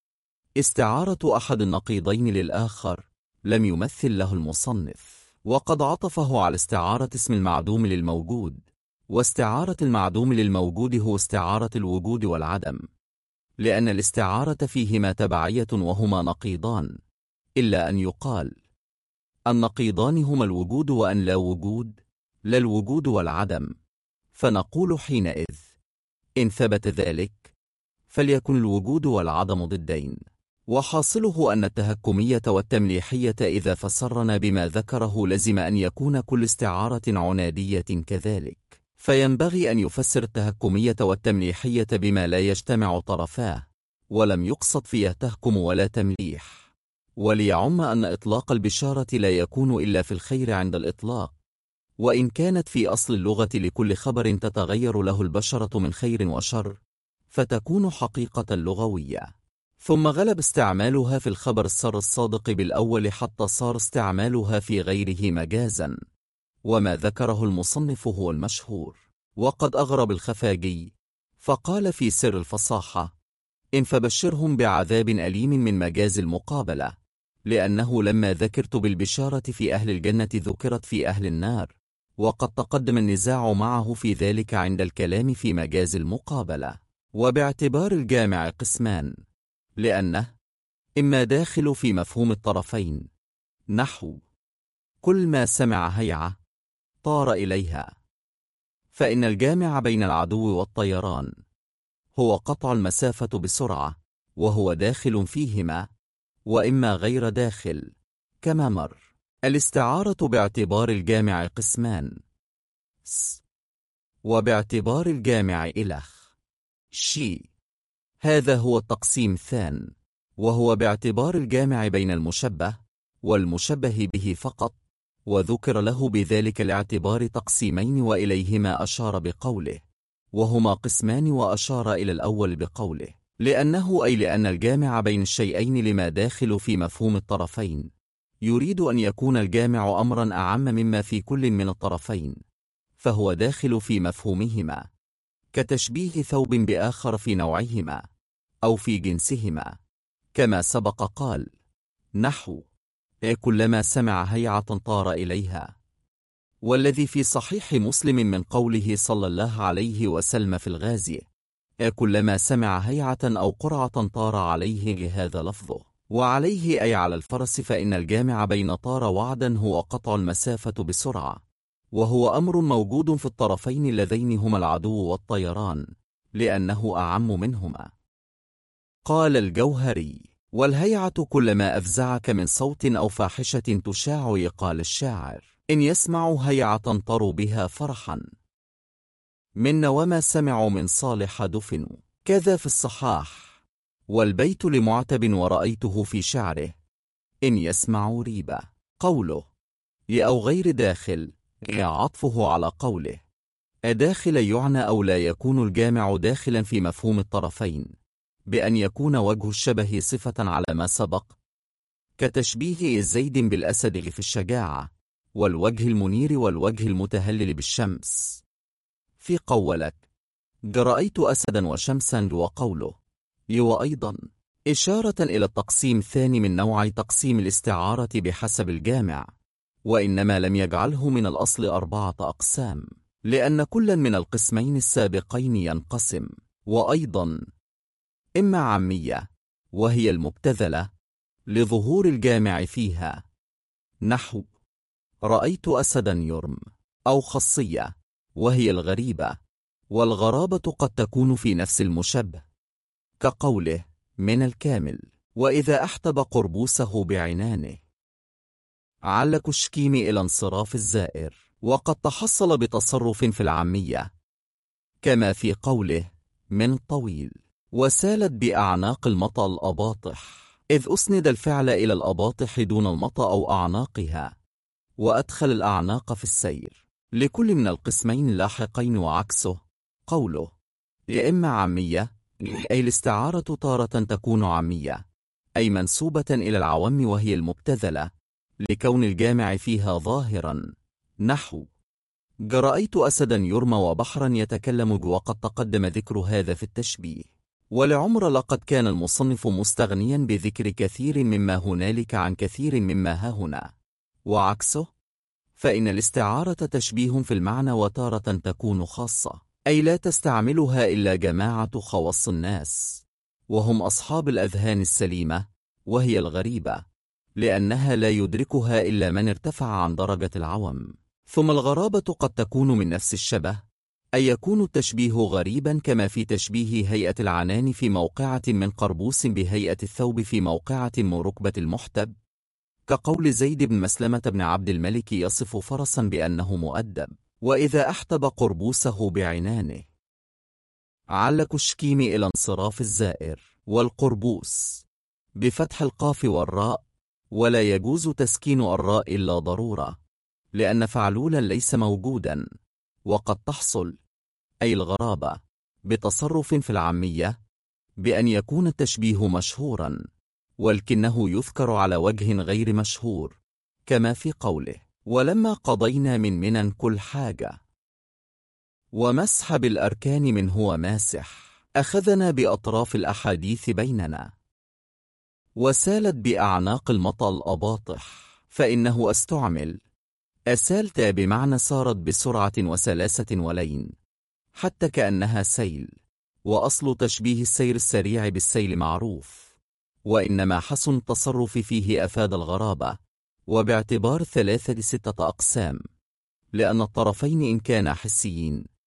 استعارة أحد النقيضين للآخر لم يمثل له المصنف، وقد عطفه على استعارة اسم المعدوم للموجود، واستعارة المعدوم للموجود هو استعارة الوجود والعدم، لأن الاستعارة فيهما تبعية وهما نقيضان، إلا أن يقال النقيضان هما الوجود وأن لا وجود، لا الوجود والعدم، فنقول حينئذ إن ثبت ذلك فليكن الوجود والعدم ضدين. وحاصله أن التهكمية والتمليحية إذا فسرنا بما ذكره لزم أن يكون كل استعارة عنادية كذلك، فينبغي أن يفسر التهكمية والتمليحية بما لا يجتمع طرفاه، ولم يقصد فيها تهكم ولا تمليح، وليعم أن إطلاق البشارة لا يكون إلا في الخير عند الإطلاق، وإن كانت في أصل اللغة لكل خبر تتغير له البشرة من خير وشر فتكون حقيقة لغوية، ثم غلب استعمالها في الخبر السر الصادق بالأول حتى صار استعمالها في غيره مجازا، وما ذكره المصنف هو المشهور. وقد أغرب الخفاجي فقال في سر الفصاحة إن فبشرهم بعذاب أليم من مجاز المقابلة، لأنه لما ذكرت بالبشارة في أهل الجنة ذكرت في أهل النار، وقد تقدم النزاع معه في ذلك عند الكلام في مجاز المقابلة. وباعتبار الجامع قسمان، لأنه إما داخل في مفهوم الطرفين، نحو كل ما سمع هيعة طار إليها، فإن الجامع بين العدو والطيران هو قطع المسافة بسرعة، وهو داخل فيهما وإما غير داخل كما مر. الاستعارة باعتبار الجامع قسمان: وباعتبار الجامع إلخ شي. هذا هو التقسيم الثاني، وهو باعتبار الجامع بين المشبه والمشبه به فقط، وذكر له بذلك الاعتبار تقسيمين وإليهما أشار بقوله وهما قسمان، وأشار إلى الأول بقوله لأن الجامع بين الشيئين لما داخل في مفهوم الطرفين، يريد أن يكون الجامع أمرا أعم مما في كل من الطرفين، فهو داخل في مفهومهما، كتشبيه ثوب بآخر في نوعهما أو في جنسهما، كما سبق قال نحو كلما سمع هيعة طار إليها. والذي في صحيح مسلم من قوله صلى الله عليه وسلم في الغازي كلما سمع هيعة أو قرعة طار عليه، هذا لفظه، وعليه أي على الفرس، فإن الجامع بين طار وعدا هو قطع المسافة بسرعة، وهو أمر موجود في الطرفين اللذين هما العدو والطيران، لأنه أعم منهما. قال الجوهري: والهيعة كلما أفزعك من صوت أو فاحشة تشاع. قال الشاعر: إن يسمعوا هيعة طروا بها فرحا، من وما سمعوا من صالح دفنوا. كذا في الصحاح. والبيت لمعتب ورأيته في شعره: إن يسمعوا ريبة. قوله أو غير داخل عطفه على قوله أداخل يعنى أو لا يكون الجامع داخلا في مفهوم الطرفين، بأن يكون وجه الشبه صفة على ما سبق، كتشبيه زيد بالأسد في الشجاعة، والوجه المنير والوجه المتهلل بالشمس في قولك رأيت أسدا وشمسا. وقوله وأيضا إشارة إلى التقسيم الثاني من نوع تقسيم الاستعارة بحسب الجامع، وإنما لم يجعله من الأصل 4 أقسام، لأن كلا من القسمين السابقين ينقسم. وأيضا إما عامية وهي المبتذلة لظهور الجامع فيها، نحو رأيت أسدا يرم، أو خاصية وهي الغريبة، والغرابة قد تكون في نفس المشبه، كقوله من الكامل وإذا أحتب قربوسه بعنانه، علك الشكيم إلى انصراف الزائر. وقد تحصل بتصرف في العامية، كما في قوله من طويل وسالت بأعناق المطى الأباطح، إذ أسند الفعل إلى الأباطح دون المطى أو أعناقها، وأدخل الأعناق في السير لكل من القسمين اللاحقين. وعكسه قوله إما عامية، أي الاستعارة تارة تكون عامية أي منسوبة إلى العوام وهي المبتذلة لكون الجامع فيها ظاهرا، نحو رأيت أسدا يرمى وبحرا يتكلم. وقد تقدم ذكر هذا في التشبيه. ولعمر لقد كان المصنف مستغنيا بذكر كثير مما هنالك عن كثير مما هاهنا. وعكسه فإن الاستعارة تشبيه في المعنى وتارة تكون خاصة، أي لا تستعملها إلا جماعة خواص الناس، وهم أصحاب الأذهان السليمة وهي الغريبة، لأنها لا يدركها إلا من ارتفع عن درجة العوم. ثم الغرابة قد تكون من نفس الشبه، أي يكون التشبيه غريبا، كما في تشبيه هيئة العنان في موقعة من قربوس بهيئة الثوب في موقعة من ركبة المحتب، كقول زيد بن مسلمة بن عبد الملك يصف فرسا بأنه مؤدب وإذا أحتب قربوسه بعنانه، علك الشكيم إلى انصراف الزائر. والقربوس بفتح القاف والراء، ولا يجوز تسكين الراء إلا ضرورة، لأن فعلولا ليس موجودا. وقد تحصل أي الغرابة بتصرف في العامية بأن يكون التشبيه مشهورا، ولكنه يذكر على وجه غير مشهور، كما في قوله ولما قضينا من منن كل حاجة، ومسح بالأركان من هو ماسح، أخذنا بأطراف الأحاديث بيننا، وسالت بأعناق المطى الأباطح، فإنه استعمل أسالت بمعنى سارت بسرعة وسلاسة ولين، حتى كأنها سيل، وأصل تشبيه السير السريع بالسيل معروف، وإنما حسن التصرف فيه أفاد الغرابة، وباعتبار 3 ل6 أقسام، لأن الطرفين إن كانا حسيين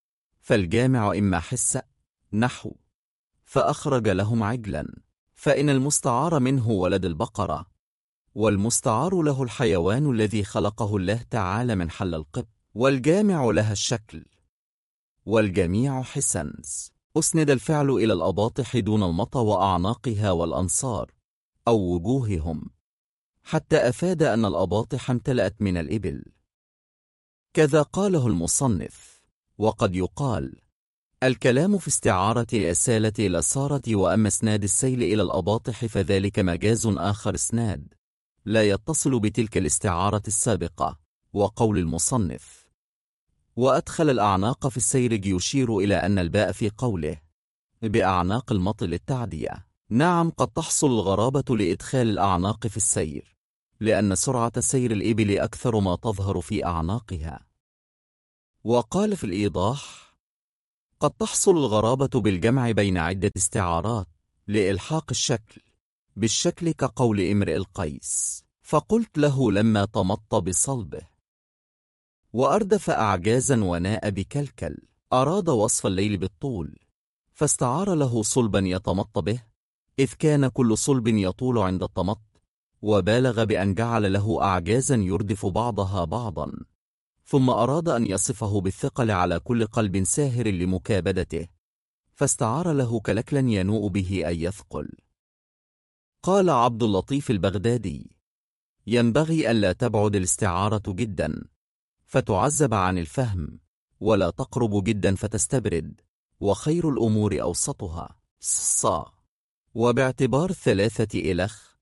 فالجامع إما حس نحو فأخرج لهم عجلا، فإن المستعار منه ولد البقرة، والمستعار له الحيوان الذي خلقه الله تعالى من حل القط، والجامع لها الشكل، والجميع حسنس. أسند الفعل إلى الأباطح دون المطى وأعناقها والأنصار أو وجوههم، حتى أفاد أن الأباطح امتلأت من الإبل. كذا قاله المصنف. وقد يقال الكلام في استعارة الأسالة لصارة، وأما اسناد السيل إلى الأباطح فذلك مجاز آخر اسناد لا يتصل بتلك الاستعارة السابقة. وقول المصنف وأدخل الأعناق في السيرج يشير إلى أن الباء في قوله بأعناق المطل للتعدية. نعم، قد تحصل الغرابة لإدخال الأعناق في السير، لأن سرعة سير الإبل أكثر ما تظهر في أعناقها. وقال في الإيضاح قد تحصل الغرابة بالجمع بين عدة استعارات لإلحاق الشكل بالشكل، كقول امرئ القيس فقلت له لما تمط بصلبه. وأردف أعجازا وناء بكلكل، أراد وصف الليل بالطول فاستعار له صلبا يتمط به، إذ كان كل صلب يطول عند التمط، وبالغ بأن جعل له أعجازا يردف بعضها بعضا، ثم أراد أن يصفه بالثقل على كل قلب ساهر لمكابدته، فاستعار له كلكلا ينوء به أن يثقل. قال عبد اللطيف البغدادي ينبغي ألا تبعد الاستعارة جدا فتعزب عن الفهم، ولا تقرب جدا فتستبرد، وخير الأمور أوسطها. وباعتبار 3 إلخ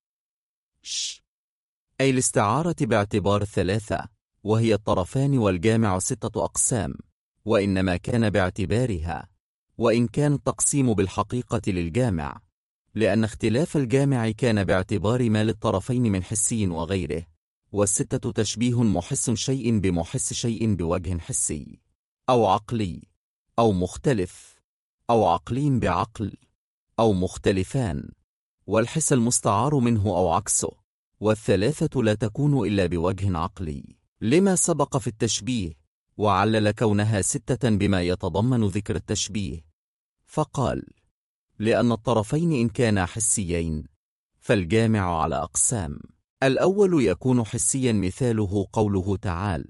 أي الاستعارة باعتبار 3، وهي الطرفان والجامع 6 أقسام، وإنما كان باعتبارها، وإن كان التقسيم بالحقيقة للجامع، لأن اختلاف الجامع كان باعتبار ما للطرفين من حسي وغيره، والستة تشبيه محس شيء بمحس شيء بوجه حسي أو عقلي أو مختلف أو عقلي بعقل أو مختلفان، والحس المستعار منه أو عكسه، والثلاثة لا تكون إلا بوجه عقلي، لما سبق في التشبيه، وعلل كونها 6 بما يتضمن ذكر التشبيه، فقال لأن الطرفين إن كانا حسيين فالجامع على أقسام. الأول يكون حسيا، مثاله قوله تعالى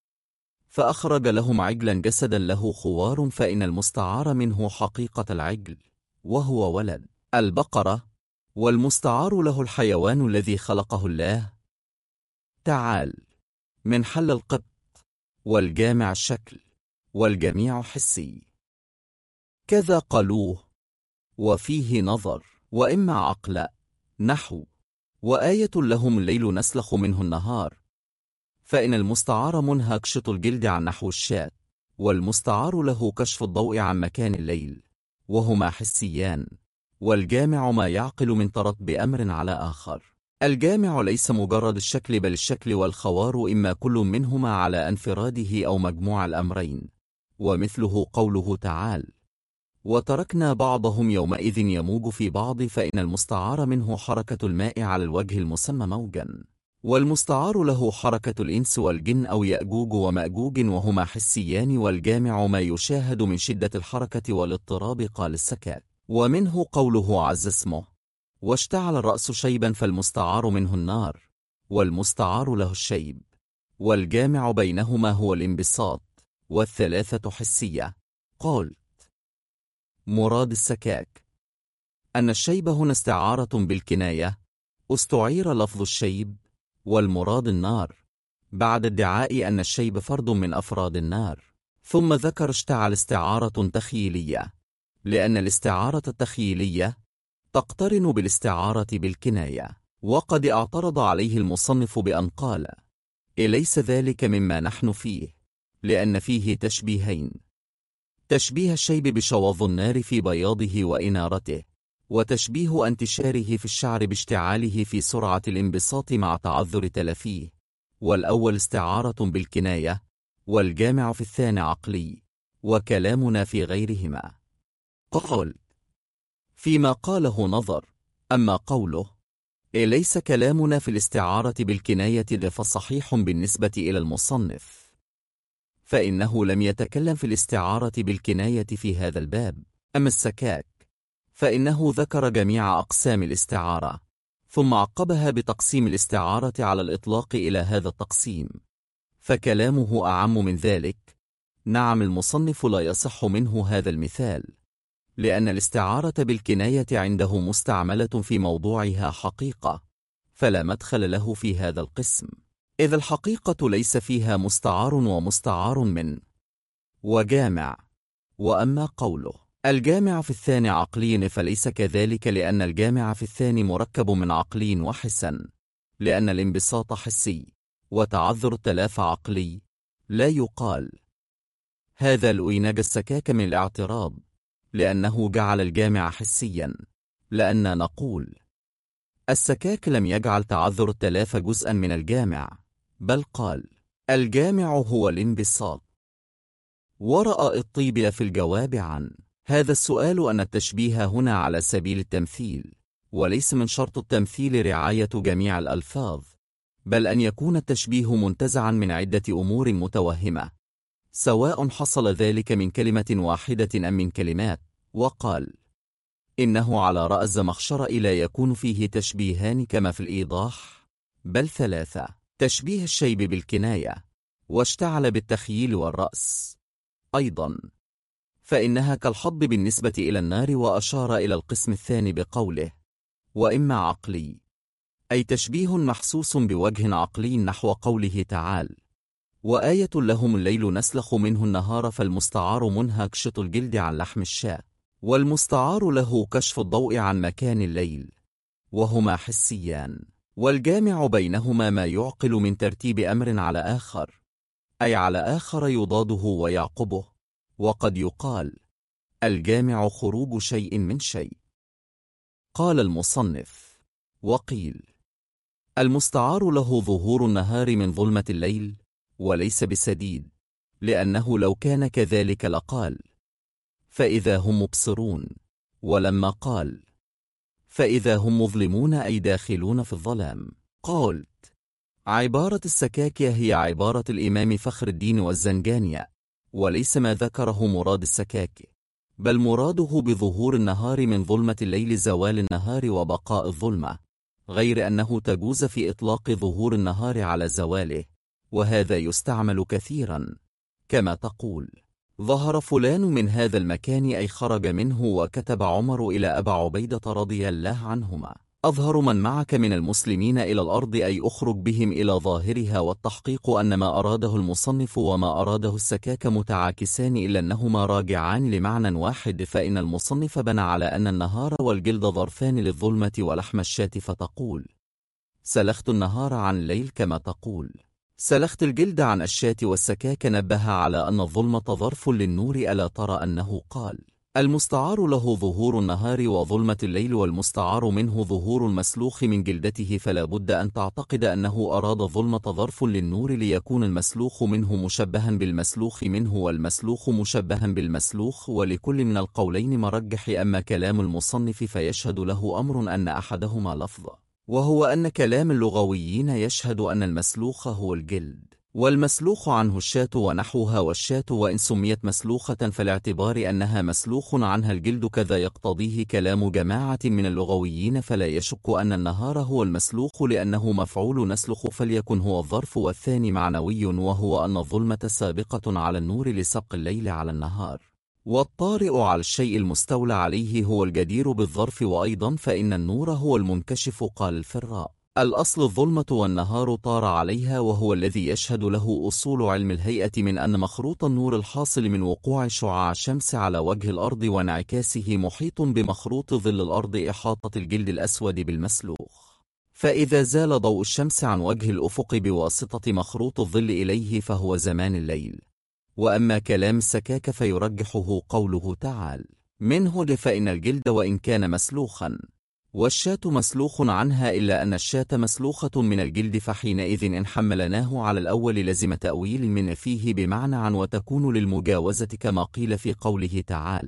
فأخرج لهم عجلا جسدا له خوار، فإن المستعار منه حقيقة العجل وهو ولد البقرة، والمستعار له الحيوان الذي خلقه الله تعالى من حل القط، والجامع الشكل، والجميع حسي. كذا قالوه وفيه نظر، وإما عقل نحو وآية لهم الليل نسلخ منه النهار، فإن المستعار منها كشط الجلد عن نحو الشاة، والمستعار له كشف الضوء عن مكان الليل، وهما حسيان، والجامع ما يعقل من ترتب أمر على آخر. الجامع ليس مجرد الشكل، بل الشكل والخوار إما كل منهما على انفراده أو مجموع الأمرين، ومثله قوله تعالى وتركنا بعضهم يومئذ يموج في بعض، فإن المستعار منه حركة الماء على الوجه المسمى موجا، والمستعار له حركة الإنس والجن أو يأجوج ومأجوج، وهما حسيان، والجامع ما يشاهد من شدة الحركة والاضطراب، قال السكاك. ومنه قوله عز اسمه واشتعل الرأس شيبا، فالمستعار منه النار، والمستعار له الشيب، والجامع بينهما هو الانبساط، والثلاثة حسية. قال مراد السكاك أن الشيب هنا استعارة بالكناية، استعير لفظ الشيب، والمراد النار، بعد ادعاء أن الشيب فرد من أفراد النار. ثم ذكر اشتعل استعارة تخيلية، لأن الاستعارة التخيلية تقترن بالاستعارة بالكناية. وقد اعترض عليه المصنف بأن قال إليس ذلك مما نحن فيه، لأن فيه تشبيهين: تشبيه الشيب بشواظ النار في بياضه وإنارته، وتشبيه انتشاره في الشعر باشتعاله في سرعة الانبساط مع تعذر تلفيه، والأول استعارة بالكناية، والجامع في الثاني عقلي، وكلامنا في غيرهما. قال فيما قاله نظر. أما قوله ليس كلامنا في الاستعارة بالكناية فصحيح بالنسبة إلى المصنف، فإنه لم يتكلم في الاستعارة بالكناية في هذا الباب. أما السكاك فإنه ذكر جميع أقسام الاستعارة، ثم عقبها بتقسيم الاستعارة على الإطلاق إلى هذا التقسيم، فكلامه أعم من ذلك. نعم، المصنف لا يصح منه هذا المثال، لأن الاستعارة بالكناية عنده مستعملة في موضوعها حقيقة، فلا مدخل له في هذا القسم، إذ الحقيقة ليس فيها مستعار ومستعار من وجامع. وأما قوله الجامع في الثاني عقلي فليس كذلك، لأن الجامع في الثاني مركب من عقلي وحسا، لأن الانبساط حسي وتعذر التلاف عقلي. لا يقال هذا لإيناج السكاك من الاعتراض، لأنه جعل الجامع حسيا، لأن نقول السكاك لم يجعل تعذر التلاف جزءا من الجامع، بل قال الجامع هو الانبساط. ورأى الطيبي في الجواب عن هذا السؤال أن التشبيه هنا على سبيل التمثيل، وليس من شرط التمثيل رعاية جميع الألفاظ، بل أن يكون التشبيه منتزعا من عدة أمور متوهمة، سواء حصل ذلك من كلمة واحدة أم من كلمات. وقال إنه على رأى الزمخشري لا يكون فيه تشبيهان كما في الإيضاح، بل ثلاثة: تشبيه الشيب بالكناية، واشتعل بالتخييل والرأس أيضا، فإنها كالحض بالنسبة إلى النار. وأشار إلى القسم الثاني بقوله وإما عقلي، أي تشبيه محسوس بوجه عقلي، نحو قوله تعالى وآية لهم الليل نسلخ منه النهار، فالمستعار منها كشط الجلد عن لحم الشاة، والمستعار له كشف الضوء عن مكان الليل، وهما حسيان. والجامع بينهما ما يعقل من ترتيب أمر على آخر، أي على آخر يضاده ويعقبه. وقد يقال الجامع خروج شيء من شيء. قال المصنف وقيل المستعار له ظهور النهار من ظلمة الليل، وليس بسديد، لأنه لو كان كذلك لقال فإذا هم مبصرون، ولما قال فإذا هم مظلمون أي داخلون في الظلام. قلت عبارة السكاكية هي عبارة الإمام فخر الدين والزنجانية، وليس ما ذكره مراد السكاكي، بل مراده بظهور النهار من ظلمة الليل زوال النهار وبقاء الظلمة، غير أنه تجوز في إطلاق ظهور النهار على زواله، وهذا يستعمل كثيرا، كما تقول ظهر فلان من هذا المكان أي خرج منه. وكتب عمر إلى أبا عبيدة رضي الله عنهما أظهر من معك من المسلمين إلى الأرض، أي أخرج بهم إلى ظاهرها. والتحقيق أن ما أراده المصنف وما أراده السكاك متعاكسان، إلا أنهما راجعان لمعنى واحد، فإن المصنف بنى على أن النهار والجلد ظرفان للظلمة ولحم الشاة، فتقول سلخت النهار عن الليل، كما تقول سلخت الجلد عن الشاة. والسكاك نبه على أن الظلمة ظرف للنور. ألا ترى أنه قال المستعار له ظهور النهار وظلمة الليل، والمستعار منه ظهور المسلوخ من جلدته، فلا بد أن تعتقد أنه أراد الظلمة ظرف للنور، ليكون المسلوخ منه مشبها بالمسلوخ منه، والمسلوخ مشبها بالمسلوخ، ولكل من القولين مرجح. أما كلام المصنف فيشهد له أمر أن أحدهما لفظ، وهو أن كلام اللغويين يشهد أن المسلوخ هو الجلد، والمسلوخ عنه الشاة ونحوها. والشاة وإن سميت مسلوخة فالاعتبار أنها مسلوخ عنها الجلد، كذا يقتضيه كلام جماعة من اللغويين، فلا يشك أن النهار هو المسلوخ لأنه مفعول نسلخ، فليكن هو الظرف. والثاني معنوي، وهو أن الظلمة سابقة على النور لسبق الليل على النهار، والطارئ على الشيء المستولى عليه هو الجدير بالظرف. وأيضا فإن النور هو المنكشف. قال الفراء الأصل الظلمة والنهار طار عليها، وهو الذي يشهد له أصول علم الهيئة من أن مخروط النور الحاصل من وقوع شعاع الشمس على وجه الأرض وانعكاسه محيط بمخروط ظل الأرض إحاطة الجلد الأسود بالمسلوخ، فإذا زال ضوء الشمس عن وجه الأفق بواسطة مخروط الظل إليه فهو زمان الليل. وأما كلام السكاك فيرجحه قوله تعالى منه فإن الجلد وإن كان مسلوخا والشاة مسلوخ عنها، إلا أن الشاة مسلوخة من الجلد، فحينئذ إن حملناه على الأول لزم تأويل من فيه بمعنى عن، وتكون للمجاوزة كما قيل في قوله تعالى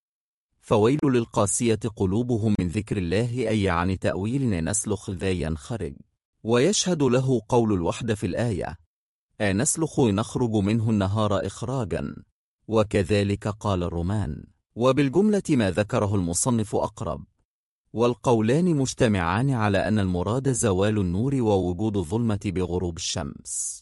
فويل للقاسية قلوبهم من ذكر الله، أي يعني تأويل نسلخ ذا ينخرج. ويشهد له قول الوحدة في الآية نسلخ نخرج منه النهار إخراجا، وكذلك قال الرومان. وبالجملة ما ذكره المصنف أقرب، والقولان مجتمعان على أن المراد زوال النور ووجود الظلمة بغروب الشمس.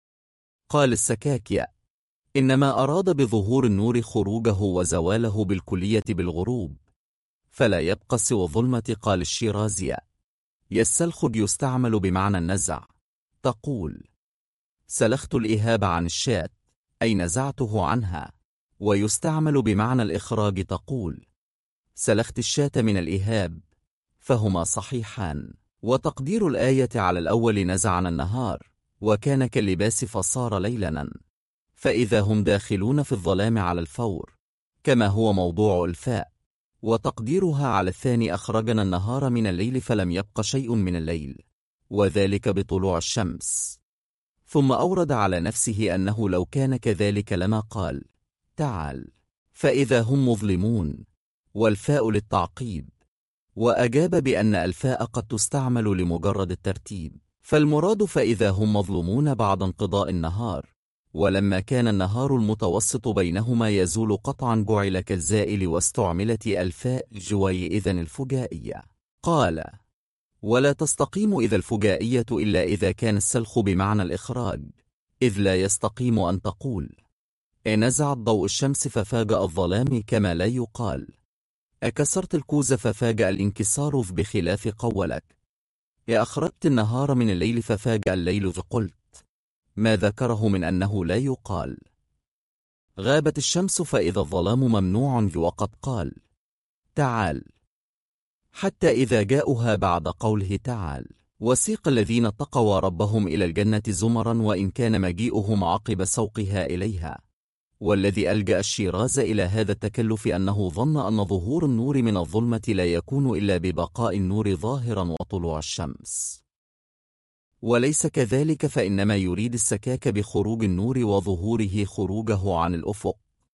قال السكاكية: إنما أراد بظهور النور خروجه وزواله بالكلية بالغروب، فلا يبقى سوى الظلمة. قال الشيرازي: يستلخج يستعمل بمعنى النزع، تقول سلخت الإهاب عن الشاة أي نزعته عنها، ويستعمل بمعنى الإخراج، تقول سلخت الشاة من الإهاب، فهما صحيحان. وتقدير الآية على الأول نزعنا النهار وكان كاللباس فصار ليلنا، فإذا هم داخلون في الظلام على الفور، كما هو موضوع الفاء. وتقديرها على الثاني أخرجنا النهار من الليل فلم يبق شيء من الليل، وذلك بطلوع الشمس. ثم أورد على نفسه أنه لو كان كذلك لما قال تعال فإذا هم مظلمون، والفاء للتعقيب. وأجاب بأن الفاء قد تستعمل لمجرد الترتيب، فالمراد فإذا هم مظلمون بعد انقضاء النهار، ولما كان النهار المتوسط بينهما يزول قطعا جعل كالزائل، واستعملت الفاء إذن الفجائية. قال: ولا تستقيم إذا الفجائية إلا إذا كان السلخ بمعنى الإخراج، إذ لا يستقيم أن تقول نزعت ضوء الشمس ففاجأ الظلام، كما لا يقال أكسرت الكوز ففاجأ الانكسار، بخلاف قولك أخرجت النهار من الليل ففاجأ الليل، قلت ما ذكره من أنه لا يقال غابت الشمس فإذا الظلام ممنوع، وقد قال تعال حتى إذا جاءها بعد قوله تعال. وسيق الذين اتقوا ربهم إلى الجنة زمرا، وإن كان مجيئهم عقب سوقها إليها. والذي ألجأ الشيراز إلى هذا التكلف أنه ظن أن ظهور النور من الظلمة لا يكون إلا ببقاء النور ظاهرا وطلوع الشمس، وليس كذلك، فإنما يريد السكاك بخروج النور وظهوره خروجه عن الأفق،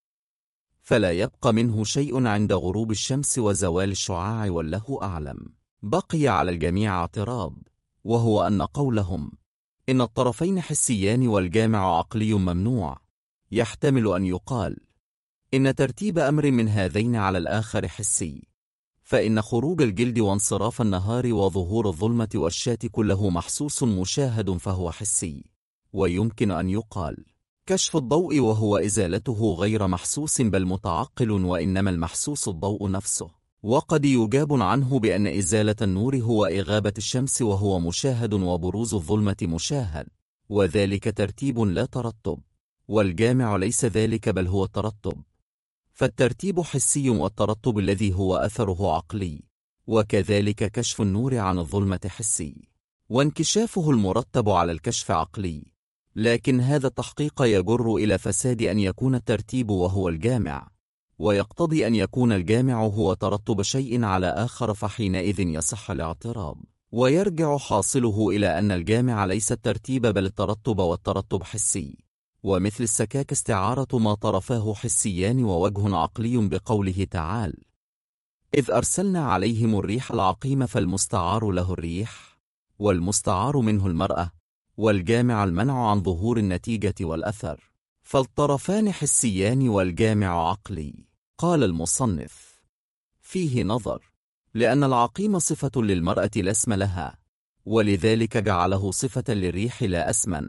فلا يبقى منه شيء عند غروب الشمس وزوال الشعاع، والله أعلم. بقي على الجميع اعتراض، وهو أن قولهم إن الطرفين حسيان والجامع عقلي ممنوع، يحتمل أن يقال إن ترتيب أمر من هذين على الآخر حسي، فإن خروج الجلد وانصراف النهار وظهور الظلمة والشاة كله محسوس مشاهد فهو حسي. ويمكن أن يقال كشف الضوء وهو إزالته غير محسوس بل متعقل، وإنما المحسوس الضوء نفسه. وقد يجاب عنه بأن إزالة النور هو إغابة الشمس وهو مشاهد، وبروز الظلمة مشاهد، وذلك ترتيب لا ترتب، والجامع ليس ذلك بل هو الترتب، فالترتيب حسي والترتب الذي هو أثره عقلي، وكذلك كشف النور عن الظلمة حسي، وانكشافه المرتب على الكشف عقلي. لكن هذا التحقيق يجر إلى فساد أن يكون الترتيب وهو الجامع، ويقتضي أن يكون الجامع هو ترتب شيء على آخر، فحينئذ يصح الاعتراض، ويرجع حاصله إلى أن الجامع ليس الترتيب بل الترتب، والترتب حسي. ومثل السكاك استعارة ما طرفاه حسيان ووجه عقلي بقوله تعال إذ أرسلنا عليهم الريح العقيم، فالمستعار له الريح، والمستعار منه المرأة، والجامع المنع عن ظهور النتيجة والأثر، فالطرفان حسيان والجامع عقلي. قال المصنف فيه نظر، لأن العقيم صفة للمرأة لا اسم لها، ولذلك جعله صفة للريح لا اسما،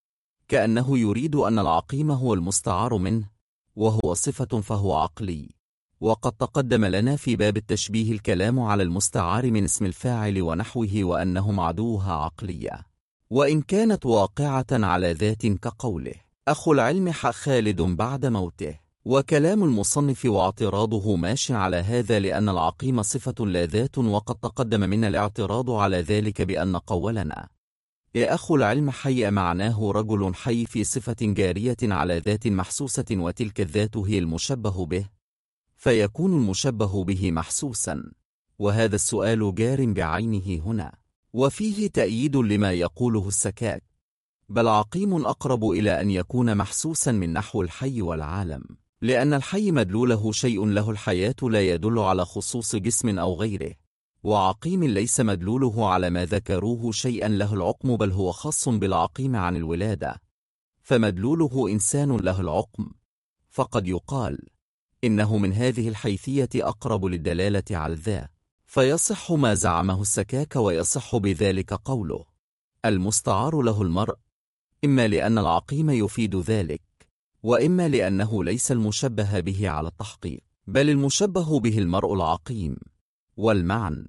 كأنه يريد أن العقيم هو المستعار منه، وهو صفة فهو عقلي. وقد تقدم لنا في باب التشبيه الكلام على المستعار من اسم الفاعل ونحوه، وأنهم عدوها عقلية، وإن كانت واقعة على ذات، كقوله أخو العلم خالد بعد موته. وكلام المصنف واعتراضه ماش على هذا، لأن العقيم صفة لا ذات، وقد تقدم من الاعتراض على ذلك بأن قولنا يا أخو العلم حي معناه رجل حي في صفة جارية على ذات محسوسة، وتلك الذات هي المشبه به، فيكون المشبه به محسوسا، وهذا السؤال جار بعينه هنا، وفيه تأييد لما يقوله السكاك، بل عقيم أقرب إلى أن يكون محسوسا من نحو الحي والعالم، لأن الحي مدلوله شيء له الحياة لا يدل على خصوص جسم أو غيره، وعقيم ليس مدلوله على ما ذكروه شيئا له العقم، بل هو خاص بالعقيم عن الولادة، فمدلوله إنسان له العقم، فقد يقال إنه من هذه الحيثية أقرب للدلالة على الذا، فيصح ما زعمه السكاك، ويصح بذلك قوله المستعار له المرء، إما لأن العقيم يفيد ذلك، وإما لأنه ليس المشبه به على التحقيق، بل المشبه به المرء العقيم. والمعنى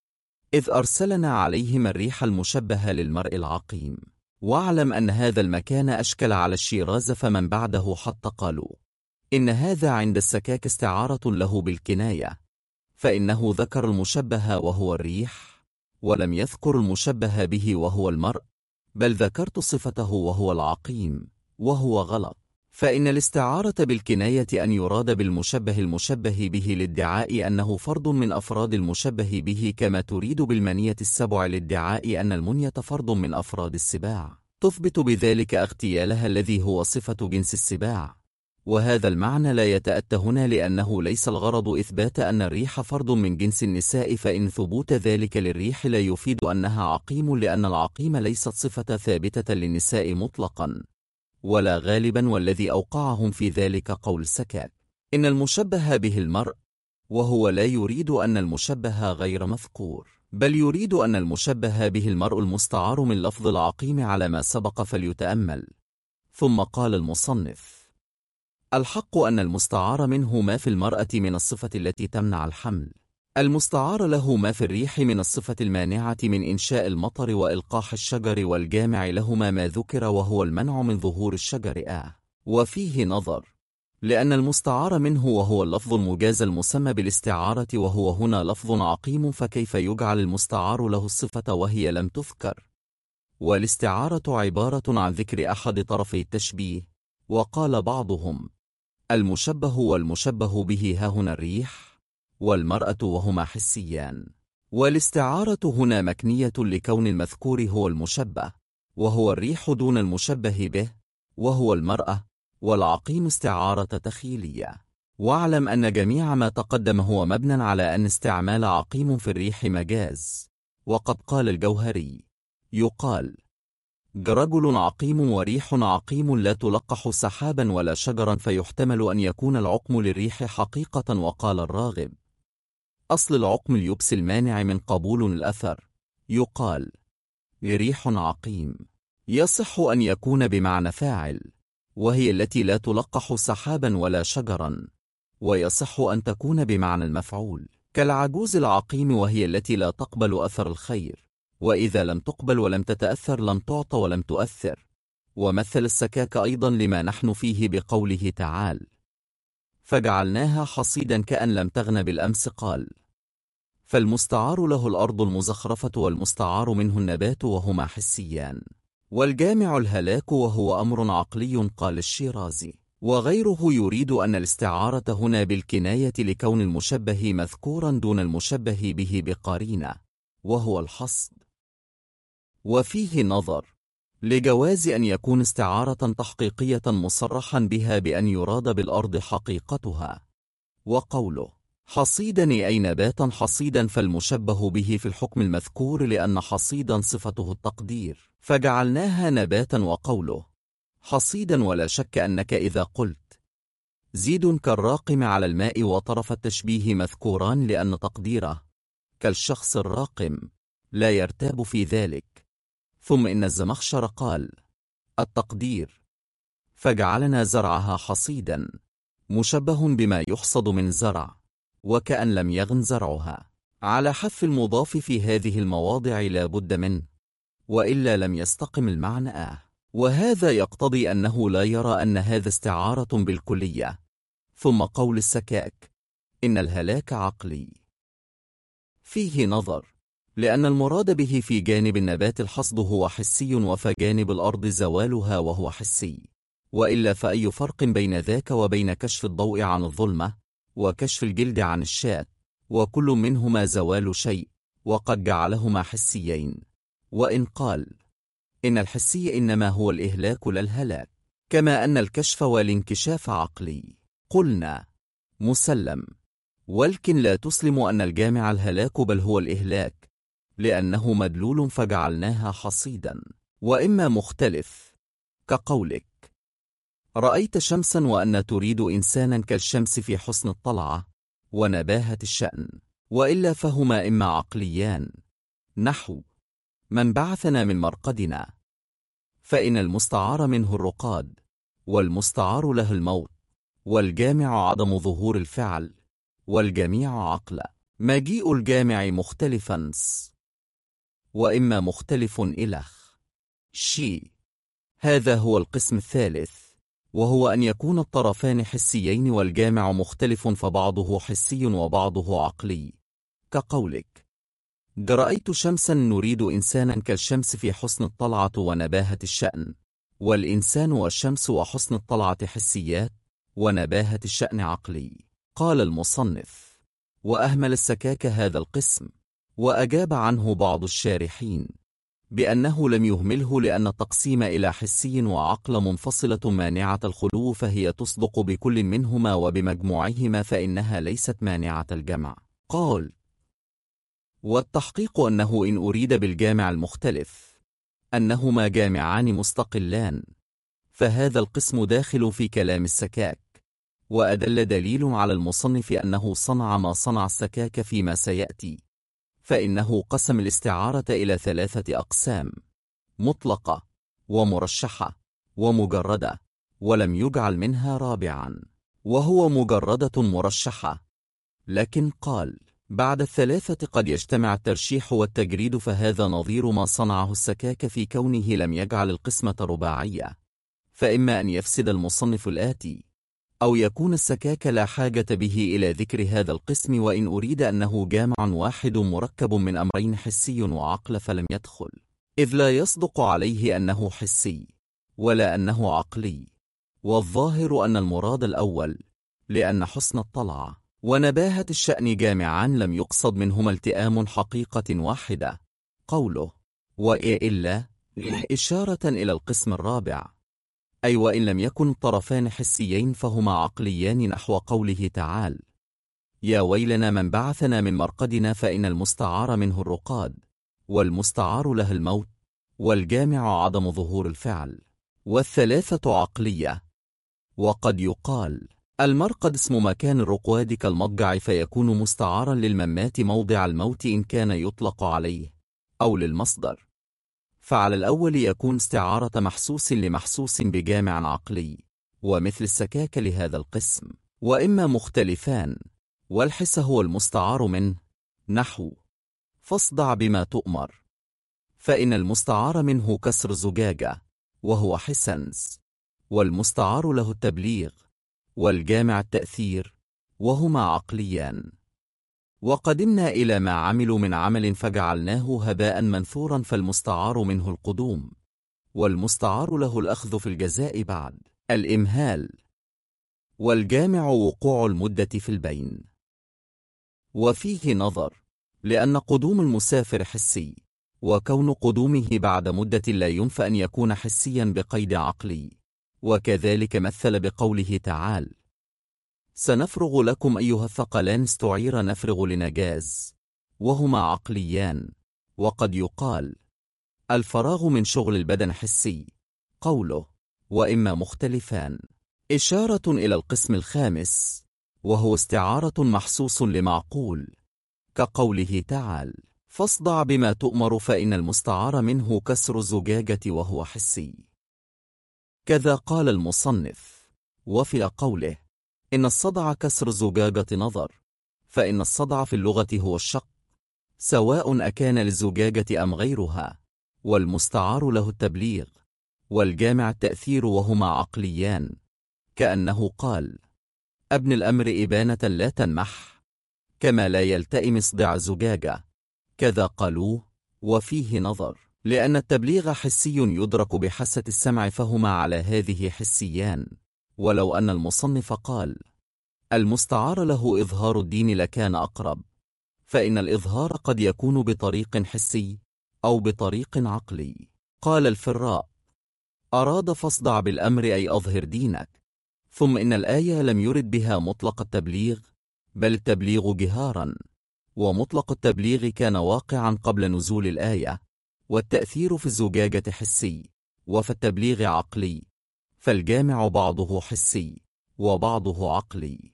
إذ أرسلنا عليهم الريح المشبهة للمرء العقيم. واعلم أن هذا المكان أشكل على الشيراز، فمن بعده حتى قالوا إن هذا عند السكاك استعارة له بالكناية، فإنه ذكر المشبه وهو الريح، ولم يذكر المشبه به وهو المرء، بل ذكرت صفته وهو العقيم، وهو غلط، فإن الاستعارة بالكناية أن يراد بالمشبه المشبه به لادعاء أنه فرد من أفراد المشبه به، كما تريد بالمنية السبع لادعاء أن المنية فرد من أفراد السباع، تثبت بذلك اغتيالها الذي هو صفة جنس السباع. وهذا المعنى لا يتأتى هنا، لأنه ليس الغرض إثبات أن الريح فرد من جنس النساء، فإن ثبوت ذلك للريح لا يفيد أنها عقيم، لأن العقيم ليست صفة ثابتة للنساء مطلقا ولا غالبا، والذي أوقعهم في ذلك قول السكاك إن المشبه به المرء، وهو لا يريد أن المشبه غير مذكور، بل يريد أن المشبه به المرء المستعار من لفظ العقيم على ما سبق، فليتأمل. ثم قال المصنف الحق أن المستعار منه ما في المرأة من الصفة التي تمنع الحمل، المستعار له ما في الريح من الصفة المانعة من إنشاء المطر وإلقاح الشجر، والجامع لهما ما ذكر وهو المنع من ظهور الشجر. وفيه نظر، لأن المستعار منه وهو اللفظ المجاز المسمى بالاستعارة، وهو هنا لفظ عقيم، فكيف يجعل المستعار له الصفة وهي لم تذكر؟ والاستعارة عبارة عن ذكر أحد طرفي التشبيه. وقال بعضهم المشبه والمشبه به هاهنا الريح والمرأة، وهما حسيان، والاستعارة هنا مكنية لكون المذكور هو المشبه، وهو الريح دون المشبه به وهو المرأة، والعقيم استعارة تخيلية. واعلم أن جميع ما تقدم هو مبنى على أن استعمال عقيم في الريح مجاز. وقد قال الجوهري يقال رجل عقيم وريح عقيم لا تلقح سحابا ولا شجرا، فيحتمل أن يكون العقم للريح حقيقة. وقال الراغب أصل العقم اليبس المانع من قبول الأثر، يقال ريح عقيم، يصح أن يكون بمعنى فاعل، وهي التي لا تلقح سحابا ولا شجرا، ويصح أن تكون بمعنى المفعول كالعجوز العقيم، وهي التي لا تقبل أثر الخير، وإذا لم تقبل ولم تتأثر لم تعط ولم تؤثر. ومثل السكاك أيضا لما نحن فيه بقوله تعالى فجعلناها حصيدا كأن لم تغن بالأمس. قال فالمستعار له الأرض المزخرفة، والمستعار منه النبات، وهما حسيان، والجامع الهلاك، وهو أمر عقلي. قال الشيرازي وغيره يريد أن الاستعارة هنا بالكناية لكون المشبه مذكورا دون المشبه به بقرينة، وهو الحصد. وفيه نظر لجواز أن يكون استعارة تحقيقية مصرحا بها بأن يراد بالأرض حقيقتها. وقوله حصيدا أي نباتا حصيدا، فالمشبه به في الحكم المذكور، لأن حصيدا صفته التقدير فجعلناها نباتا. وقوله حصيدا ولا شك أنك إذا قلت زيد كالراقم على الماء وطرف التشبيه مذكوران، لأن تقديره كالشخص الراقم لا يرتاب في ذلك. ثم إن الزمخشر قال التقدير فجعلنا زرعها حصيدا مشبه بما يحصد من زرع، وكأن لم يغن زرعها، على حذف المضاف في هذه المواضع لا بد منه، وإلا لم يستقم المعنى. وهذا يقتضي أنه لا يرى أن هذا استعارة بالكلية. ثم قول السكاك إن الهلاك عقلي فيه نظر، لأن المراد به في جانب النبات الحصد هو حسي، وفي جانب الأرض زوالها وهو حسي، وإلا فأي فرق بين ذاك وبين كشف الضوء عن الظلمة وكشف الجلد عن الشاة، وكل منهما زوال شيء، وقد جعلهما حسيين. وإن قال إن الحسي إنما هو الإهلاك لا الهلاك، كما أن الكشف والانكشاف عقلي، قلنا مسلم، ولكن لا تسلم أن الجامع الهلاك بل هو الإهلاك، لأنه مدلول فجعلناها حصيدا. وإما مختلف كقولك رأيت شمسا وأن تريد إنسانا كالشمس في حسن الطلعة ونباهة الشأن، وإلا فهما إما عقليان، نحو من بعثنا من مرقدنا، فإن المستعار منه الرقاد، والمستعار له الموت، والجامع عدم ظهور الفعل، والجميع عقل. مجيء الجامع مختلفا وإما مختلف إلخ شي. هذا هو القسم الثالث، وهو أن يكون الطرفان حسيين والجامع مختلف فبعضه حسي وبعضه عقلي، كقولك رأيت شمسا نريد إنسانا كالشمس في حسن الطلعة ونباهة الشأن، والإنسان والشمس وحسن الطلعة حسيات ونباهة الشأن عقلي. قال المصنف: وأهمل السكاك هذا القسم، وأجاب عنه بعض الشارحين بأنه لم يهمله لأن التقسيم إلى حسي وعقل منفصلة مانعة الخلو، فهي تصدق بكل منهما وبمجموعهما فإنها ليست مانعة الجمع. قال: والتحقيق أنه إن أريد بالجامع المختلف أنهما جامعان مستقلان، فهذا القسم داخل في كلام السكاك. وأدل دليل على المصنف أنه صنع ما صنع السكاك فيما سيأتي، فإنه قسم الاستعارة إلى 3 أقسام: مطلقة ومرشحة ومجردة، ولم يجعل منها رابعا وهو مجردة مرشحة. لكن قال: بعد 3 قد يجتمع الترشيح والتجريد، فهذا نظير ما صنعه السكاك في كونه لم يجعل القسمة رباعية. فإما أن يفسد المصنف الآتي، أو يكون السكاك لا حاجة به إلى ذكر هذا القسم، وإن أريد أنه جامع واحد مركب من أمرين حسي وعقل فلم يدخل، إذ لا يصدق عليه أنه حسي ولا أنه عقلي. والظاهر أن المراد الأول، لأن حسن الطلعة ونباهة الشأن جامعان لم يقصد منهما التئام حقيقة واحدة. قوله وإلا إشارة إلى القسم الرابع، أي وإن لم يكن الطرفان حسيين فهما عقليان، نحو قوله تعالى: يا ويلنا من بعثنا من مرقدنا، فإن المستعار منه الرقاد، والمستعار له الموت، والجامع عدم ظهور الفعل، وال3 عقلية. وقد يقال المرقد اسم مكان الرقاد كالمضجع، فيكون مستعارا للممات موضع الموت إن كان يطلق عليه، أو للمصدر. فعلى الأول يكون استعارة محسوس لمحسوس بجامع عقلي، ومثل السكاك لهذا القسم. وإما مختلفان، والحس هو المستعار منه، نحو فاصدع بما تؤمر، فإن المستعار منه كسر زجاجة وهو حسنس، والمستعار له التبليغ، والجامع التأثير، وهما عقليان. وقدمنا إلى ما عملوا من عمل فجعلناه هباء منثورا، فالمستعار منه القدوم، والمستعار له الأخذ في الجزاء بعد الإمهال، والجامع وقوع المدة في البين. وفيه نظر، لأن قدوم المسافر حسي، وكون قدومه بعد مدة لا ينفى أن يكون حسيا بقيد عقلي. وكذلك مثل بقوله تعالى: سنفرغ لكم أيها الثقلان، استعير نفرغ لنجاز، وهما عقليان. وقد يقال الفراغ من شغل البدن حسي. قوله وإما مختلفان إشارة إلى القسم الخامس، وهو استعارة محسوس لمعقول، كقوله تعالى: فاصدع بما تؤمر، فإن المستعار منه كسر الزجاجة وهو حسي. كذا قال المصنف: وفي قوله إن الصدع كسر الزجاجة نظر، فإن الصدع في اللغة هو الشق، سواء أكان للزجاجة أم غيرها، والمستعار له التبليغ، والجامع التأثير، وهما عقليان، كأنه قال: أبن الأمر إبانة لا تنمح، كما لا يلتئم إصدع الزجاجة. كذا قالوه. وفيه نظر، لأن التبليغ حسي يدرك بحاسة السمع، فهما على هذه حسيان. ولو أن المصنف قال المستعار له إظهار الدين لكان أقرب، فإن الإظهار قد يكون بطريق حسي أو بطريق عقلي. قال الفراء: أراد فاصدع بالأمر أي أظهر دينك. ثم إن الآية لم يرد بها مطلق التبليغ، بل التبليغ جهارا، ومطلق التبليغ كان واقعا قبل نزول الآية، والتأثير في الزجاجة حسي، وفي التبليغ عقلي، فالجامع بعضه حسي وبعضه عقلي.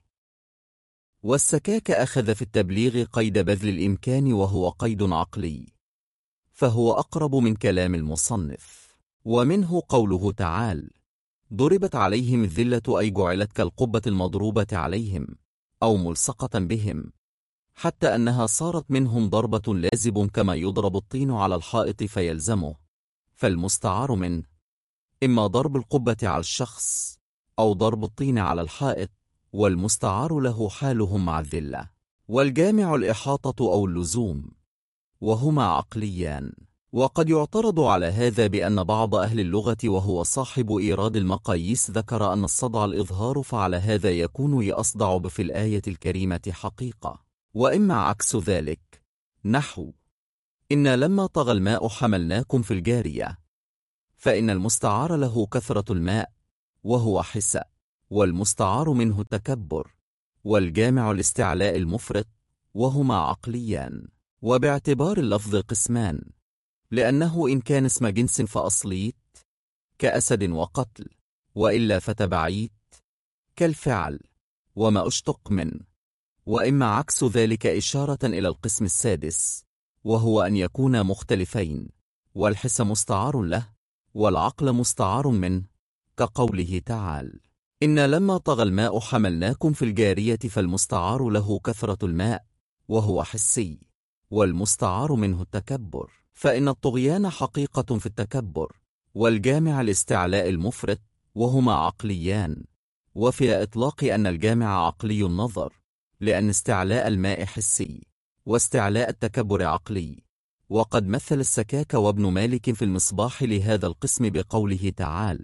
والسكاك أخذ في التبليغ قيد بذل الإمكان وهو قيد عقلي، فهو أقرب من كلام المصنف. ومنه قوله تعالى: ضربت عليهم الذلة أي جعلت كالقبة المضروبة عليهم أو ملصقة بهم، حتى أنها صارت منهم ضربة لازب كما يضرب الطين على الحائط فيلزمه. فالمستعار منه إما ضرب القبة على الشخص أو ضرب الطين على الحائط، والمستعار له حالهم مع الذلة. والجامع الإحاطة أو اللزوم، وهما عقليان. وقد يعترض على هذا بأن بعض أهل اللغة وهو صاحب إيراد المقاييس ذكر أن الصدع الإظهار، فعلى هذا يكون يصدع في الآية الكريمة حقيقة، وإما عكس ذلك، نحو إنا لما طغى الماء حملناكم في الجارية، فإن المستعار له كثرة الماء وهو حسى، والمستعار منه التكبر، والجامع الاستعلاء المفرط، وهما عقليان. وباعتبار اللفظ قسمان، لأنه إن كان اسم جنس فأصليت كأسد وقتل، وإلا فتبعيت كالفعل وما أشتق من، وإما عكس ذلك إشارة إلى القسم السادس، وهو أن يكونا مختلفين، والحس مستعار له والعقل مستعار منه، كقوله تعالى: إنا لما طغى الماء حملناكم في الجارية، فالمستعار له كثرة الماء وهو حسي، والمستعار منه التكبر، فإن الطغيان حقيقة في التكبر. والجامع الاستعلاء المفرط، وهما عقليان. وفي إطلاق أن الجامع عقلي النظر، لأن استعلاء الماء حسي واستعلاء التكبر عقلي. وقد مثل السكاك وابن مالك في المصباح لهذا القسم بقوله تعالى: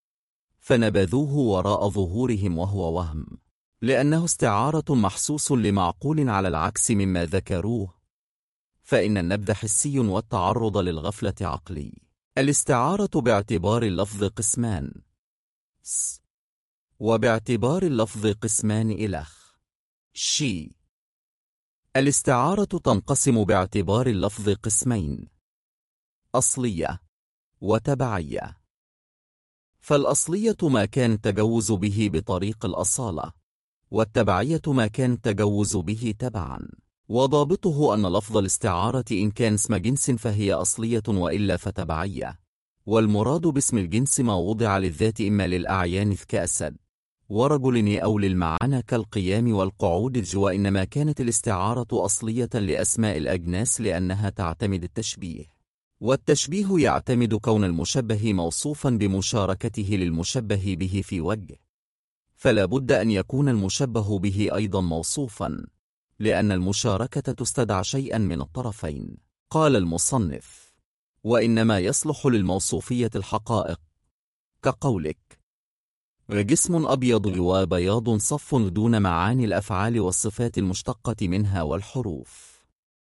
فنبذوه وراء ظهورهم وهو وهم، لأنه استعارة محسوس لمعقول على العكس مما ذكروه، فإن النبذ حسي والتعرض للغفلة عقلي. الاستعارة باعتبار اللفظ قسمان، وباعتبار اللفظ قسمان إلخ شي. الاستعارة تنقسم باعتبار اللفظ قسمين: أصلية وتبعية. فالأصلية ما كان التجوز به بطريق الأصالة، والتبعية ما كان التجوز به تبعا. وضابطه أن لفظ الاستعارة إن كان اسم جنس فهي أصلية، وإلا فتبعية. والمراد باسم الجنس ما وضع للذات إما للأعيان كأسد ورجل أو للمعنى كالقيام والقعود، وإنما كانت الاستعارة أصلية لأسماء الأجناس لأنها تعتمد التشبيه، والتشبيه يعتمد كون المشبه موصوفا بمشاركته للمشبه به في وجه، فلا بد أن يكون المشبه به أيضا موصوفا، لأن المشاركة تستدعى شيئا من الطرفين. قال المصنف: وإنما يصلح للموصوفية الحقائق، كقولك: جسم أبيض وبياض صف، دون معاني الأفعال والصفات المشتقة منها والحروف.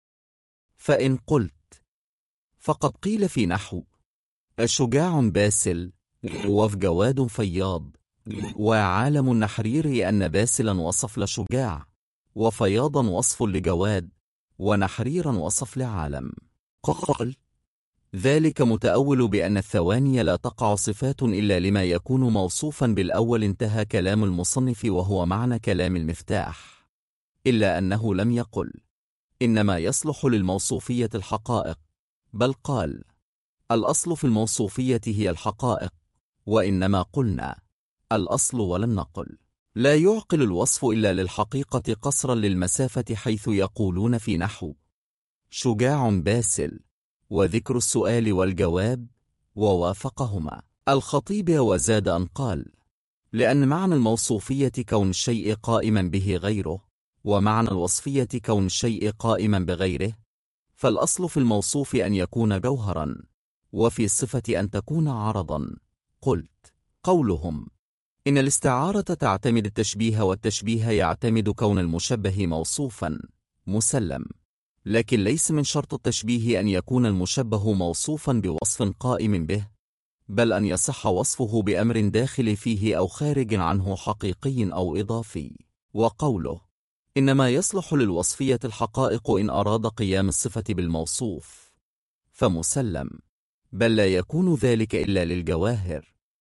فإن قلت فقد قيل في نحو الشجاع باسل، وفي جواد فياض، وعالم النحرير أن باسلا وصف لشجاع، وفياضا وصف لجواد، ونحريرا وصف لعالم. قال: ذلك متأول بأن الثواني لا تقع صفات إلا لما يكون موصوفا بالأول. انتهى كلام المصنف، وهو معنى كلام المفتاح، إلا أنه لم يقل إنما يصلح للموصوفية الحقائق، بل قال: الأصل في الموصوفية هي الحقائق، وإنما قلنا الأصل ولم نقل لا يعقل الوصف إلا للحقيقة قصرا للمسافة، حيث يقولون في نحو شجاع باسل، وذكر السؤال والجواب، ووافقهما الخطيب. وزاد أن قال: لأن معنى الموصوفية كون الشيء قائما به غيره، ومعنى الوصفية كون الشيء قائما بغيره، فالأصل في الموصوف أن يكون جوهرا، وفي الصفة أن تكون عرضا. قلت: قولهم إن الاستعارة تعتمد التشبيه، والتشبيه يعتمد كون المشبه موصوفا، مسلم، لكن ليس من شرط التشبيه أن يكون المشبه موصوفا بوصف قائم به، بل أن يصح وصفه بأمر داخل فيه أو خارج عنه، حقيقي أو إضافي. وقوله إنما يصلح للوصفية الحقائق إن أراد قيام الصفة بالموصوف فمسلم، بل لا يكون ذلك إلا للجواهر،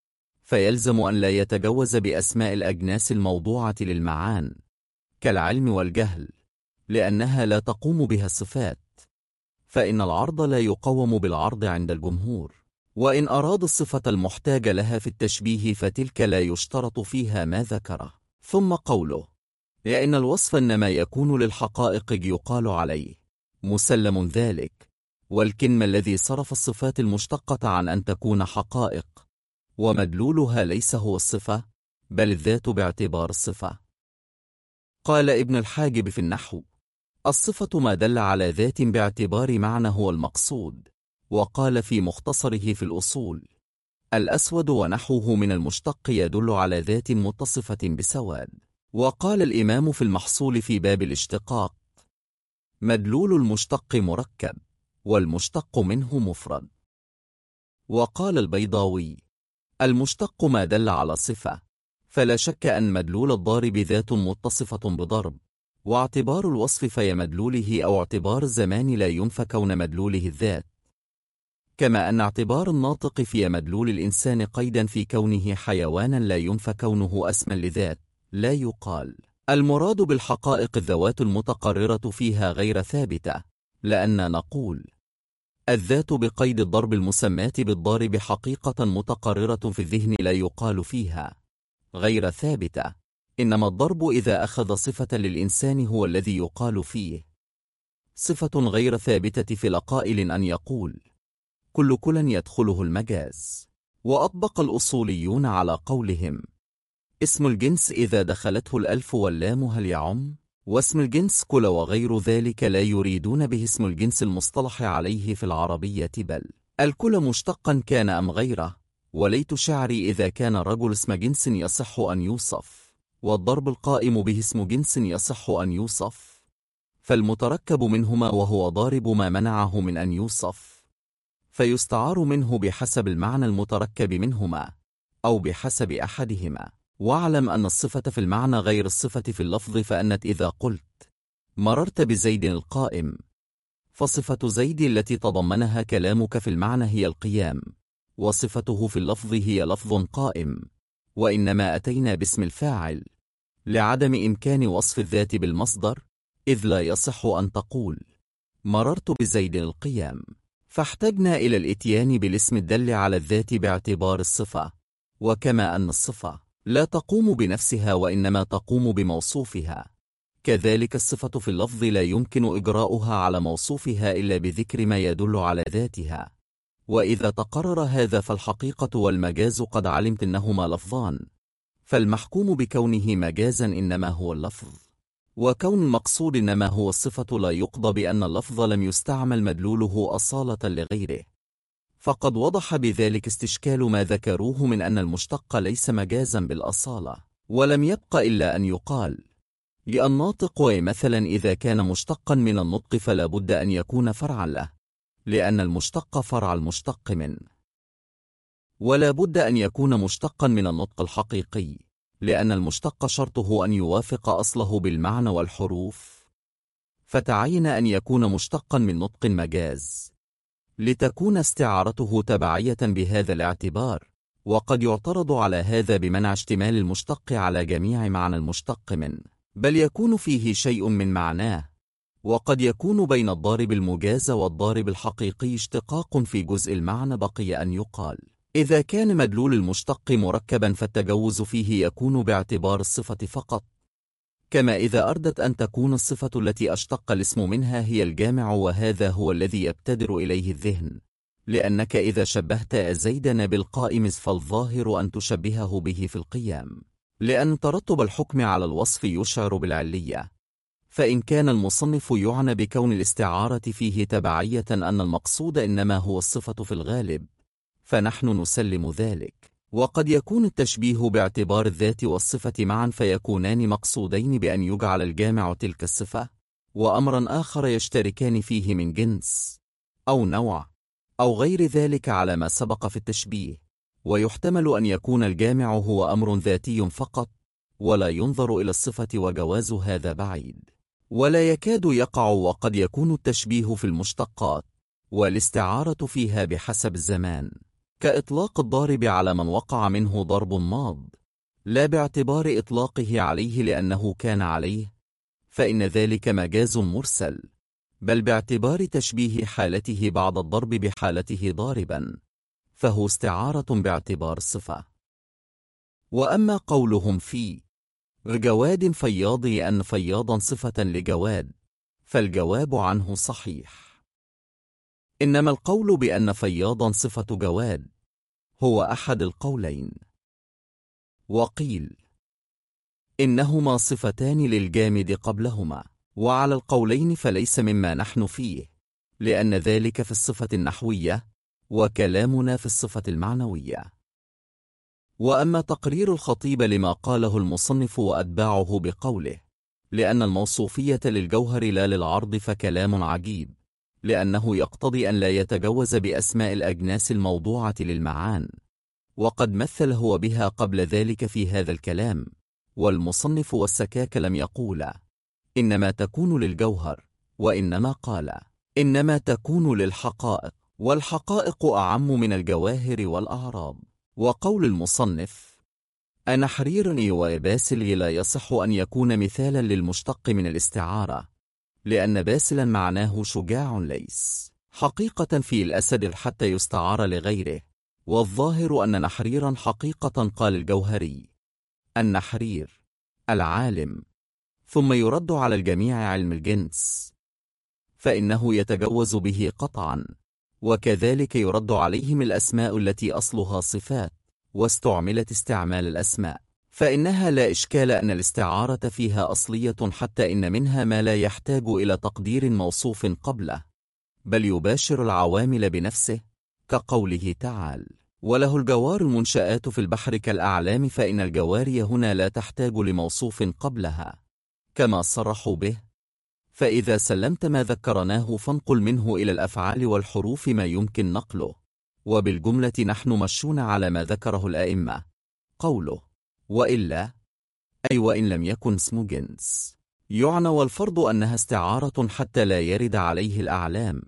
فيلزم أن لا يتجوز بأسماء الأجناس الموضوعة للمعان كالعلم والجهل، لأنها لا تقوم بها الصفات، فإن العرض لا يقوم بالعرض عند الجمهور. وإن أراد الصفة المحتاج لها في التشبيه فتلك لا يشترط فيها ما ذكره. ثم قوله لأن الوصف إنما يكون للحقائق يقال عليه مسلم ذلك، والكلم الذي صرف الصفات المشتقة عن أن تكون حقائق، ومدلولها ليس هو الصفة بل الذات باعتبار الصفة. قال ابن الحاجب في النحو: الصفة ما دل على ذات باعتبار معنى هو المقصود. وقال في مختصره في الأصول: الأسود ونحوه من المشتق يدل على ذات متصفة بسواد. وقال الإمام في المحصول في باب الاشتقاق: مدلول المشتق مركب، والمشتق منه مفرد. وقال البيضاوي: المشتق ما دل على صفة، فلا شك أن مدلول الضارب ذات متصفة بضرب، واعتبار الوصف في مدلوله أو اعتبار الزمان لا ينفى كون مدلوله الذات، كما أن اعتبار الناطق في مدلول الإنسان قيدا في كونه حيوانا لا ينفى كونه اسما لذات. لا يقال المراد بالحقائق الذوات المتقررة فيها غير ثابتة، لأن نقول الذات بقيد الضرب المسماة بالضارب حقيقة متقررة في الذهن لا يقال فيها غير ثابتة، إنما الضرب إذا أخذ صفة للإنسان هو الذي يقال فيه صفة غير ثابتة. في لقائل أن يقول كل يدخله المجاز. وأطبق الأصوليون على قولهم: اسم الجنس إذا دخلته الألف واللام هل يعم؟ واسم الجنس كل وغير ذلك لا يريدون به اسم الجنس المصطلح عليه في العربية، بل الكل مشتقا كان أم غيره. وليت شعري إذا كان الرجل اسم جنس يصح أن يوصف، والضرب القائم به اسم جنس يصح أن يوصف، فالمتركب منهما وهو ضارب ما منعه من أن يوصف، فيستعار منه بحسب المعنى المتركب منهما أو بحسب أحدهما. واعلم أن الصفة في المعنى غير الصفة في اللفظ، فأنت إذا قلت مررت بزيد القائم، فصفة زيد التي تضمنها كلامك في المعنى هي القيام، وصفته في اللفظ هي لفظ قائم، وإنما أتينا باسم الفاعل لعدم إمكان وصف الذات بالمصدر، إذ لا يصح أن تقول مررت بزيد القيام، فاحتجنا إلى الإتيان بالاسم الدل على الذات باعتبار الصفة. وكما أن الصفة لا تقوم بنفسها وإنما تقوم بموصوفها، كذلك الصفة في اللفظ لا يمكن إجراؤها على موصوفها إلا بذكر ما يدل على ذاتها. وإذا تقرر هذا فالحقيقة والمجاز قد علمت أنهما لفظان، فالمحكوم بكونه مجازا إنما هو اللفظ، وكون المقصود إنما هو الصفة لا يقضى بأن اللفظ لم يستعمل مدلوله أصالة لغيره. فقد وضح بذلك استشكال ما ذكروه من أن المشتق ليس مجازا بالأصالة. ولم يبق إلا أن يقال للناطق مثلا إذا كان مشتقا من النطق فلا بد أن يكون فرعا له، لأن المشتق فرع المشتق منه، ولا بد أن يكون مشتقا من النطق الحقيقي، لأن المشتق شرطه أن يوافق أصله بالمعنى والحروف، فتعين أن يكون مشتقا من نطق مجاز لتكون استعارته تبعية بهذا الاعتبار. وقد يعترض على هذا بمنع اشتمال المشتق على جميع معنى المشتق منه، بل يكون فيه شيء من معناه. وقد يكون بين الضارب المجاز والضارب الحقيقي اشتقاق في جزء المعنى. بقي أن يقال إذا كان مدلول المشتق مركبا فالتجوز فيه يكون باعتبار الصفة فقط، كما إذا أردت أن تكون الصفة التي أشتق الاسم منها هي الجامع، وهذا هو الذي يبتدر إليه الذهن، لأنك إذا شبهت زيدا بالقائم فالظاهر أن تشبهه به في القيام، لأن ترتب الحكم على الوصف يشعر بالعلية. فإن كان المصنف يعنى بكون الاستعارة فيه تبعية أن المقصود إنما هو الصفة في الغالب، فنحن نسلم ذلك. وقد يكون التشبيه باعتبار الذات والصفة معا فيكونان مقصودين بأن يجعل الجامع تلك الصفة وأمرا آخر يشتركان فيه من جنس أو نوع أو غير ذلك على ما سبق في التشبيه. ويحتمل أن يكون الجامع هو أمر ذاتي فقط ولا ينظر إلى الصفة، وجواز هذا بعيد ولا يكاد يقع. وقد يكون التشبيه في المشتقات والاستعارة فيها بحسب الزمان، كإطلاق الضارب على من وقع منه ضرب ماض، لا باعتبار إطلاقه عليه لأنه كان عليه، فإن ذلك مجاز مرسل، بل باعتبار تشبيه حالته بعد الضرب بحالته ضاربا، فهو استعارة باعتبار الصفة. وأما قولهم في جواد فياض أن فياضا صفة لجواد، فالجواب عنه صحيح. إنما القول بأن فياضا صفة جواد هو أحد القولين. وقيل إنهما صفتان للجامد قبلهما، وعلى القولين فليس مما نحن فيه، لأن ذلك في الصفة النحوية، وكلامنا في الصفة المعنوية. وأما تقرير الخطيب لما قاله المصنف وأتباعه بقوله لأن الموصوفية للجوهر لا للعرض، فكلام عجيب، لأنه يقتضي أن لا يتجوز بأسماء الأجناس الموضوعة للمعان، وقد مثل هو بها قبل ذلك في هذا الكلام. والمصنف والسكاك لم يقولا إنما تكون للجوهر، وإنما قال إنما تكون للحقائق، والحقائق أعم من الجواهر والأعراض. وقول المصنف أنحرير وباسل لا يصح أن يكون مثالا للمشتق من الاستعارة، لأن باسلا معناه شجاع ليس حقيقة في الأسد حتى يستعار لغيره، والظاهر أن نحريرا حقيقة. قال الجوهري النحرير العالم، ثم يرد على الجميع علم الجنس، فإنه يتجوز به قطعا، وكذلك يرد عليهم الأسماء التي أصلها صفات واستعملت استعمال الأسماء، فإنها لا إشكال أن الاستعارة فيها أصلية، حتى إن منها ما لا يحتاج إلى تقدير موصوف قبله، بل يباشر العوامل بنفسه، كقوله تعالى وله الجوار المنشآت في البحر كالأعلام، فإن الجواري هنا لا تحتاج لموصوف قبلها كما صرحوا به. فإذا سلمت ما ذكرناه فانقل منه إلى الأفعال والحروف ما يمكن نقله، وبالجملة نحن مشون على ما ذكره الأئمة. قوله وإلا أي وإن لم يكن اسم جنس يعنى، والفرض أنها استعارة حتى لا يرد عليه الأعلام،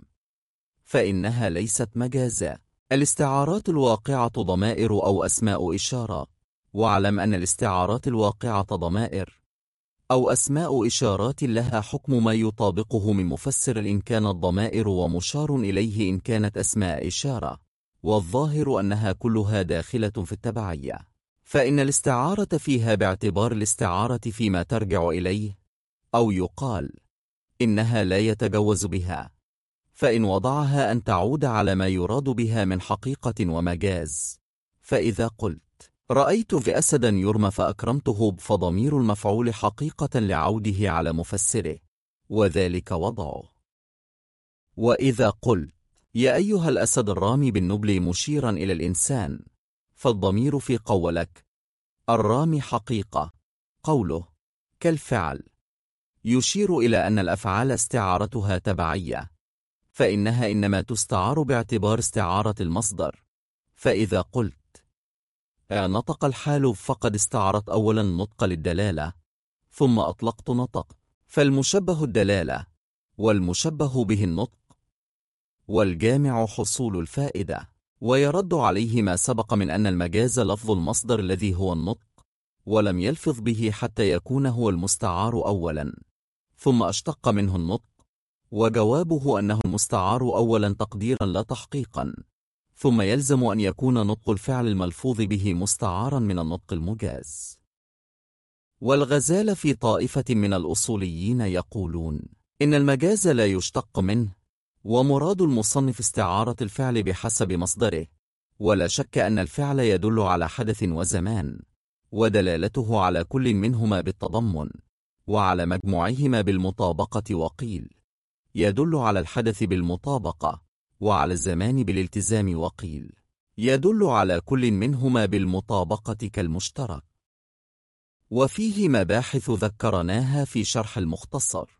فإنها ليست مجازا. الاستعارات الواقعة ضمائر أو أسماء إشارة، واعلم أن الاستعارات الواقعة ضمائر أو أسماء إشارات لها حكم ما يطابقه من مفسر إن كانت ضمائر، ومشار إليه إن كانت أسماء إشارة، والظاهر أنها كلها داخلة في التبعية، فإن الاستعارة فيها باعتبار الاستعارة فيما ترجع إليه، أو يقال إنها لا يتجوز بها، فإن وضعها أن تعود على ما يراد بها من حقيقة ومجاز. فإذا قلت رأيت في أسدا يرمى فأكرمته، فضمير المفعول حقيقة لعوده على مفسره، وذلك وضعه. وإذا قلت يا أيها الأسد الرامي بالنبل مشيرا إلى الإنسان، فالضمير في قولك الرامي حقيقة. قوله كالفعل يشير إلى أن الأفعال استعارتها تبعية، فإنها إنما تستعار باعتبار استعارة المصدر. فإذا قلت نطق الحال، فقد استعرت أولا نطق للدلالة، ثم أطلقت نطق، فالمشبه الدلالة، والمشبه به النطق، والجامع حصول الفائدة. ويرد عليه ما سبق من أن المجاز لفظ المصدر الذي هو النطق، ولم يلفظ به حتى يكون هو المستعار أولا، ثم اشتق منه النطق، وجوابه أنه المستعار أولا تقديرا لا تحقيقا، ثم يلزم أن يكون نطق الفعل الملفوظ به مستعارا من النطق المجاز. والغزال في طائفة من الأصوليين يقولون إن المجاز لا يشتق منه، ومراد المصنف استعارة الفعل بحسب مصدره، ولا شك أن الفعل يدل على حدث وزمان، ودلالته على كل منهما بالتضمن، وعلى مجموعهما بالمطابقة. وقيل يدل على الحدث بالمطابقة، وعلى الزمان بالالتزام. وقيل يدل على كل منهما بالمطابقة كالمشترك. وفيه مباحث ذكرناها في شرح المختصر.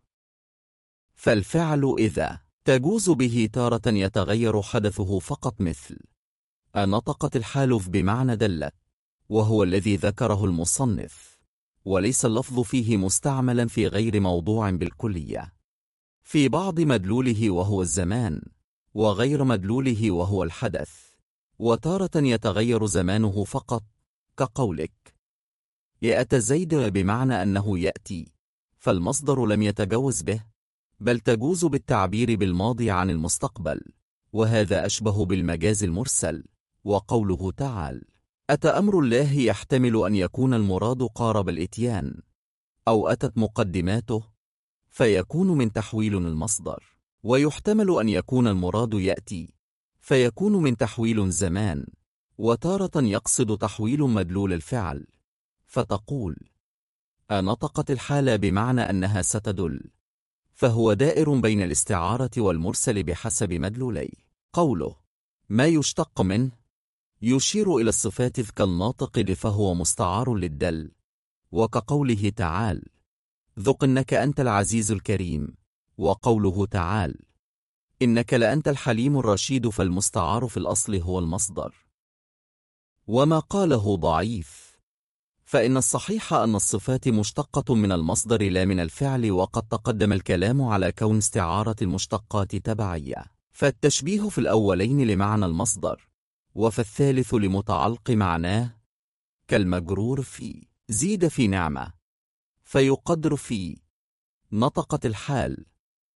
فالفعل إذا تجوز به تارة يتغير حدثه فقط، مثل نطقت الحال بمعنى دلت، وهو الذي ذكره المصنف، وليس اللفظ فيه مستعملا في غير موضوع بالكلية، في بعض مدلوله وهو الزمان، وغير مدلوله وهو الحدث، وتارة يتغير زمانه فقط، كقولك يأتى زيد بمعنى أنه يأتي، فالمصدر لم يتجوز به، بل تجوز بالتعبير بالماضي عن المستقبل، وهذا أشبه بالمجاز المرسل. وقوله تعالى أتى أمر الله يحتمل أن يكون المراد قارب الإتيان، أو أتت مقدماته، فيكون من تحويل المصدر، ويحتمل أن يكون المراد يأتي، فيكون من تحويل زمان، وتارة يقصد تحويل مدلول الفعل، فتقول أنطقت الحالة بمعنى أنها ستدل، فهو دائر بين الاستعارة والمرسل بحسب مدلوليه. قوله ما يشتق منه يشير إلى الصفات كالناطق فهو مستعار للدل، وكقوله تعالى ذق إنك أنت العزيز الكريم، وقوله تعالى إنك لأنت الحليم الرشيد، فالمستعار في الأصل هو المصدر. وما قاله ضعيف، فإن الصحيح أن الصفات مشتقة من المصدر لا من الفعل، وقد تقدم الكلام على كون استعارة المشتقات تبعية، فالتشبيه في الأولين لمعنى المصدر، وفي الثالث لمتعلق معناه، كالمجرور في زيد في نعمة، فيقدر في نطقت الحال،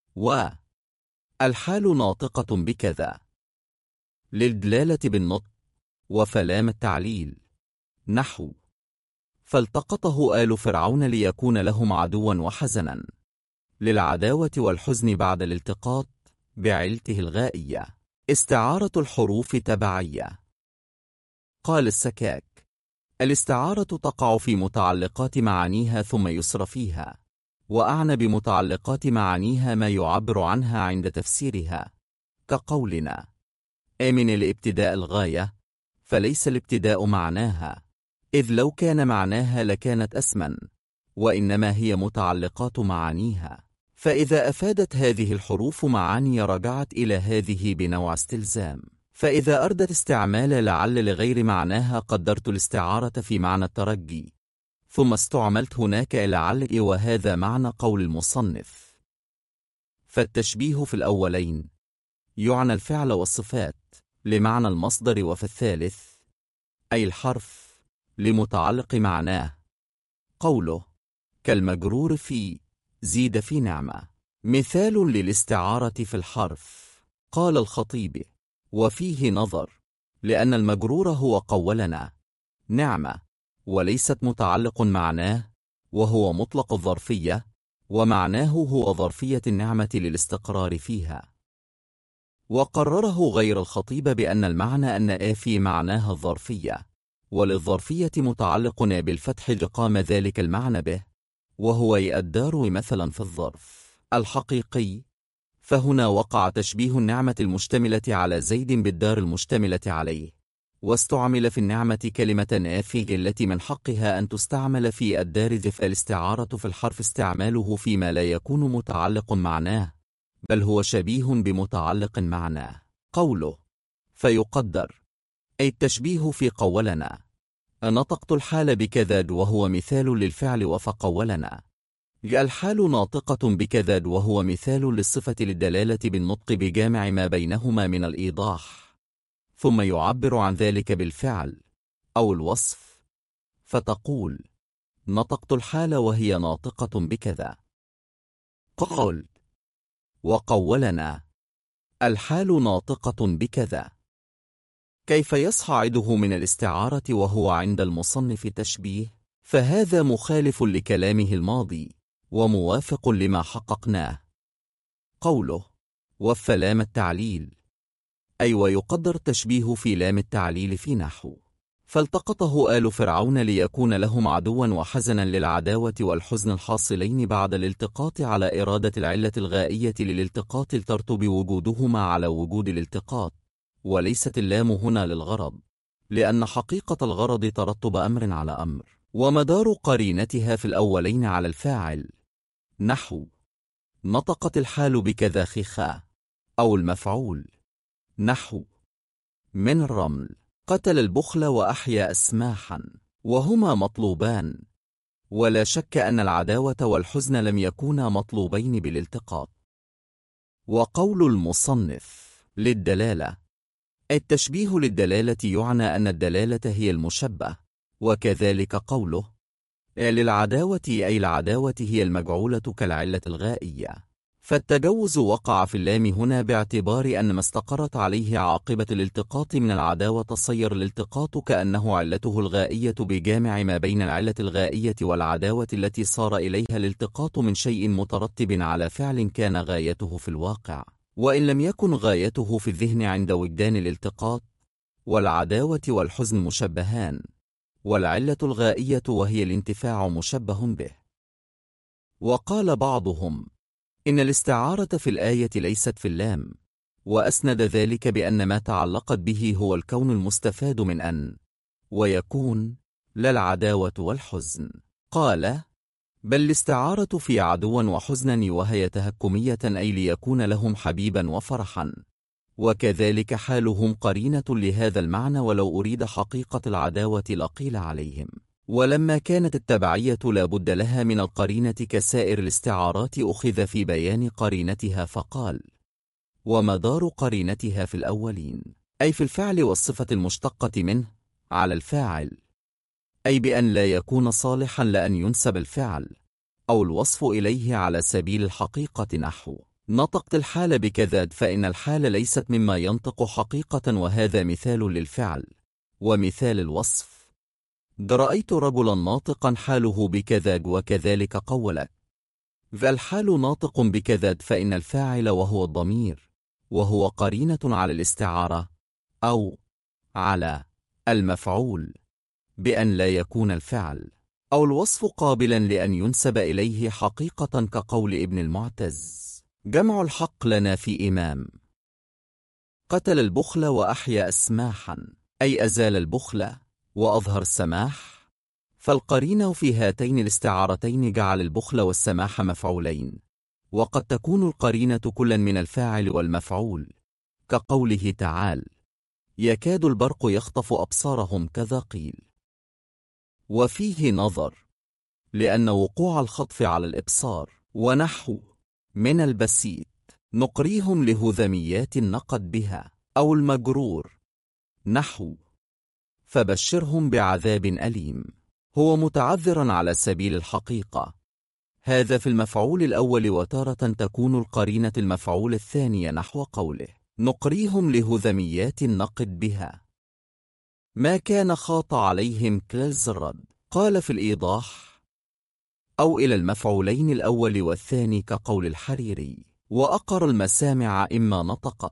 والحال ناطقة بكذا للدلالة بالنطق، وفلام التعليل نحو فالتقطه آل فرعون ليكون لهم عدوا وحزنا، للعداوة والحزن بعد الالتقاط بعلته الغائية. استعارة الحروف تبعية. قال السكاك الاستعارة تقع في متعلقات معانيها ثم يسر فيها، وأعنى بمتعلقات معانيها ما يعبر عنها عند تفسيرها، كقولنا من الابتداء الغاية، فليس الابتداء معناها، إذ لو كان معناها لكانت أسمن، وإنما هي متعلقات معانيها، فإذا أفادت هذه الحروف معاني رجعت إلى هذه بنوع استلزام، فإذا أردت استعمال لعل لغير معناها قدرت الاستعارة في معنى الترجي، ثم استعملت هناك لعل، وهذا معنى قول المصنف. فالتشبيه في الأولين يعنى الفعل والصفات لمعنى المصدر، وفي الثالث أي الحرف لمتعلق معناه، قوله كالمجرور في زيد في نعمة مثال للاستعارة في الحرف. قال الخطيب وفيه نظر، لأن المجرور هو قولنا نعمة، وليست متعلق معناه، وهو مطلق الظرفية، ومعناه هو ظرفية النعمة للاستقرار فيها. وقرره غير الخطيب بأن المعنى أن في معناها الظرفية، وللظرفية متعلق بالفتح لقام ذلك المعنى به، وهو الدار مثلا في الظرف الحقيقي، فهنا وقع تشبيه النعمة المشتملة على زيد بالدار المشتملة عليه، واستعمل في النعمة كلمة آفي التي من حقها أن تستعمل في الدار، فالاستعارة في الحرف استعماله فيما لا يكون متعلق معناه، بل هو شبيه بمتعلق معناه. قوله فيقدر أي التشبيه في قولنا نطقت الحال بكذا وهو مثال للفعل، وفقولنا الحال ناطقة بكذا وهو مثال للصفة للدلالة بالنطق بجامع ما بينهما من الإيضاح، ثم يعبر عن ذلك بالفعل أو الوصف، فتقول نطقت الحال وهي ناطقة بكذا. قول وقولنا الحال ناطقة بكذا. كيف يصعده من الاستعارة وهو عند المصنف تشبيه؟ فهذا مخالف لكلامه الماضي، وموافق لما حققناه. قوله وفلام التعليل، أي ويقدر تشبيه في لام التعليل في نحو فالتقطه آل فرعون ليكون لهم عدوا وحزنا، للعداوة والحزن الحاصلين بعد الالتقاط على إرادة العلة الغائية للالتقاط لترتب وجودهما على وجود الالتقاط، وليست اللام هنا للغرض، لأن حقيقة الغرض ترتب أمر على أمر، ومدار قرينتها في الأولين على الفاعل، نحو نطقت الحال بكذا خخا، أو المفعول نحو من الرمل قتل البخل وأحيا أسماحا، وهما مطلوبان، ولا شك أن العداوة والحزن لم يكونا مطلوبين بالالتقاط. وقول المصنف للدلالة التشبيه للدلالة يعنى أن الدلالة هي المشبه، وكذلك قوله للعداوة أي العداوة هي المجعولة كالعلة الغائية. فالتجوز وقع في اللام هنا باعتبار أن ما استقرت عليه عاقبة الالتقاط من العداوة صير الالتقاط كأنه علته الغائية بجامع ما بين العلة الغائية والعداوة التي صار إليها الالتقاط من شيء مترتب على فعل كان غايته في الواقع، وإن لم يكن غايته في الذهن عند وجدان الالتقاط. والعداوة والحزن مشبهان، والعلة الغائية وهي الانتفاع مشبه به. وقال بعضهم إن الاستعارة في الآية ليست في اللام، وأسند ذلك بأن ما تعلقت به هو الكون المستفاد من أن ويكون، لا العداوة والحزن. قال بل الاستعارة في عدوا وحزنا وهي تهكمية أي ليكون لهم حبيبا وفرحا، وكذلك حالهم قرينة لهذا المعنى، ولو أريد حقيقة العداوة لقيل عليهم. ولما كانت التبعية لا بد لها من القرينة كسائر الاستعارات أخذ في بيان قرينتها فقال ومدار قرينتها في الأولين أي في الفعل والصفة المشتقة منه على الفاعل، أي بأن لا يكون صالحا لأن ينسب الفعل أو الوصف إليه على سبيل الحقيقة، نحو نطقت الحال بكذا، فإن الحال ليست مما ينطق حقيقة، وهذا مثال للفعل. ومثال الوصف رأيت رجلا ناطقا حاله بكذا، وكذلك قولك فالحال ناطق بكذا، فإن الفاعل وهو الضمير، وهو قرينة على الاستعارة أو على المفعول بأن لا يكون الفعل أو الوصف قابلا لأن ينسب إليه حقيقة، كقول ابن المعتز جمع الحق لنا في إمام قتل البخل وأحيا السماحا، أي أزال البخل وأظهر السماح. فالقرينة في هاتين الاستعارتين جعل البخل والسماح مفعولين، وقد تكون القرينة كلا من الفاعل والمفعول، كقوله تعالى يكاد البرق يخطف أبصارهم كذا قيل. وفيه نظر، لأن وقوع الخطف على الإبصار، ونحو من البسيط نقريهم لهذميات نقد بها، أو المجرور نحو فبشرهم بعذاب أليم، هو متعذرا على سبيل الحقيقة. هذا في المفعول الأول، وتارة تكون القرينة المفعول الثانية، نحو قوله نقريهم لهذميات نقد بها ما كان خاط عليهم كلز الرد. قال في الإيضاح أو إلى المفعولين الأول والثاني، كقول الحريري وأقر المسامع إما نطق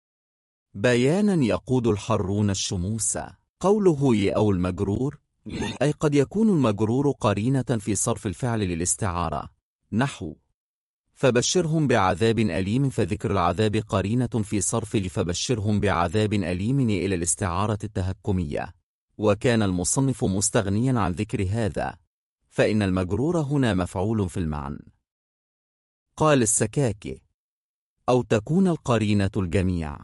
بيانا يقود الحرون الشموس. قوله أو المجرور أي قد يكون المجرور قرينة في صرف الفعل للاستعارة، نحو فبشرهم بعذاب أليم، فذكر العذاب قرينة في صرف فبشرهم بعذاب أليم إلى الاستعارة التهكمية. وكان المصنف مستغنيا عن ذكر هذا، فإن المجرور هنا مفعول في المعنى. قال السكاكي أو تكون القرينة الجميع.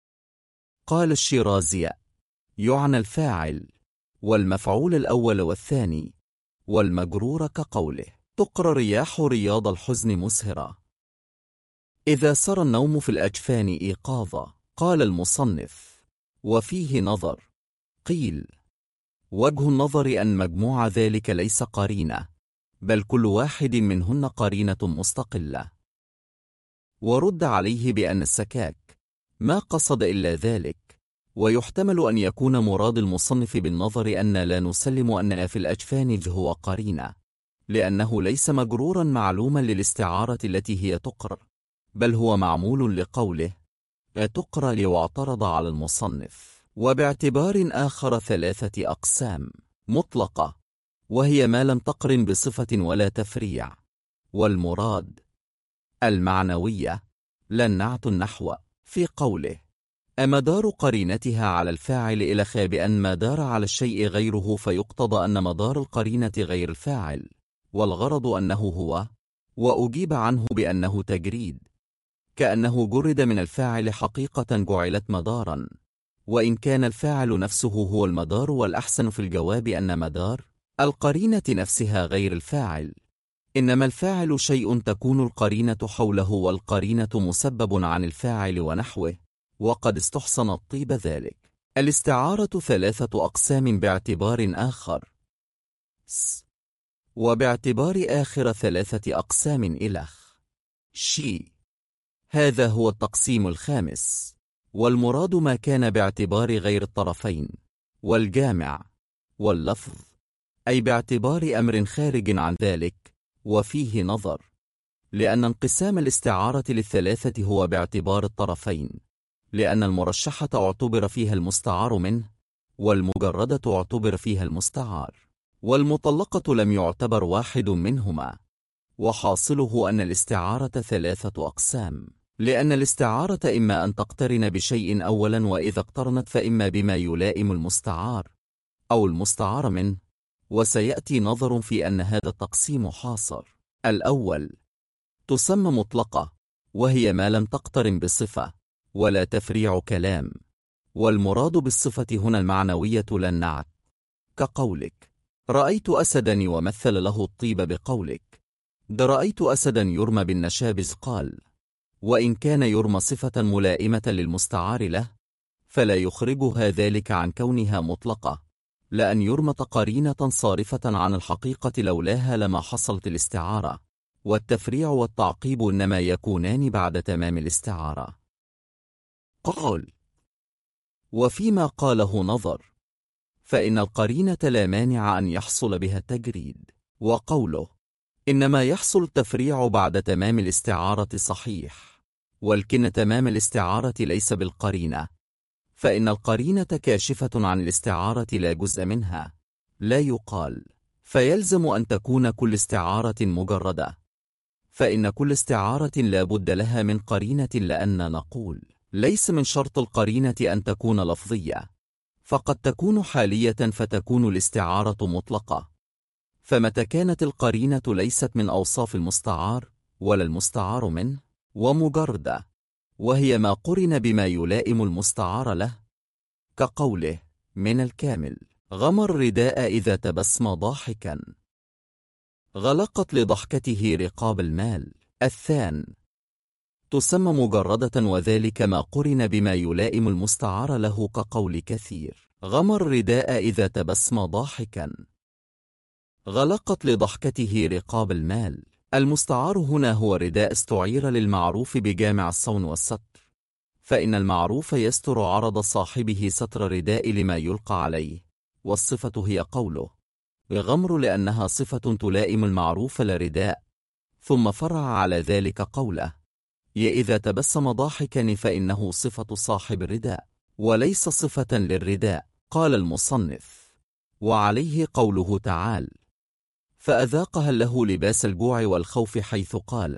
قال الشيرازي يعنى الفاعل والمفعول الأول والثاني والمجرور، كقوله تقرى رياح رياض الحزن مسهرة إذا سرى النوم في الأجفان إيقاظا. قال المصنف وفيه نظر، قيل وجه النظر أن مجموع ذلك ليس قرينة، بل كل واحد منهن قرينة مستقلة. ورد عليه بأن السكاك ما قصد إلا ذلك، ويحتمل أن يكون مراد المصنف بالنظر أن لا نسلم أن في الأجفان هو قرينة، لأنه ليس مجرورا معلوما للاستعارة التي هي تقر، بل هو معمول لقوله تقرى، واعترض على المصنف وباعتبار آخر 3 أقسام مطلقة، وهي ما لم تقرن بصفة ولا تفريع، والمراد المعنوية لا النعت، النحو في قوله أمدار قرينتها على الفاعل إلى بأن ما دار على الشيء غيره، فيقتضى أن مدار القرينة غير الفاعل، والغرض أنه هو، وأجيب عنه بأنه تجريد، كأنه جرد من الفاعل حقيقة جعلت مدارا، وإن كان الفاعل نفسه هو المدار، والأحسن في الجواب أن مدار القرينة نفسها غير الفاعل، إنما الفاعل شيء تكون القرينة حوله، والقرينة مسبب عن الفاعل ونحوه، وقد استحسن الطيب ذلك. الاستعارة 3 أقسام باعتبار آخر وباعتبار آخر 3 أقسام إلخ شي. هذا هو التقسيم الخامس، والمراد ما كان باعتبار غير الطرفين والجامع واللفظ، أي باعتبار أمر خارج عن ذلك. وفيه نظر، لأن انقسام الاستعارة ل3 هو باعتبار الطرفين، لأن المرشحة اعتبر فيها المستعار منه، والمجردة اعتبر فيها المستعار، والمطلقة لم يعتبر واحد منهما. وحاصله أن الاستعارة 3 أقسام، لأن الاستعارة إما أن تقترن بشيء أولا، وإذا اقترنت فإما بما يلائم المستعار أو المستعار منه. وسيأتي نظر في أن هذا التقسيم حاصر. الأول تسمى مطلقة، وهي ما لم تقترن بصفة ولا تفريع كلام، والمراد بالصفة هنا المعنوية لا النعت، كقولك رأيت أسدا، ومثل له الطيب بقولك رأيت أسدا يرمى بالنشابز قال. وإن كان يرمى صفة ملائمة للمستعار له، فلا يخرجها ذلك عن كونها مطلقة، لأن يرمى قرينة صارفة عن الحقيقة لولاها لما حصلت الاستعارة. والتفريع والتعقيب إنما يكونان بعد تمام الاستعارة. قال: وفيما قاله نظر، فإن القرينة لا مانع أن يحصل بها التجريد. وقوله إنما يحصل التفريع بعد تمام الاستعارة صحيح، ولكن تمام الاستعارة ليس بالقرينة، فإن القرينة كاشفة عن الاستعارة لا جزء منها. لا يقال فيلزم أن تكون كل استعارة مجردة، فإن كل استعارة لا بد لها من قرينة، لأن نقول ليس من شرط القرينة أن تكون لفظية، فقد تكون حالية فتكون الاستعارة مطلقة. فمتى كانت القرينة ليست من أوصاف المستعار ولا المستعار منه، ومجردة، وهي ما قرن بما يلائم المستعار له، كقوله من الكامل غمر الرداء إذا تبسم ضاحكا، غلقت لضحكته رقاب المال. الثان تسمى مجردة، وذلك ما قرن بما يلائم المستعار له، كقول كثير غمر الرداء إذا تبسم ضاحكا، غلقت لضحكته رقاب المال. المستعار هنا هو رداء استعير للمعروف بجامع الصون والستر، فإن المعروف يستر عرض صاحبه ستر رداء لما يلقى عليه، والصفة هي قوله غمر لأنها صفة تلائم المعروف لا رداء. ثم فرع على ذلك قوله إذا تبسم ضاحكا، فإنه صفة صاحب الرداء وليس صفة للرداء. قال المصنف: وعليه قوله تعالى فأذاقها له لباس الجوع والخوف، حيث قال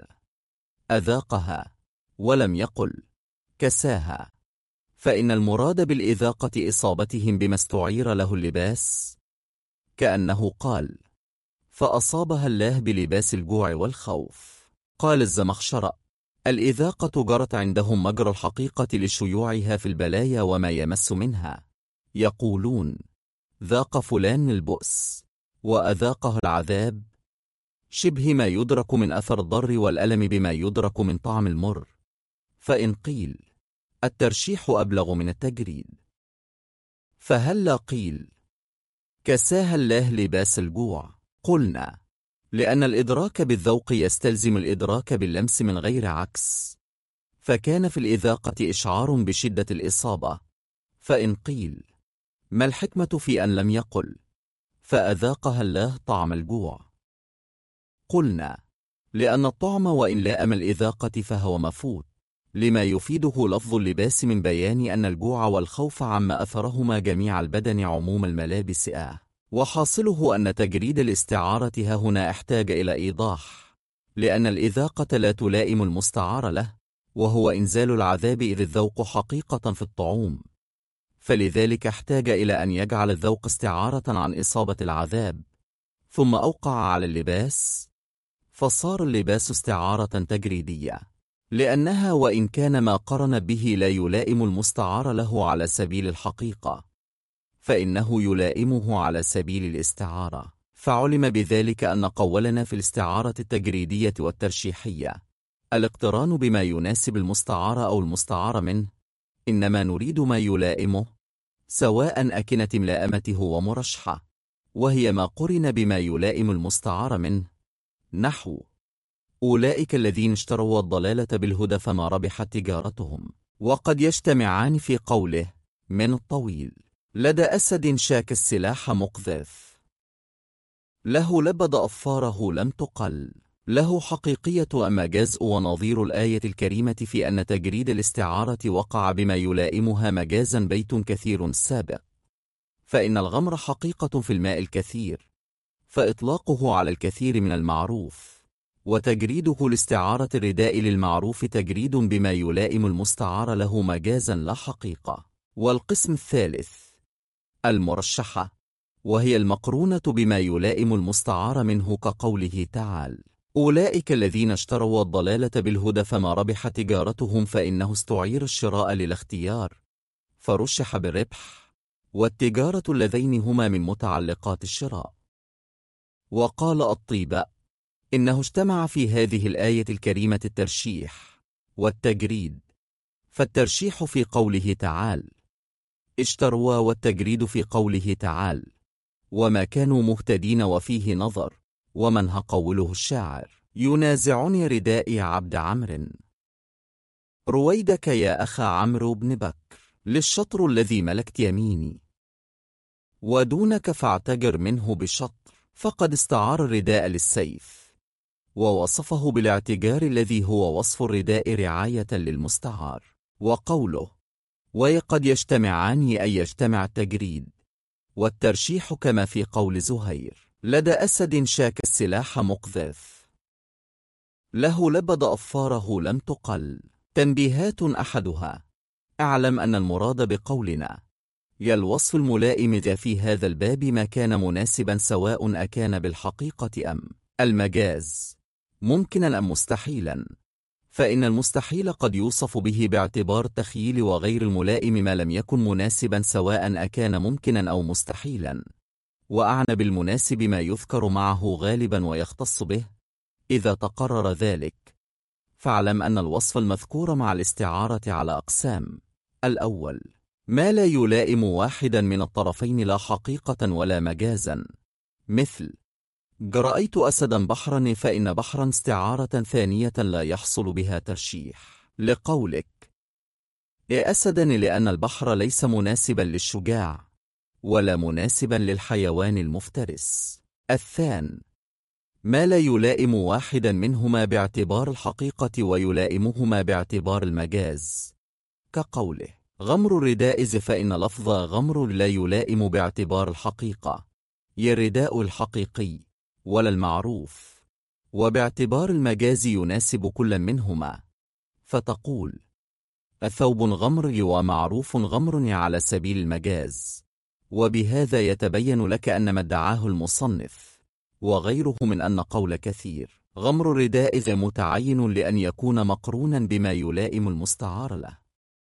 أذاقها ولم يقل كساها، فإن المراد بالإذاقة إصابتهم بما استعير له اللباس، كأنه قال فأصابها الله بلباس الجوع والخوف. قال الزمخشري: الإذاقة جرت عندهم مجرى الحقيقة لشيوعها في البلايا وما يمس منها، يقولون ذاق فلان البؤس وأذاقه العذاب، شبه ما يدرك من أثر الضر والألم بما يدرك من طعم المر. فإن قيل الترشيح أبلغ من التجريد، فهل قيل كساها الله لباس الجوع؟ قلنا لأن الإدراك بالذوق يستلزم الإدراك باللمس من غير عكس، فكان في الإذاقة إشعار بشدة الإصابة. فإن قيل ما الحكمة في أن لم يقل فأذاقها الله طعم الجوع؟ قلنا لأن الطعم وإن لائم الإذاقة فهو مفوت، لما يفيده لفظ اللباس من بيان أن الجوع والخوف عم أثرهما جميع البدن عموم الملابس. وحاصله أن تجريد الاستعارة هنا احتاج إلى إيضاح، لأن الإذاقة لا تلائم المستعار له، وهو إنزال العذاب، إذ الذوق حقيقة في الطعوم، فلذلك احتاج إلى أن يجعل الذوق استعارة عن إصابة العذاب، ثم أوقع على اللباس، فصار اللباس استعارة تجريدية، لأنها وإن كان ما قرن به لا يلائم المستعار له على سبيل الحقيقة، فإنه يلائمه على سبيل الاستعارة. فعلم بذلك أن قولنا في الاستعارة التجريدية والترشيحية الاقتران بما يناسب المستعار أو المستعار منه، إنما نريد ما يلائمه، سواء أكنت ملائمته ومرشحة، وهي ما قرن بما يلائم المستعار منه، نحو أولئك الذين اشتروا الضلالة بالهدى فما ربحت تجارتهم. وقد يجتمعان في قوله من الطويل لدى أسد شاك السلاح مقذف، له لبد أظفاره لم تقل، له حقيقية أما جزء ونظير الآية الكريمة في أن تجريد الاستعارة وقع بما يلائمها مجازا بيت كثير سابق، فإن الغمر حقيقة في الماء الكثير، فإطلاقه على الكثير من المعروف، وتجريده لاستعارة الرداء للمعروف تجريد بما يلائم المستعار له مجازا لا حقيقة. والقسم الثالث المرشحة، وهي المقرونة بما يلائم المستعار منه كقوله تعالى أولئك الذين اشتروا الضلالة بالهدى فما ربح تجارتهم، فإنه استعير الشراء للاختيار فرشح بالربح، والتجارة اللذين هما من متعلقات الشراء. وقال الطيبة إنه اجتمع في هذه الآية الكريمة الترشيح والتجريد، فالترشيح في قوله تعالى اشتروا، والتجريد في قوله تعالى وما كانوا مهتدين، وفيه نظر. ومنها قوله الشاعر ينازعني ردائي عبد عمرو، رويدك يا أخا عمرو بن بكر، للشطر الذي ملكت يميني، ودونك فاعتجر منه بشطر، فقد استعار الرداء للسيف، ووصفه بالاعتجار الذي هو وصف الرداء رعاية للمستعار. وقوله وقد يجتمعان أي يجتمع التجريد والترشيح كما في قول زهير لدى أسد شاك السلاح مقذف، له لبد أظفاره لم تقل. تنبيهات أحدها اعلم أن المراد بقولنا يا الوصف الملائم ذا في هذا الباب ما كان مناسبا، سواء أكان بالحقيقة أم المجاز، ممكنا أم مستحيلا، فإن المستحيل قد يوصف به باعتبار التخييل، وغير الملائم ما لم يكن مناسبا سواء أكان ممكنا أو مستحيلا. وأعنى بالمناسب ما يذكر معه غالبا ويختص به إذا تقرر ذلك. فاعلم أن الوصف المذكور مع الاستعارة على أقسام: الأول ما لا يلائم واحدا من الطرفين لا حقيقة ولا مجازا، مثل رأيت أسدا بحرا، فإن بحرا استعارة ثانية لا يحصل بها ترشيح، لقولك أسدا، لأن البحر ليس مناسبا للشجاع ولا مناسبا للحيوان المفترس. الثان ما لا يلائم واحدا منهما باعتبار الحقيقة ويلائمهما باعتبار المجاز، كقوله غمر الرداء، فإن لفظ غمر لا يلائم باعتبار الحقيقة يا الرداء الحقيقي ولا المعروف، وباعتبار المجاز يناسب كل منهما، فتقول الثوب غمر ومعروف غمر على سبيل المجاز. وبهذا يتبين لك أن ما ادعاه المصنف وغيره من أن قول كثير غمر الرداء ذا متعين لأن يكون مقرونا بما يلائم المستعار له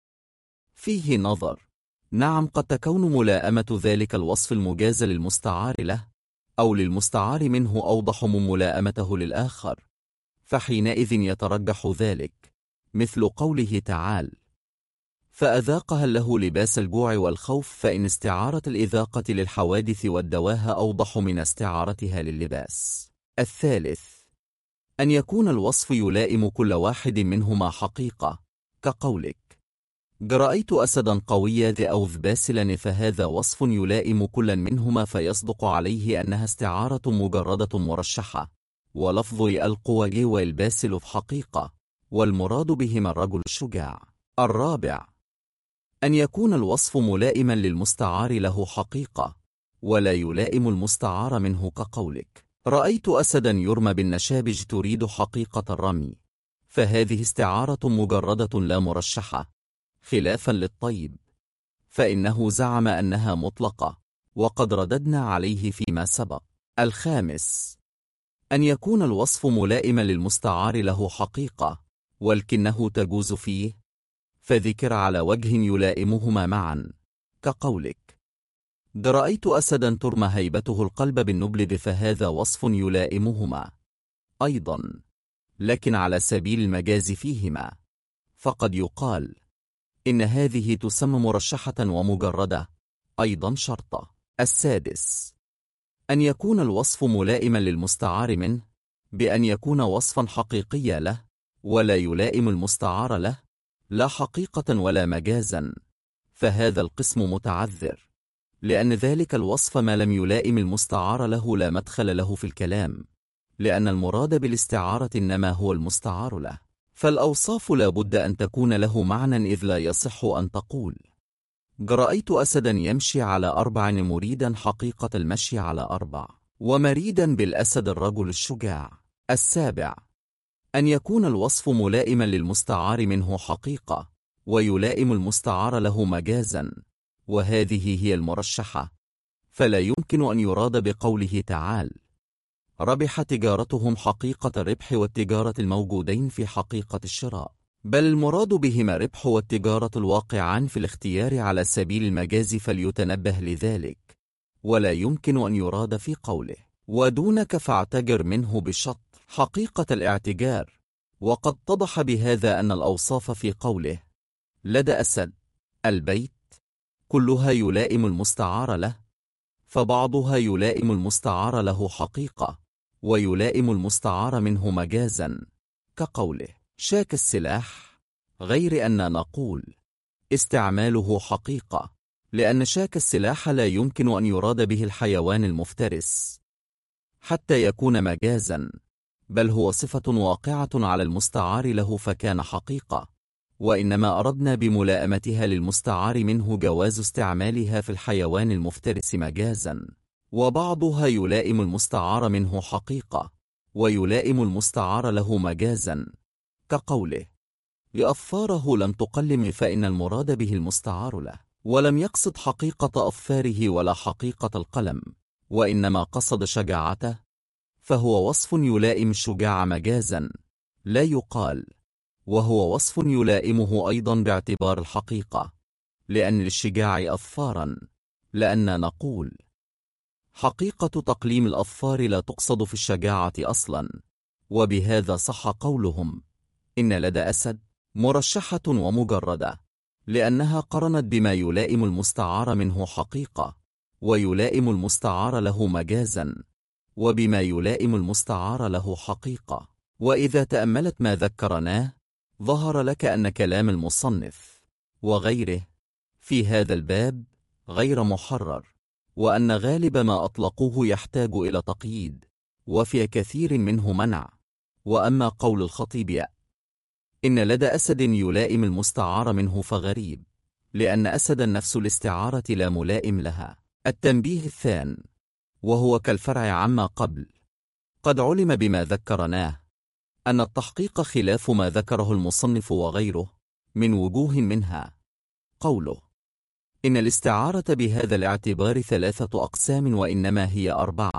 فيه نظر. نعم، قد تكون ملائمة ذلك الوصف المجاز للمستعار له أو للمستعار منه أوضح من ملائمته للآخر، فحينئذ يترجح ذلك، مثل قوله تعالى فأذاقها له لباس الجوع والخوف، فإن استعارة الإذاقة للحوادث والدواها أوضح من استعارتها لللباس. الثالث أن يكون الوصف يلائم كل واحد منهما حقيقة، كقولك رأيت أسدا قويا ذا أوذ باسلا، فهذا وصف يلائم كل منهما فيصدق عليه أنها استعارة مجردة مرشحة، ولفظ القوي والباسل في حقيقة، والمراد بهما الرجل الشجاع. الرابع أن يكون الوصف ملائما للمستعار له حقيقة ولا يلائم المستعار منه، كقولك رأيت أسدا يرمى بالنشابج تريد حقيقة الرمي، فهذه استعارة مجردة لا مرشحة، خلافا للطيب فإنه زعم أنها مطلقة، وقد رددنا عليه فيما سبق. الخامس أن يكون الوصف ملائما للمستعار له حقيقة ولكنه تجوز فيه، فذكر على وجه يلائمهما معا، كقولك رأيت أسدا ترمى هيبته القلب بالنبل، فهذا وصف يلائمهما أيضا لكن على سبيل المجاز فيهما، فقد يقال إن هذه تسمى مرشحة ومجردة أيضا شرطة. السادس، أن يكون الوصف ملائما للمستعار منه بأن يكون وصفا حقيقيا له ولا يلائم المستعار له، لا حقيقة ولا مجازا، فهذا القسم متعذر، لأن ذلك الوصف ما لم يلائم المستعار له لا مدخل له في الكلام، لأن المراد بالاستعارة إنما هو المستعار له. فالأوصاف لا بد أن تكون له معنى، إذ لا يصح أن تقول رأيت أسدا يمشي على 4 مريدا حقيقة المشي على 4، ومريدا بالأسد الرجل الشجاع. السابع، أن يكون الوصف ملائما للمستعار منه حقيقة ويلائم المستعار له مجازا، وهذه هي المرشحة، فلا يمكن أن يراد بقوله تعالى ربح تجارتهم حقيقة الربح والتجارة الموجودين في حقيقة الشراء، بل المراد بهما ربح والتجارة الواقعان في الاختيار على سبيل المجاز، فليتنبه لذلك. ولا يمكن أن يراد في قوله ودونك فاعتجر منه بشط حقيقة الاعتجار، وقد اتضح بهذا أن الأوصاف في قوله لدى أسد البيت كلها يلائم المستعار له، فبعضها يلائم المستعار له حقيقة ويلائم المستعار منه مجازا، كقوله شاك السلاح، غير أن نقول استعماله حقيقة، لأن شاك السلاح لا يمكن أن يراد به الحيوان المفترس حتى يكون مجازا، بل هو صفة واقعة على المستعار له فكان حقيقة، وإنما أردنا بملائمتها للمستعار منه جواز استعمالها في الحيوان المفترس مجازا. وبعضها يلائم المستعار منه حقيقة ويلائم المستعار له مجازا، كقوله لأظفاره لم تقلم، فإن المراد به المستعار له، ولم يقصد حقيقة أظفاره ولا حقيقة القلم، وإنما قصد شجاعته، فهو وصف يلائم الشجاع مجازا، لا يقال وهو وصف يلائمه أيضا باعتبار الحقيقة، لأن للشجاع أظفارا، لأن نقول حقيقة تقليم الأظفار لا تقصد في الشجاعة أصلا، وبهذا صح قولهم إن لدى أسد مرشحة ومجردة، لأنها قرنت بما يلائم المستعار منه حقيقة ويلائم المستعار له مجازا، وبما يلائم المستعار له حقيقة. وإذا تأملت ما ذكرناه ظهر لك أن كلام المصنف وغيره في هذا الباب غير محرر، وأن غالب ما أطلقوه يحتاج إلى تقييد، وفي كثير منه منع. وأما قول الخطيب إن لدى أسد يلائم المستعار منه فغريب، لأن أسد نفس الاستعارة لا ملائم لها. التنبيه الثاني، وهو كالفرع عما قبل، قد علم بما ذكرناه أن التحقيق خلاف ما ذكره المصنف وغيره من وجوه، منها قوله إن الاستعارة بهذا الاعتبار 3 أقسام، وإنما هي 4: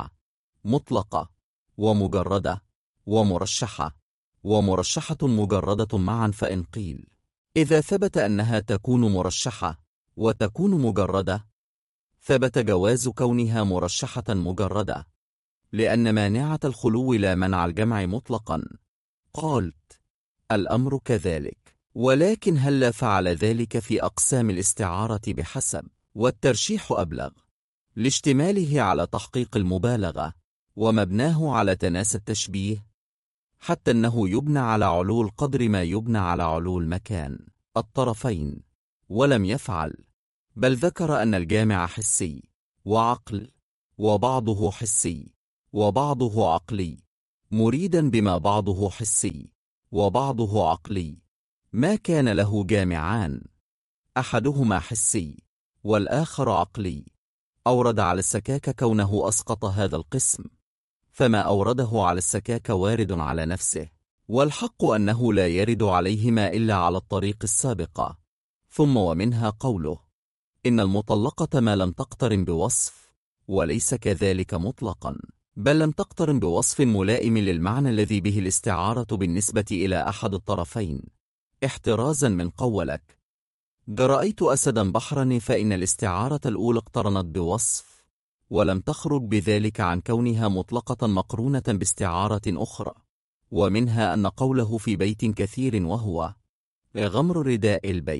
مطلقة ومجردة ومرشحة، ومرشحة مجردة معا. فإن قيل إذا ثبت أنها تكون مرشحة وتكون مجردة، ثبت جواز كونها مرشحة مجردة، لأن مانعة الخلو لا منع الجمع مطلقا. قالت الأمر كذلك، ولكن هل فعل ذلك في أقسام الاستعارة بحسب، والترشيح أبلغ لاشتماله على تحقيق المبالغة ومبناه على تناسى التشبيه، حتى أنه يبنى على علو القدر ما يبنى على علو المكان الطرفين، ولم يفعل، بل ذكر أن الجامع حسي وعقل، وبعضه حسي وبعضه عقلي، مريدا بما بعضه حسي وبعضه عقلي، ما كان له جامعان أحدهما حسي والآخر عقلي. أورد على السكاك كونه أسقط هذا القسم، فما أورده على السكاك وارد على نفسه، والحق أنه لا يرد عليهما إلا على الطريق السابقة. ثم ومنها قوله إن المطلقة ما لم تقترن بوصف، وليس كذلك مطلقا، بل لم تقترن بوصف ملائم للمعنى الذي به الاستعارة بالنسبة إلى أحد الطرفين، احترازا من قولك رأيت أسدا بحرا، فإن الاستعارة الأولى اقترنت بوصف، ولم تخرج بذلك عن كونها مطلقة مقرونة باستعارة أخرى. ومنها أن قوله في بيت كثير وهو غمر رداء البيت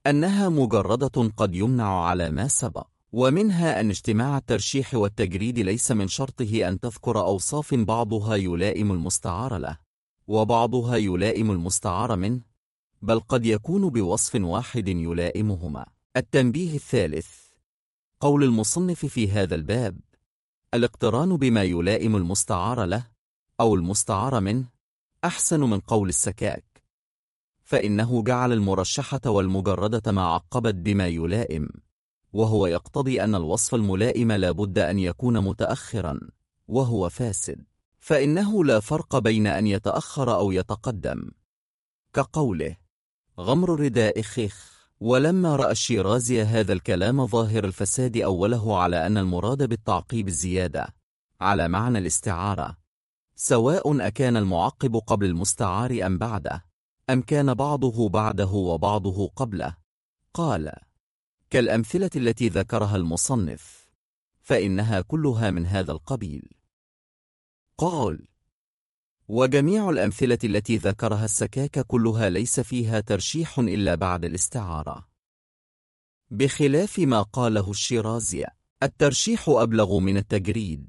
أنها مجردة قد يمنع على ما سبق، ومنها أن اجتماع الترشيح والتجريد ليس من شرطه أن تذكر أوصاف بعضها يلائم المستعار له وبعضها يلائم المستعار منه، بل قد يكون بوصف واحد يلائمهما. التنبيه الثالث: قول المصنف في هذا الباب: الاقتران بما يلائم المستعار له أو المستعار منه أحسن من قول السكاك، فإنه جعل المرشحة والمجردة ما عقبت بما يلائم، وهو يقتضي أن الوصف الملائم لا بد أن يكون متأخرا، وهو فاسد، فإنه لا فرق بين أن يتأخر أو يتقدم، كقوله: غمر رداء خيخ. ولما رأى الشيرازي هذا الكلام ظاهر الفساد أوله على أن المراد بالتعقيب الزيادة على معنى الاستعارة، سواء أكان المعقب قبل المستعار أم بعده، أم كان بعضه بعده وبعضه قبله، قال: كالأمثلة التي ذكرها المصنف، فإنها كلها من هذا القبيل. قال: وجميع الأمثلة التي ذكرها السكاك كلها ليس فيها ترشيح إلا بعد الاستعارة، بخلاف ما قاله الشيرازي: الترشيح أبلغ من التجريد،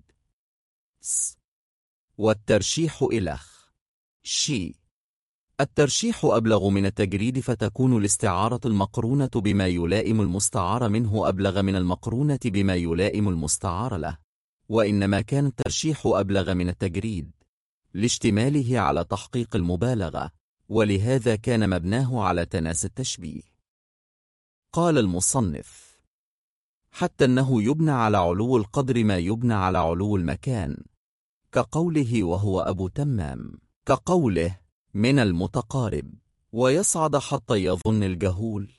والترشيح إلخ شي. الترشيح أبلغ من التجريد، فتكون الاستعارة المقرونة بما يلائم المستعار منه أبلغ من المقرونة بما يلائم المستعار له، وإنما كان الترشيح أبلغ من التجريد لاشتماله على تحقيق المبالغة، ولهذا كان مبناه على تناسي التشبيه. قال المصنف: حتى أنه يبنى على علو القدر ما يبنى على علو المكان، كقوله وهو أبو تمام، كقوله من المتقارب، ويصعد حتى يظن الجهول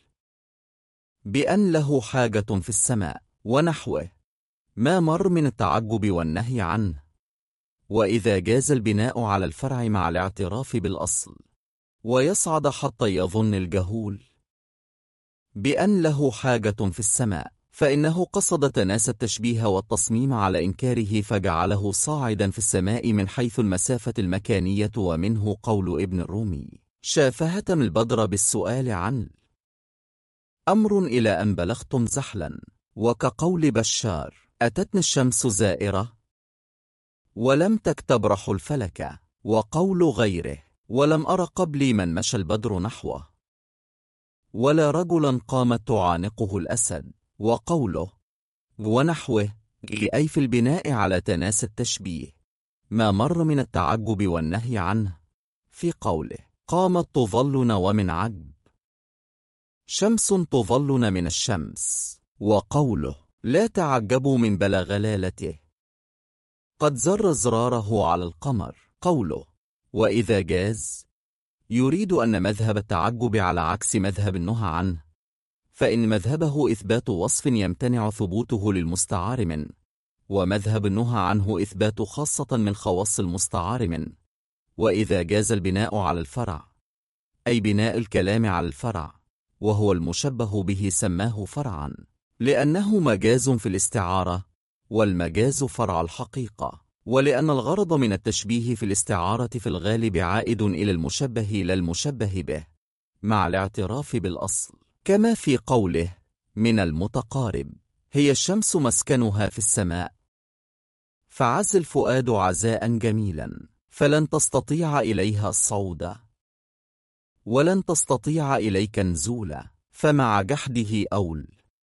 بأن له حاجة في السماء، ونحوه، ما مر من التعجب والنهي عنه. وإذا جاز البناء على الفرع مع الاعتراف بالأصل، ويصعد حتى يظن الجهول بأن له حاجة في السماء، فإنه قصد تناسى التشبيه والتصميم على إنكاره، فجعله صاعدا في السماء من حيث المسافة المكانية. ومنه قول ابن الرومي: شافهتم البدر بالسؤال عن أمر إلى أن بلغتم زحلا. وكقول بشار: أتتني الشمس زائرة ولم تكتبرح الفلك. وقول غيره: ولم أر قبلي من مشى البدر نحوه، ولا رجلا قامت تعانقه الأسد. وقوله ونحوه أي في البناء على تناسى التشبيه ما مر من التعجب والنهي عنه، في قوله قامت تظلن ومن عجب شمس تظلن من الشمس. وقوله لا تعجبوا من بلغلالته قد زر زراره على القمر. قوله وإذا جاز يريد أن مذهب التعجب على عكس مذهب النهى عنه، فإن مذهبه إثبات وصف يمتنع ثبوته للمستعار منه، ومذهب النهى عنه إثبات خاصة من خواص المستعار منه. وإذا جاز البناء على الفرع، أي بناء الكلام على الفرع وهو المشبه به، سماه فرعا، لأنه مجاز في الاستعارة، والمجاز فرع الحقيقة، ولأن الغرض من التشبيه في الاستعارة في الغالب عائد إلى المشبه لا المشبه به، مع الاعتراف بالأصل، كما في قوله من المتقارب هي الشمس مسكنها في السماء، فعز الفؤاد عزاء جميلا، فلن تستطيع إليها صعودا، ولن تستطيع إليك نزولا، فمع جحده أول